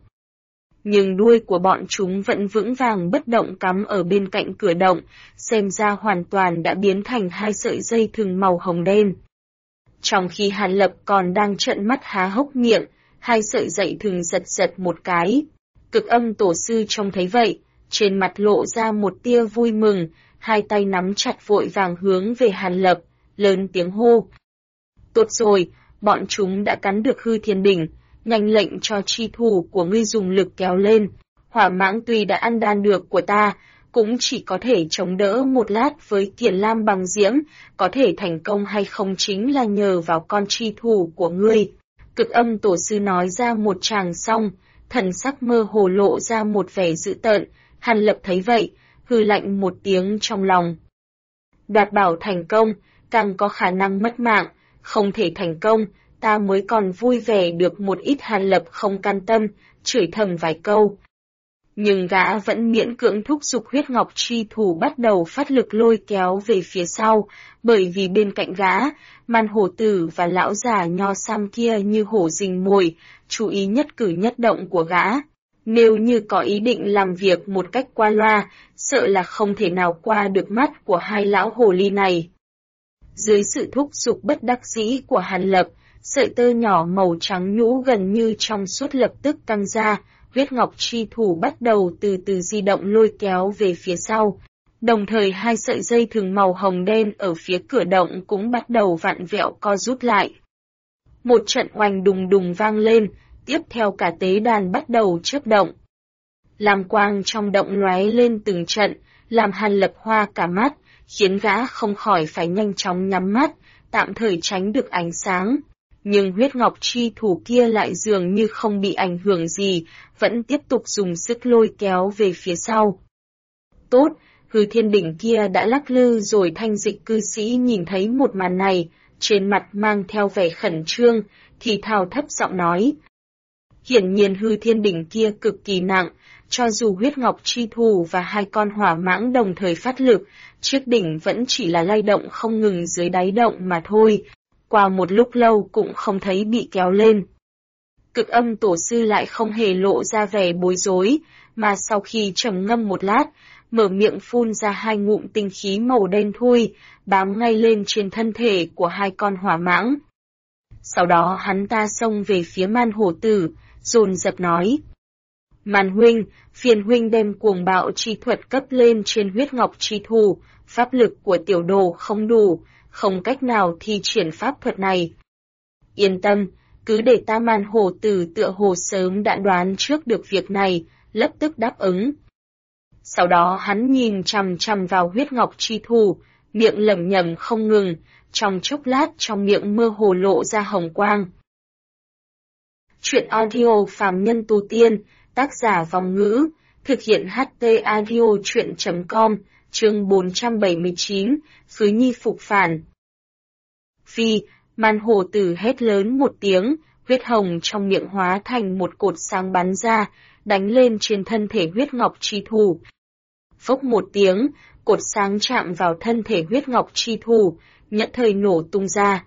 Nhưng đuôi của bọn chúng vẫn vững vàng bất động cắm ở bên cạnh cửa động, xem ra hoàn toàn đã biến thành hai sợi dây thừng màu hồng đen. Trong khi Hàn Lập còn đang trợn mắt há hốc miệng, hai sợi dây thừng giật giật một cái. Cực Âm tổ sư trông thấy vậy, trên mặt lộ ra một tia vui mừng, hai tay nắm chặt vội vàng hướng về Hàn Lập, lớn tiếng hô. Tốt rồi, bọn chúng đã cắn được hư thiên đỉnh, nhanh lệnh cho chi thủ của ngươi dùng lực kéo lên. Hỏa mãng tuy đã ăn đan được của ta, cũng chỉ có thể chống đỡ một lát với Kiền Lam bằng diễm, có thể thành công hay không chính là nhờ vào con chi thủ của ngươi. Cực Âm tổ sư nói ra một tràng xong, thần sắc mơ hồ lộ ra một vẻ dữ tợn, Hàn Lập thấy vậy, hừ lạnh một tiếng trong lòng. Đoạt bảo thành công, càng có khả năng mất mạng, không thể thành công, ta mới còn vui vẻ được một ít. Hàn Lập không can tâm, chửi thầm vài câu. Nhưng gã vẫn miễn cưỡng thúc giục huyết ngọc chi thủ bắt đầu phát lực lôi kéo về phía sau, bởi vì bên cạnh gã, Man Hổ Tử và lão già nho sam kia như hổ rình mồi, chú ý nhất cử nhất động của gã. Nếu như có ý định làm việc một cách qua loa, sợ là không thể nào qua được mắt của hai lão hồ ly này. Dưới sự thúc giục bất đắc dĩ của Hàn Lập, sợi tơ nhỏ màu trắng nhũ gần như trong suốt lập tức căng ra, huyết ngọc chi thủ bắt đầu từ từ di động lôi kéo về phía sau. Đồng thời hai sợi dây thừng màu hồng đen ở phía cửa động cũng bắt đầu vặn vẹo co rút lại. Một trận oanh đùng đùng vang lên, tiếp theo cả tế đàn bắt đầu chớp động. Lam quang trong động lóe lên từng trận, làm Hàn Lập hoa cả mắt, khiến gã không khỏi phải nhanh chóng nhắm mắt, tạm thời tránh được ánh sáng. Nhưng huyết ngọc chi thủ kia lại dường như không bị ảnh hưởng gì, vẫn tiếp tục dùng sức lôi kéo về phía sau. Tốt, hư thiên đỉnh kia đã lắc lư rồi. Thanh Dịch cư sĩ nhìn thấy một màn này, trên mặt mang theo vẻ khẩn trương, thì thào thấp giọng nói. Hiển nhiên hư thiên đỉnh kia cực kỳ nặng, cho dù huyết ngọc chi thủ và hai con hỏa mãng đồng thời phát lực, chiếc đỉnh vẫn chỉ là lay động không ngừng dưới đáy động mà thôi. Qua một lúc lâu cũng không thấy bị kéo lên. Cực Âm tổ sư lại không hề lộ ra vẻ bối rối, mà sau khi trầm ngâm một lát, mở miệng phun ra hai ngụm tinh khí màu đen thui, bám ngay lên trên thân thể của hai con hỏa mãng. Sau đó hắn ta xông về phía Man Hổ Tử, dồn dập nói. Man huynh, phiền huynh đem cuồng bạo chi thuật cấp lên trên huyết ngọc chi thủ, pháp lực của tiểu đồ không đủ, không cách nào thi triển pháp thuật này. Yên tâm, cứ để ta. Man hổ tử tựa hồ sớm đã đoán trước được việc này, lập tức đáp ứng. Sau đó hắn nhìn chằm chằm vào huyết ngọc chi thù, miệng lẩm nhẩm không ngừng, trong chốc lát trong miệng mơ hồ lộ ra hồng quang. Truyện audio phàm nhân tu tiên, tác giả Vòng Ngữ, thực hiện HT audio truyện.com, chương 479, Phứ Nhi phục phản. Phi, man hổ tử hét lớn một tiếng, huyết hồng trong miệng hóa thành một cột sáng bắn ra, đánh lên trên thân thể huyết ngọc chi thù. Phốc một tiếng, cột sáng chạm vào thân thể huyết ngọc chi thù, nhất thời nổ tung ra.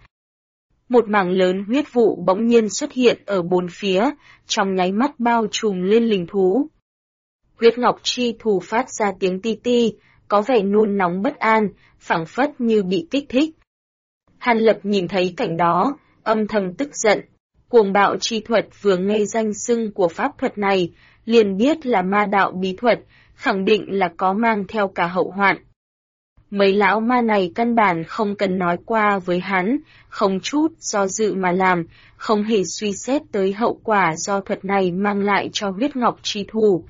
Một mảng lớn huyết vụ bỗng nhiên xuất hiện ở bốn phía, trong nháy mắt bao trùm lên linh thú. Huyết ngọc chi thù phát ra tiếng ti ti, có vẻ nôn nóng bất an, phảng phất như bị kích thích. Hàn Lập nhìn thấy cảnh đó, âm thầm tức giận. Cuồng bạo chi thuật vừa nghe danh xưng của pháp thuật này, liền biết là ma đạo bí thuật, khẳng định là có mang theo cả hậu hoạn. Mấy lão ma này căn bản không cần nói qua với hắn, không chút do dự mà làm, không hề suy xét tới hậu quả do thuật này mang lại cho huyết ngọc chi thù.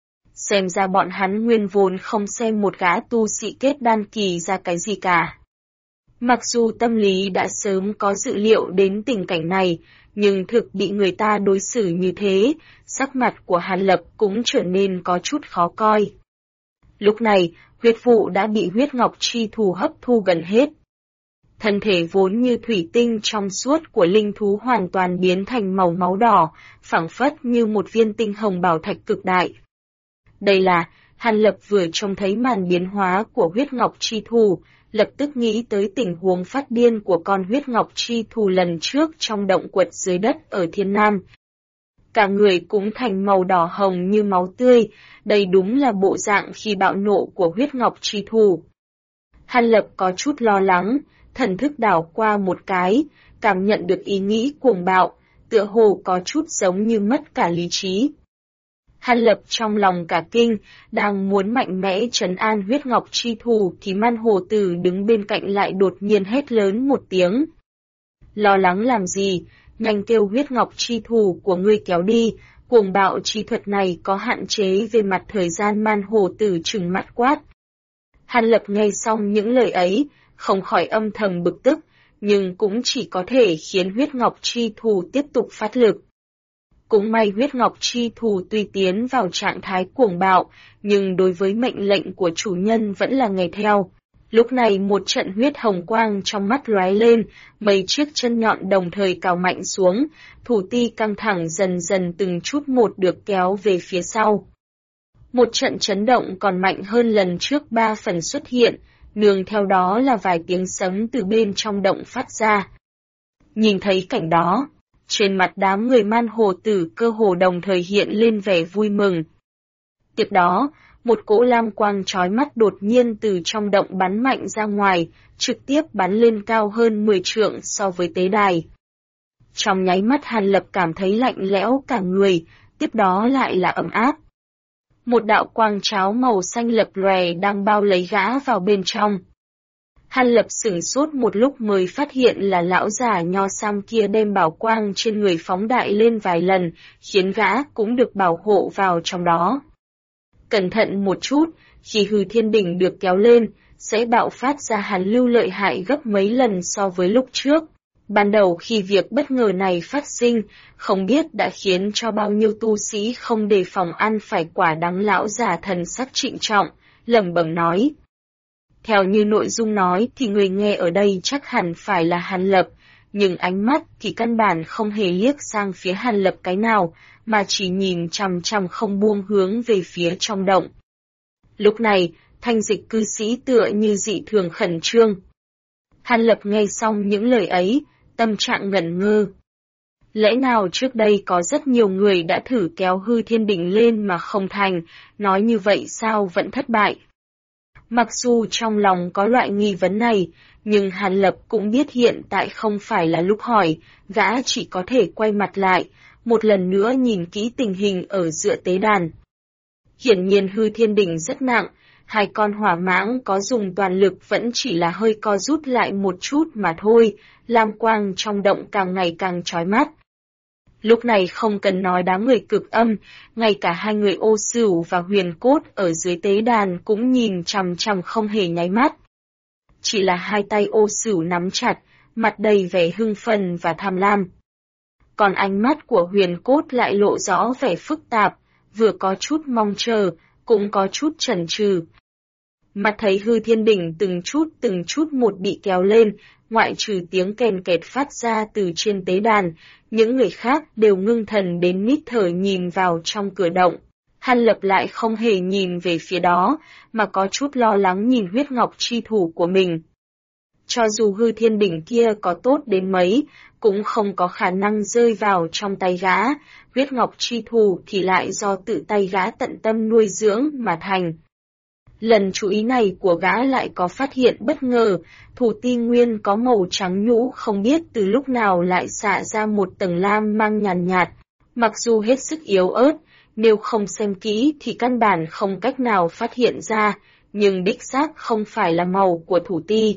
Xem ra bọn hắn nguyên vốn không xem một gã tu sĩ kết đan kỳ ra cái gì cả. Mặc dù tâm lý đã sớm có dự liệu đến tình cảnh này, nhưng thực bị người ta đối xử như thế, sắc mặt của Hàn Lập cũng trở nên có chút khó coi. Lúc này, huyết vụ đã bị huyết ngọc chi thù hấp thu gần hết. Thân thể vốn như thủy tinh trong suốt của linh thú hoàn toàn biến thành màu máu đỏ, phảng phất như một viên tinh hồng bảo thạch cực đại. Đây là, Hàn Lập vừa trông thấy màn biến hóa của huyết ngọc chi thù, lập tức nghĩ tới tình huống phát điên của con huyết ngọc chi thù lần trước trong động quật dưới đất ở Thiên Nam. Cả người cũng thành màu đỏ hồng như máu tươi, đây đúng là bộ dạng khi bạo nộ của huyết ngọc chi thù. Hàn Lập có chút lo lắng, thần thức đảo qua một cái, cảm nhận được ý nghĩ cuồng bạo, tựa hồ có chút giống như mất cả lý trí. Hàn Lập trong lòng cả kinh, đang muốn mạnh mẽ trấn an huyết ngọc chi thù thì man hồ tử đứng bên cạnh lại đột nhiên hét lớn một tiếng. Lo lắng làm gì, nhanh kêu huyết ngọc chi thù của ngươi kéo đi, cuồng bạo chi thuật này có hạn chế về mặt thời gian. Man hồ tử trừng mắt quát. Hàn Lập nghe xong những lời ấy, không khỏi âm thầm bực tức, nhưng cũng chỉ có thể khiến huyết ngọc chi thù tiếp tục phát lực. Cũng may huyết ngọc chi thù tuy tiến vào trạng thái cuồng bạo, nhưng đối với mệnh lệnh của chủ nhân vẫn là nghe theo. Lúc này một trận huyết hồng quang trong mắt lóe lên, mấy chiếc chân nhọn đồng thời cào mạnh xuống, thủ ti căng thẳng dần dần từng chút một được kéo về phía sau. Một trận chấn động còn mạnh hơn lần trước 3 phần xuất hiện, nương theo đó là vài tiếng sấm từ bên trong động phát ra. Nhìn thấy cảnh đó, trên mặt đám người man hồ tử cơ hồ đồng thời hiện lên vẻ vui mừng. Tiếp đó, một cỗ lam quang chói mắt đột nhiên từ trong động bắn mạnh ra ngoài, trực tiếp bắn lên cao hơn 10 trượng so với tế đài. Trong nháy mắt Hàn Lập cảm thấy lạnh lẽo cả người, tiếp đó lại là ấm áp. Một đạo quang cháo màu xanh lập lòe đang bao lấy gã vào bên trong. Hàn Lập sửng sốt một lúc mới phát hiện là lão già nho sam kia đem bảo quang trên người phóng đại lên vài lần, khiến gã cũng được bảo hộ vào trong đó. Cẩn thận một chút, khi hư thiên đỉnh được kéo lên, sẽ bạo phát ra hàn lưu lợi hại gấp mấy lần so với lúc trước. Ban đầu khi việc bất ngờ này phát sinh, không biết đã khiến cho bao nhiêu tu sĩ không đề phòng ăn phải quả đắng. Lão già thần sắc trịnh trọng, lẩm bẩm nói. Theo như nội dung nói thì người nghe ở đây chắc hẳn phải là Hàn Lập, nhưng ánh mắt thì căn bản không hề liếc sang phía Hàn Lập cái nào, mà chỉ nhìn chằm chằm không buông hướng về phía trong động. Lúc này, Thanh Dịch cư sĩ tựa như dị thường khẩn trương. Hàn Lập nghe xong những lời ấy, tâm trạng ngẩn ngơ. Lẽ nào trước đây có rất nhiều người đã thử kéo hư thiên đỉnh lên mà không thành, nói như vậy sao vẫn thất bại? Mặc dù trong lòng có loại nghi vấn này, nhưng Hàn Lập cũng biết hiện tại không phải là lúc hỏi, gã chỉ có thể quay mặt lại, một lần nữa nhìn kỹ tình hình ở giữa tế đàn. Hiển nhiên hư thiên đỉnh rất nặng, hai con hỏa mãng có dùng toàn lực vẫn chỉ là hơi co rút lại một chút mà thôi, lam quang trong động càng ngày càng chói mắt. Lúc này không cần nói đám người Cực Âm, ngay cả hai người Ô Sửu và Huyền Cốt ở dưới tế đàn cũng nhìn chằm chằm không hề nháy mắt. Chỉ là hai tay Ô Sửu nắm chặt, mặt đầy vẻ hưng phấn và tham lam. Còn ánh mắt của Huyền Cốt lại lộ rõ vẻ phức tạp, vừa có chút mong chờ, cũng có chút chần chừ. Mắt thấy hư thiên đỉnh từng chút một bị kéo lên, ngoại trừ tiếng kèn kẹt phát ra từ trên tế đàn, những người khác đều ngưng thần đến nít thở nhìn vào trong cửa động. Hàn Lập lại không hề nhìn về phía đó, mà có chút lo lắng nhìn huyết ngọc chi thủ của mình. Cho dù hư thiên đỉnh kia có tốt đến mấy, cũng không có khả năng rơi vào trong tay gã, huyết ngọc chi thủ thì lại do tự tay gã tận tâm nuôi dưỡng mà thành. Lần chú ý này của gã lại có phát hiện bất ngờ, thủ ti nguyên có màu trắng nhũ không biết từ lúc nào lại xạ ra một tầng lam mang nhàn nhạt, mặc dù hết sức yếu ớt, nếu không xem kỹ thì căn bản không cách nào phát hiện ra, nhưng đích xác không phải là màu của thủ ti.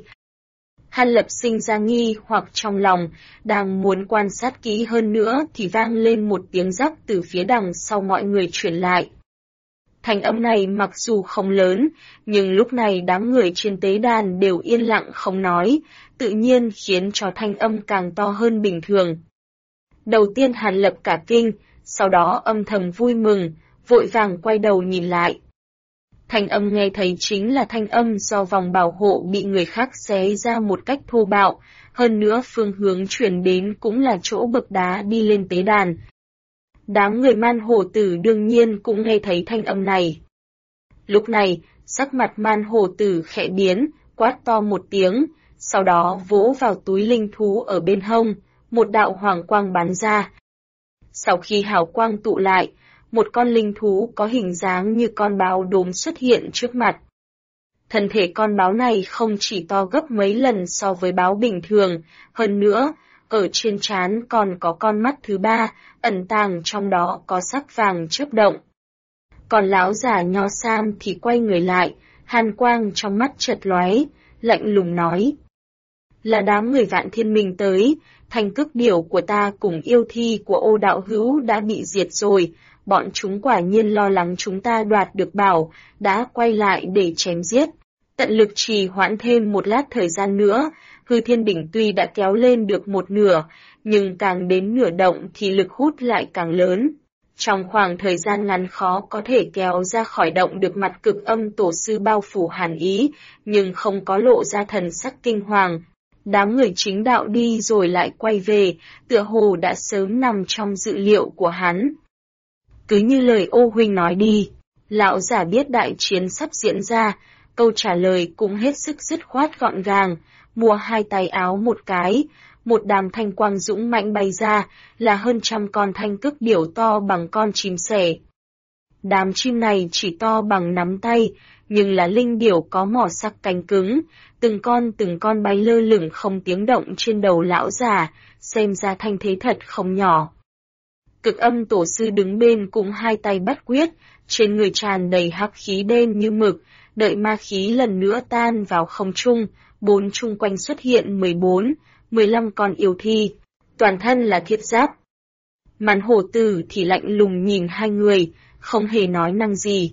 Hàn Lập sinh ra nghi hoặc trong lòng, đang muốn quan sát kỹ hơn nữa thì vang lên một tiếng rắc từ phía đằng sau mọi người truyền lại. Thanh âm này mặc dù không lớn, nhưng lúc này đám người trên tế đàn đều yên lặng không nói, tự nhiên khiến cho thanh âm càng to hơn bình thường. Đầu tiên Hàn Lập cả kinh, sau đó âm thầm vui mừng, vội vàng quay đầu nhìn lại. Thanh âm nghe thấy chính là thanh âm do vòng bảo hộ bị người khác xé ra một cách thô bạo, hơn nữa phương hướng chuyển đến cũng là chỗ bậc đá đi lên tế đàn. Đám người Man Hổ Tử đương nhiên cũng nghe thấy thanh âm này. Lúc này, sắc mặt Man Hổ Tử khẽ biến, quát to một tiếng, sau đó vỗ vào túi linh thú ở bên hông, một đạo hoàng quang bắn ra. Sau khi hào quang tụ lại, một con linh thú có hình dáng như con báo đốm xuất hiện trước mặt. Thân thể con báo này không chỉ to gấp mấy lần so với báo bình thường, hơn nữa, ở trên trán còn có con mắt thứ ba, ẩn tàng trong đó có sắc vàng chớp động. Còn lão giả nho sam thì quay người lại, hàn quang trong mắt chợt lóe, lạnh lùng nói. Là đám người Vạn Thiên Minh tới, thanh cước điểu của ta cùng yêu thi của Ô đạo hữu đã bị diệt rồi, bọn chúng quả nhiên lo lắng chúng ta đoạt được bảo, đã quay lại để chém giết. Tận lực trì hoãn thêm một lát thời gian nữa, hư thiên đỉnh tuy đã kéo lên được một nửa, nhưng càng đến nửa động thì lực hút lại càng lớn. Trong khoảng thời gian ngắn khó có thể kéo ra khỏi động được mặt Cực Âm tổ sư bao phủ hàn ý, nhưng không có lộ ra thần sắc kinh hoàng. Đám người chính đạo đi rồi lại quay về, tựa hồ đã sớm nằm trong dự liệu của hắn. Cứ như lời Ô huynh nói đi, lão giả biết đại chiến sắp diễn ra, câu trả lời cũng hết sức dứt khoát gọn gàng, mua hai tay áo một cái, một đám thanh quang dũng mạnh bay ra, là hơn trăm con thanh cước điểu to bằng con chim sẻ. Đám chim này chỉ to bằng nắm tay, nhưng là linh điểu có mỏ sắc cánh cứng, từng con bay lơ lửng không tiếng động trên đầu lão già, xem ra thanh thế thật không nhỏ. Cực Âm tổ sư đứng bên cùng hai tay bắt quyết, trên người tràn đầy hắc khí đen như mực, đợi ma khí lần nữa tan vào không trung, bốn chung quanh xuất hiện 14, 15 con yêu thi, toàn thân là thiết giáp. Man Hổ Tử thì lạnh lùng nhìn hai người, không hề nói năng gì.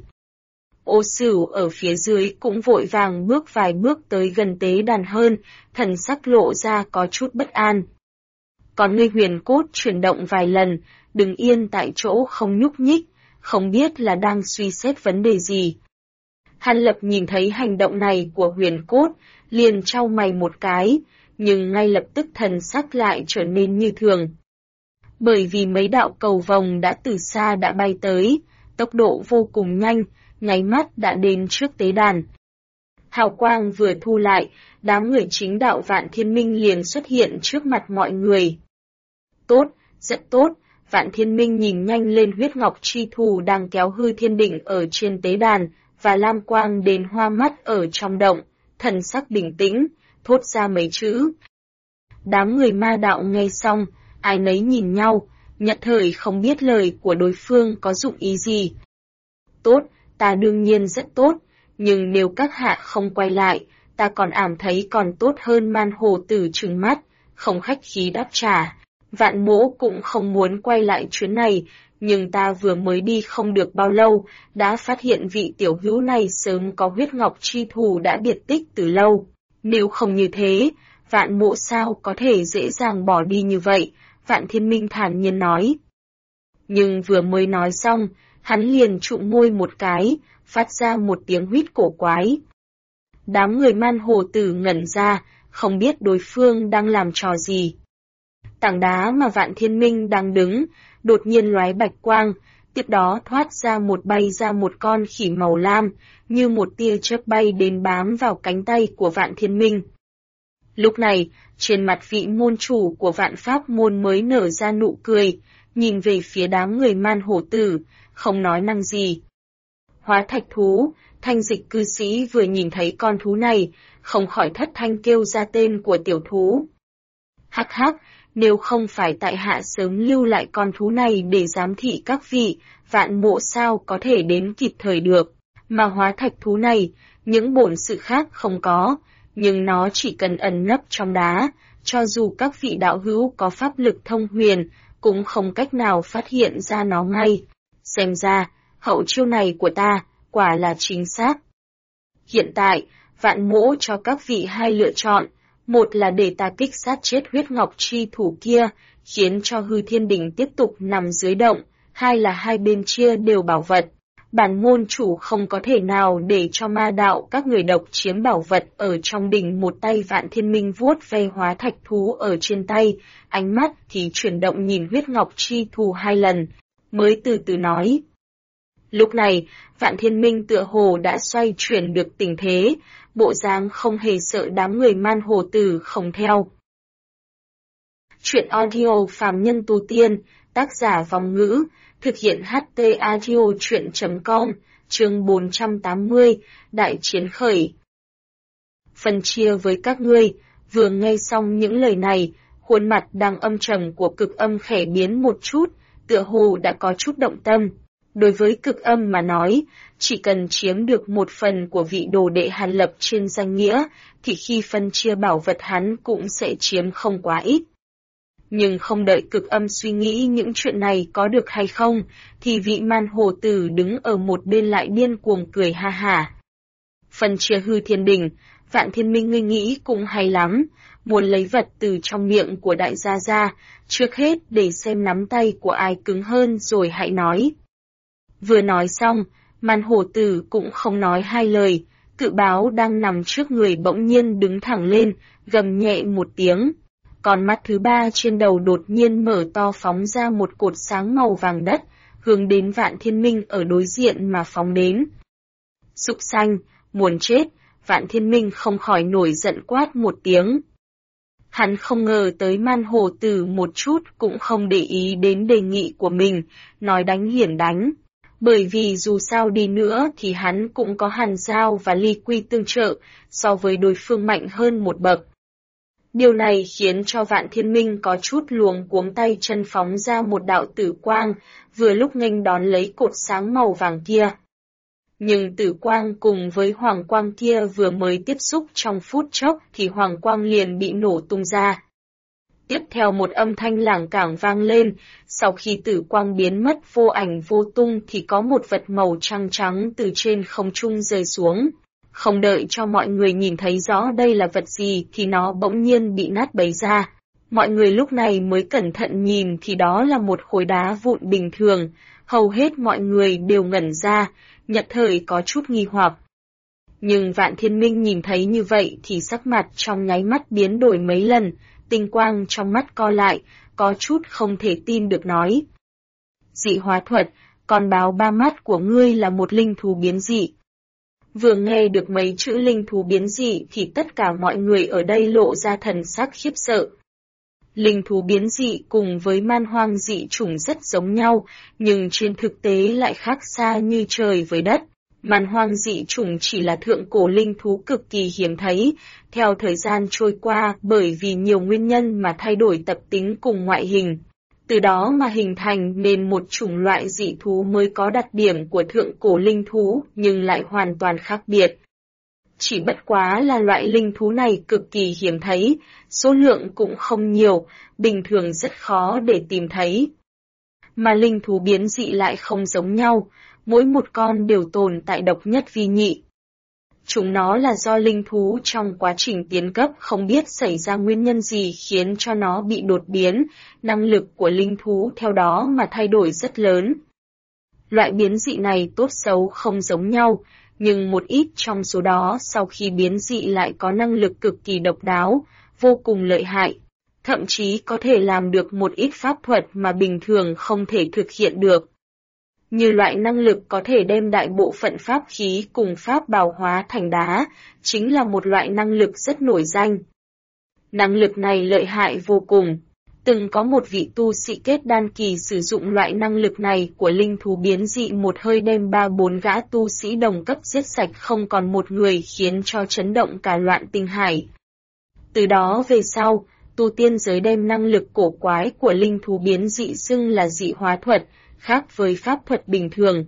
Ô Sửu ở phía dưới cũng vội vàng bước vài bước tới gần tế đàn hơn, thần sắc lộ ra có chút bất an. Còn ngươi Huyền Cốt chuyển động vài lần, đứng yên tại chỗ không nhúc nhích, không biết là đang suy xét vấn đề gì. Hàn Lập nhìn thấy hành động này của Huyền Cốt, liền chau mày một cái, nhưng ngay lập tức thần sắc lại trở nên như thường. Bởi vì mấy đạo cầu vồng đã từ xa đã bay tới, tốc độ vô cùng nhanh, nháy mắt đã đến trước tế đàn. Hào quang vừa thu lại, đám người chính đạo Vạn Thiên Minh liền xuất hiện trước mặt mọi người. Tốt, rất tốt, Vạn Thiên Minh nhìn nhanh lên huyết ngọc chi thù đang kéo hư thiên đỉnh ở trên tế đàn, và lam quang đến hoa mắt ở trong động, thần sắc bình tĩnh, thốt ra mấy chữ. Đám người ma đạo nghe xong, ai nấy nhìn nhau, nhận thời không biết lời của đối phương có dụng ý gì. Tốt, ta đương nhiên rất tốt, nhưng nếu các hạ không quay lại, ta còn ảm thấy còn tốt hơn. Man hồ tử trừng mắt, không khách khí đáp trả. Vạn Mỗ cũng không muốn quay lại chuyến này, nhưng ta vừa mới đi không được bao lâu, đã phát hiện vị tiểu hữu này sớm có huyết ngọc chi thù đã biệt tích từ lâu. Nếu không như thế, Vạn Mỗ sao có thể dễ dàng bỏ đi như vậy, Vạn Thiên Minh thản nhiên nói. Nhưng vừa mới nói xong, hắn liền trụm môi một cái, phát ra một tiếng huýt cổ quái. Đám người Man hồ tử ngẩn ra, không biết đối phương đang làm trò gì. Tảng đá mà Vạn Thiên Minh đang đứng, đột nhiên lóe bạch quang, tiếp đó thoát ra bay ra một con khỉ màu lam, như một tia chớp bay đến bám vào cánh tay của Vạn Thiên Minh. Lúc này, trên mặt vị môn chủ của Vạn Pháp môn mới nở ra nụ cười, nhìn về phía đám người Man hổ tử, không nói năng gì. Hóa thạch thú, Thanh Dịch cư sĩ vừa nhìn thấy con thú này, không khỏi thất thanh kêu ra tên của tiểu thú. Hắc hắc, nếu không phải tại hạ sớm lưu lại con thú này để giám thị các vị, Vạn Mộ sao có thể đến kịp thời được, mà hóa thạch thú này, những bổn sự khác không có, nhưng nó chỉ cần ẩn nấp trong đá, cho dù các vị đạo hữu có pháp lực thông huyền, cũng không cách nào phát hiện ra nó ngay. Xem ra, hậu chiêu này của ta, quả là chính xác. Hiện tại, Vạn Mỗ cho các vị hai lựa chọn, một là để ta kích sát chết huyết ngọc chi thủ kia, khiến cho hư thiên đỉnh tiếp tục nằm dưới động, hai là hai bên chia đều bảo vật. Bản môn chủ không có thể nào để cho ma đạo các người độc chiếm bảo vật ở trong đỉnh. Một tay Vạn Thiên Minh vuốt ve hóa thạch thú ở trên tay, ánh mắt thì chuyển động nhìn huyết ngọc chi thù hai lần, mới từ từ nói. Lúc này, Vạn Thiên Minh tựa hồ đã xoay chuyển được tình thế, bộ dáng không hề sợ đám người Man hồ tử không theo. Chuyện audio phàm nhân tu tiên, tác giả Vòng Ngữ, thực hiện HT audio chuyện.com, chương 480, Đại chiến khởi. Phân chia với các ngươi, vừa nghe xong những lời này, khuôn mặt đang âm trầm của Cực Âm khẽ biến một chút, tựa hồ đã có chút động tâm. Đối với Cực Âm mà nói, chỉ cần chiếm được một phần của vị đồ đệ Hàn Lập trên danh nghĩa, thì khi phân chia bảo vật hắn cũng sẽ chiếm không quá ít. Nhưng không đợi Cực Âm suy nghĩ những chuyện này có được hay không, thì vị Man hồ tử đứng ở một bên lại điên cuồng cười ha hả. Phân chia hư thiên đỉnh, Vạn Thiên Minh ngươi nghĩ cũng hay lắm, muốn lấy vật từ trong miệng của đại gia ra, trước hết để xem nắm tay của ai cứng hơn rồi hãy nói. Vừa nói xong, Man hồ tử cũng không nói hai lời, cự báo đang nằm trước người bỗng nhiên đứng thẳng lên, gầm nhẹ một tiếng. Còn mắt thứ ba trên đầu đột nhiên mở to phóng ra một cột sáng màu vàng đất, hướng đến Vạn Thiên Minh ở đối diện mà phóng đến. Súc sanh, muốn chết, Vạn Thiên Minh không khỏi nổi giận quát một tiếng. Hắn không ngờ tới Man hồ tử một chút cũng không để ý đến đề nghị của mình, nói đánh liền đánh. Bởi vì dù sao đi nữa thì hắn cũng có Hàn Giao và Ly Quy tương trợ, so với đối phương mạnh hơn một bậc. Điều này khiến cho Vạn Thiên Minh có chút luống cuống tay chân phóng ra một đạo tử quang, vừa lúc nghênh đón lấy cột sáng màu vàng kia. Nhưng tử quang cùng với hoàng quang kia vừa mới tiếp xúc trong phút chốc thì hoàng quang liền bị nổ tung ra. Tiếp theo một âm thanh lảng cảng vang lên, sau khi tử quang biến mất vô ảnh vô tung thì có một vật màu trắng trắng từ trên không trung rơi xuống. Không đợi cho mọi người nhìn thấy rõ đây là vật gì thì nó bỗng nhiên bị nát bấy ra. Mọi người lúc này mới cẩn thận nhìn thì đó là một khối đá vụn bình thường, hầu hết mọi người đều ngẩn ra, nhất thời có chút nghi hoặc. Nhưng Vạn Thiên Minh nhìn thấy như vậy thì sắc mặt trong nháy mắt biến đổi mấy lần, tinh quang trong mắt co lại, có chút không thể tin được nói. Dị hóa thuật, con báo ba mắt của ngươi là một linh thú biến dị. Vừa nghe được mấy chữ linh thú biến dị thì tất cả mọi người ở đây lộ ra thần sắc khiếp sợ. Linh thú biến dị cùng với man hoang dị chủng rất giống nhau, nhưng trên thực tế lại khác xa như trời với đất. Man hoang dị chủng chỉ là thượng cổ linh thú cực kỳ hiếm thấy, theo thời gian trôi qua bởi vì nhiều nguyên nhân mà thay đổi tập tính cùng ngoại hình. từ đó mà hình thành nên một chủng loại dị thú mới có đặc điểm của thượng cổ linh thú nhưng lại hoàn toàn khác biệt. Chỉ bất quá là loại linh thú này cực kỳ hiếm thấy, số lượng cũng không nhiều, bình thường rất khó để tìm thấy. Mà linh thú biến dị lại không giống nhau, mỗi một con đều tồn tại độc nhất vi nhị. Chúng nó là do linh thú trong quá trình tiến cấp không biết xảy ra nguyên nhân gì khiến cho nó bị đột biến, năng lực của linh thú theo đó mà thay đổi rất lớn. Loại biến dị này tốt xấu không giống nhau, nhưng một ít trong số đó sau khi biến dị lại có năng lực cực kỳ độc đáo, vô cùng lợi hại, thậm chí có thể làm được một ít pháp thuật mà bình thường không thể thực hiện được. Như loại năng lực có thể đem đại bộ phận pháp khí cùng pháp bào hóa thành đá, chính là một loại năng lực rất nổi danh. Năng lực này lợi hại vô cùng. Từng có một vị tu sĩ kết đan kỳ sử dụng loại năng lực này của linh thú biến dị một hơi đem 3-4 gã tu sĩ đồng cấp giết sạch không còn một người khiến cho chấn động cả Loạn Tinh Hải. Từ đó về sau, tu tiên giới đem năng lực cổ quái của linh thú biến dị xưng là dị hóa thuật, khác với pháp thuật bình thường.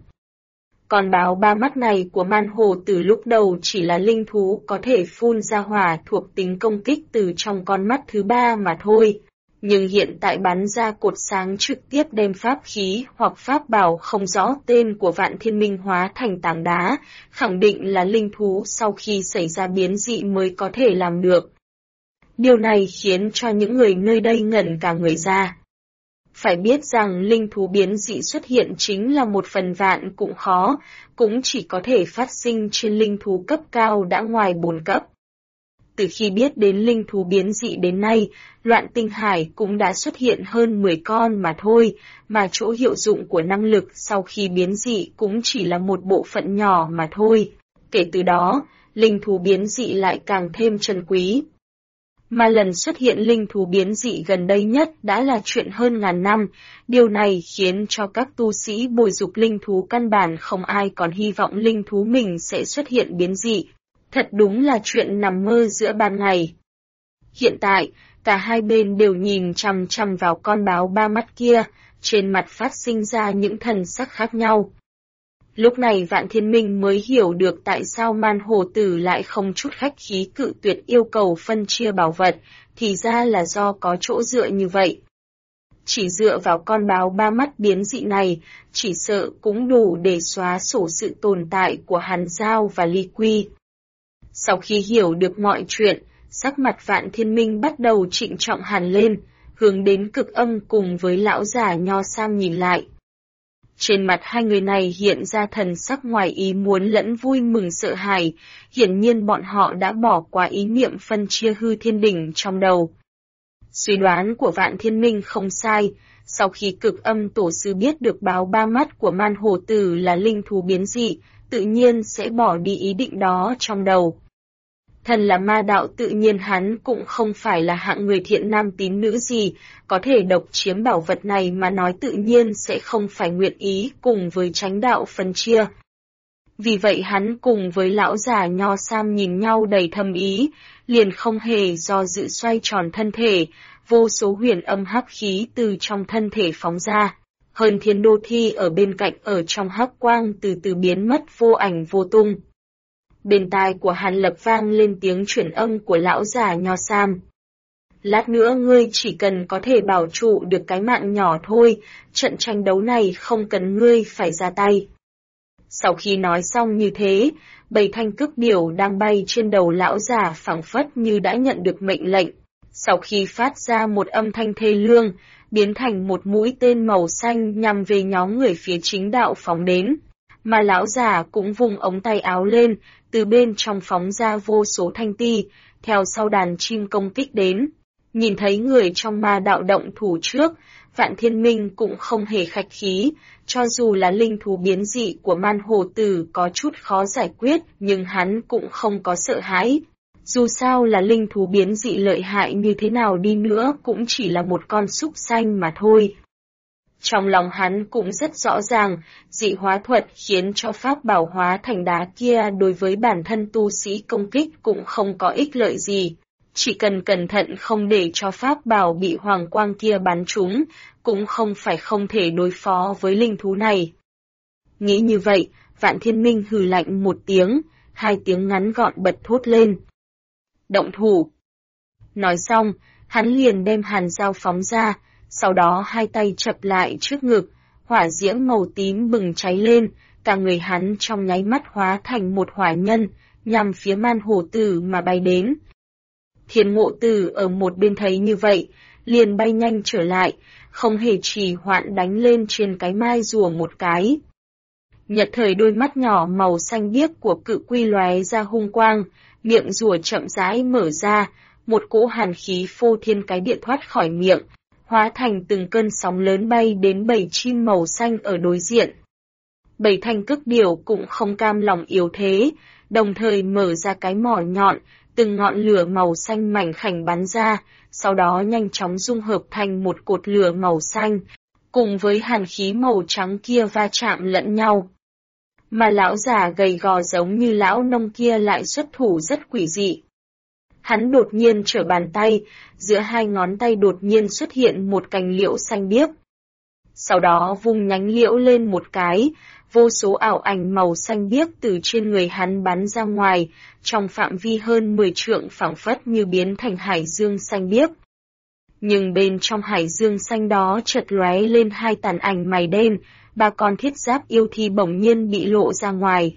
Con báo ba mắt này của Man Hồ từ lúc đầu chỉ là linh thú có thể phun ra hỏa thuộc tính công kích từ trong con mắt thứ ba mà thôi. Nhưng hiện tại bắn ra cột sáng trực tiếp đem pháp khí hoặc pháp bảo không rõ tên của Vạn Thiên Minh hóa thành tảng đá, khẳng định là linh thú sau khi xảy ra biến dị mới có thể làm được. Điều này khiến cho những người nơi đây ngẩn cả người ra. Phải biết rằng linh thú biến dị xuất hiện chính là một phần vạn cũng khó, cũng chỉ có thể phát sinh trên linh thú cấp cao đã ngoài 4 cấp. Từ khi biết đến linh thú biến dị đến nay, Loạn Tinh Hải cũng đã xuất hiện hơn 10 con mà thôi, mà chỗ hiệu dụng của năng lực sau khi biến dị cũng chỉ là một bộ phận nhỏ mà thôi. Kể từ đó, linh thú biến dị lại càng thêm trân quý. Mà lần xuất hiện linh thú biến dị gần đây nhất đã là chuyện hơn ngàn năm, điều này khiến cho các tu sĩ bồi dục linh thú căn bản không ai còn hy vọng linh thú mình sẽ xuất hiện biến dị. Thật đúng là chuyện nằm mơ giữa ban ngày. Hiện tại, cả hai bên đều nhìn chằm chằm vào con báo ba mắt kia, trên mặt phát sinh ra những thần sắc khác nhau. Lúc này Vạn Thiên Minh mới hiểu được tại sao Man Hồ Tử lại không chút khách khí cự tuyệt yêu cầu phân chia bảo vật, thì ra là do có chỗ dựa như vậy. Chỉ dựa vào con báo ba mắt biến dị này, chỉ sợ cũng đủ để xóa sổ sự tồn tại của Hàn Giao và Ly Quy. Sau khi hiểu được mọi chuyện, sắc mặt Vạn Thiên Minh bắt đầu trịnh trọng hẳn lên, hướng đến Cực Âm cùng với lão già Nho Sam nhìn lại. Trên mặt hai người này hiện ra thần sắc ngoài ý muốn lẫn vui mừng sợ hãi, hiển nhiên bọn họ đã bỏ qua ý niệm phân chia hư thiên đỉnh trong đầu. Suy đoán của Vạn Thiên Minh không sai, sau khi Cực Âm tổ sư biết được báo ba mắt của Man Hồ Tử là linh thú biến dị, tự nhiên sẽ bỏ đi ý định đó trong đầu. Thần là ma đạo tự nhiên hắn cũng không phải là hạng người thiện nam tín nữ gì, có thể độc chiếm bảo vật này mà nói tự nhiên sẽ không phải nguyện ý cùng với chánh đạo phân chia. Vì vậy hắn cùng với lão già Nho Sam nhìn nhau đầy thâm ý, liền không hề do dự xoay tròn thân thể, vô số huyền âm hắc khí từ trong thân thể phóng ra. Hơn thiên đô thi ở bên cạnh ở trong hắc quang từ từ biến mất vô ảnh vô tung. Bên tai của Hàn Lập vang lên tiếng chuyển âm của lão già Nho Sam. Lát nữa ngươi chỉ cần có thể bảo trụ được cái mạng nhỏ thôi, trận tranh đấu này không cần ngươi phải ra tay. Sau khi nói xong như thế, bầy thanh cước điểu đang bay trên đầu lão già phảng phất như đã nhận được mệnh lệnh. Sau khi phát ra một âm thanh thê lương, biến thành một mũi tên màu xanh nhằm về nhóm người phía chính đạo phóng đến. Mà lão già cũng vùng ống tay áo lên, từ bên trong phóng ra vô số thanh ti, theo sau đàn chim công kích đến. Nhìn thấy người trong ma đạo động thủ trước, Vạn Thiên Minh cũng không hề khách khí, cho dù là linh thú biến dị của Man Hồ Tử có chút khó giải quyết, nhưng hắn cũng không có sợ hãi. Dù sao là linh thú biến dị lợi hại như thế nào đi nữa cũng chỉ là một con súc sanh mà thôi. Trong lòng hắn cũng rất rõ ràng, dị hóa thuật khiến cho pháp bảo hóa thành đá kia đối với bản thân tu sĩ công kích cũng không có ích lợi gì. chỉ cần cẩn thận không để cho pháp bảo bị hoàng quang kia bắn trúng, cũng không phải không thể đối phó với linh thú này. Nghĩ như vậy, Vạn Thiên Minh hừ lạnh một tiếng, 2 tiếng ngắn gọn bật thốt lên. Động thủ! Nói xong, hắn liền đem hàn dao phóng ra, sau đó 2 tay chập lại trước ngực, hỏa diễm màu tím bừng cháy lên, cả người hắn trong nháy mắt hóa thành một hỏa nhân, nhằm phía Man Hổ Tử mà bay đến. Thiên Ngộ Tử ở một bên thấy như vậy, liền bay nhanh trở lại, không hề trì hoãn đánh lên trên cái mai rùa một cái. Nhật thời đôi mắt nhỏ màu xanh biếc của cự quy lóe ra hung quang, miệng rùa chậm rãi mở ra, một cỗ hàn khí phô thiên cái địa thoát khỏi miệng, hóa thành từng cơn sóng lớn bay đến 7 chim màu xanh ở đối diện. 7 thanh cước điểu cũng không cam lòng yếu thế, đồng thời mở ra cái mỏ nhọn, từng ngọn lửa màu xanh mảnh khảnh bắn ra, sau đó nhanh chóng dung hợp thành một cột lửa màu xanh, cùng với hàn khí màu trắng kia va chạm lẫn nhau. Mà lão già gầy gò giống như lão nông kia lại xuất thủ rất quỷ dị. Hắn đột nhiên trở bàn tay, giữa 2 ngón tay đột nhiên xuất hiện một cành liễu xanh biếc. Sau đó vung nhánh liễu lên một cái, vô số ảo ảnh màu xanh biếc từ trên người hắn bắn ra ngoài, trong phạm vi hơn 10 trượng phảng phất như biến thành hải dương xanh biếc. Nhưng bên trong hải dương xanh đó chợt lóe lên 2 tàn ảnh mày đen, 3 con thiết giáp yêu thi bỗng nhiên bị lộ ra ngoài.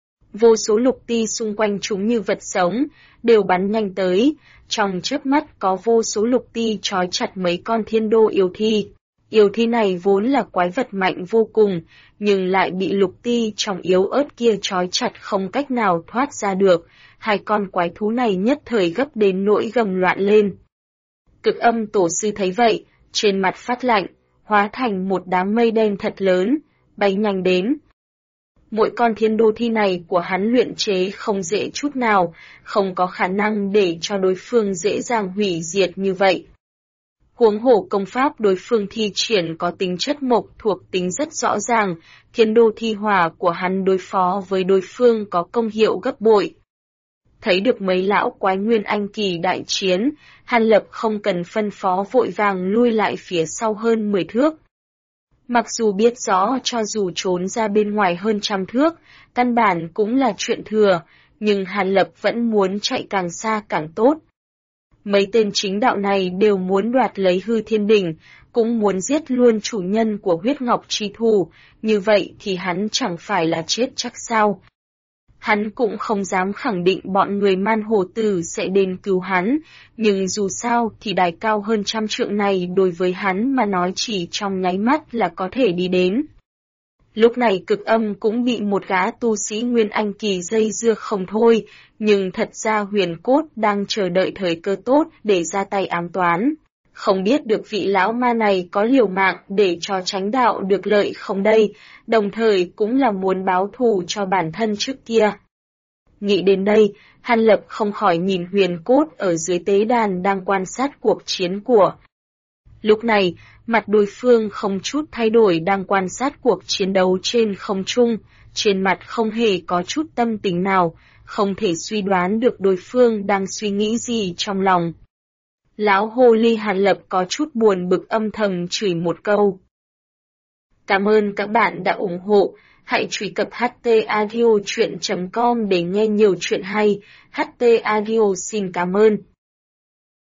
Vô số lục ti xung quanh chúng như vật sống, đều bắn nhanh tới, trong chớp mắt có vô số lục ti trói chặt mấy con thiên đô yêu thi. Yêu thi này vốn là quái vật mạnh vô cùng, nhưng lại bị lục ti trong yếu ớt kia trói chặt không cách nào thoát ra được, 2 con quái thú này nhất thời gấp đến nỗi gầm loạn lên. Cực Âm tổ sư thấy vậy, trên mặt phát lạnh, hóa thành một đám mây đen thật lớn, bay nhanh đến. Mỗi con thiên đô thi này của hắn luyện chế không dễ chút nào, không có khả năng để cho đối phương dễ dàng hủy diệt như vậy. Huống hồ công pháp đối phương thi triển có tính chất mộc thuộc tính rất rõ ràng, thiên đô thi hỏa của hắn đối phó với đối phương có công hiệu gấp bội. Thấy được mấy lão quái nguyên anh kỳ đại chiến, Hàn Lập không cần phân phó vội vàng lui lại phía sau hơn 10 thước. Mặc dù biết rõ cho dù trốn ra bên ngoài hơn 100 thước, căn bản cũng là chuyện thừa, nhưng Hàn Lập vẫn muốn chạy càng xa càng tốt. Mấy tên chính đạo này đều muốn đoạt lấy hư thiên đỉnh, cũng muốn giết luôn chủ nhân của huyết ngọc chi thù, như vậy thì hắn chẳng phải là chết chắc sao. Hắn cũng không dám khẳng định bọn người Man Hồ Tử sẽ đến cứu hắn, nhưng dù sao thì đài cao hơn 100 trượng này đối với hắn mà nói chỉ trong nháy mắt là có thể đi đến. Lúc này Cực Âm cũng bị một gã tu sĩ Nguyên Anh kỳ dây dưa không thôi, nhưng thật ra Huyền Cốt đang chờ đợi thời cơ tốt để ra tay ám toán. Không biết được vị lão ma này có liều mạng để cho chánh đạo được lợi không đây, đồng thời cũng là muốn báo thù cho bản thân trước kia. Nghĩ đến đây, Hàn Lập không khỏi nhìn Huyền Cốt ở dưới tế đàn đang quan sát cuộc chiến của. Lúc này, mặt đối phương không chút thay đổi đang quan sát cuộc chiến đấu trên không trung, trên mặt không hề có chút tâm tình nào, không thể suy đoán được đối phương đang suy nghĩ gì trong lòng. Lão hồ ly Hàn Lập có chút buồn bực âm thầm chửi một câu. Cảm ơn các bạn đã ủng hộ, hãy truy cập htaudio.com để nghe nhiều chuyện hay, HT Audio xin cảm ơn.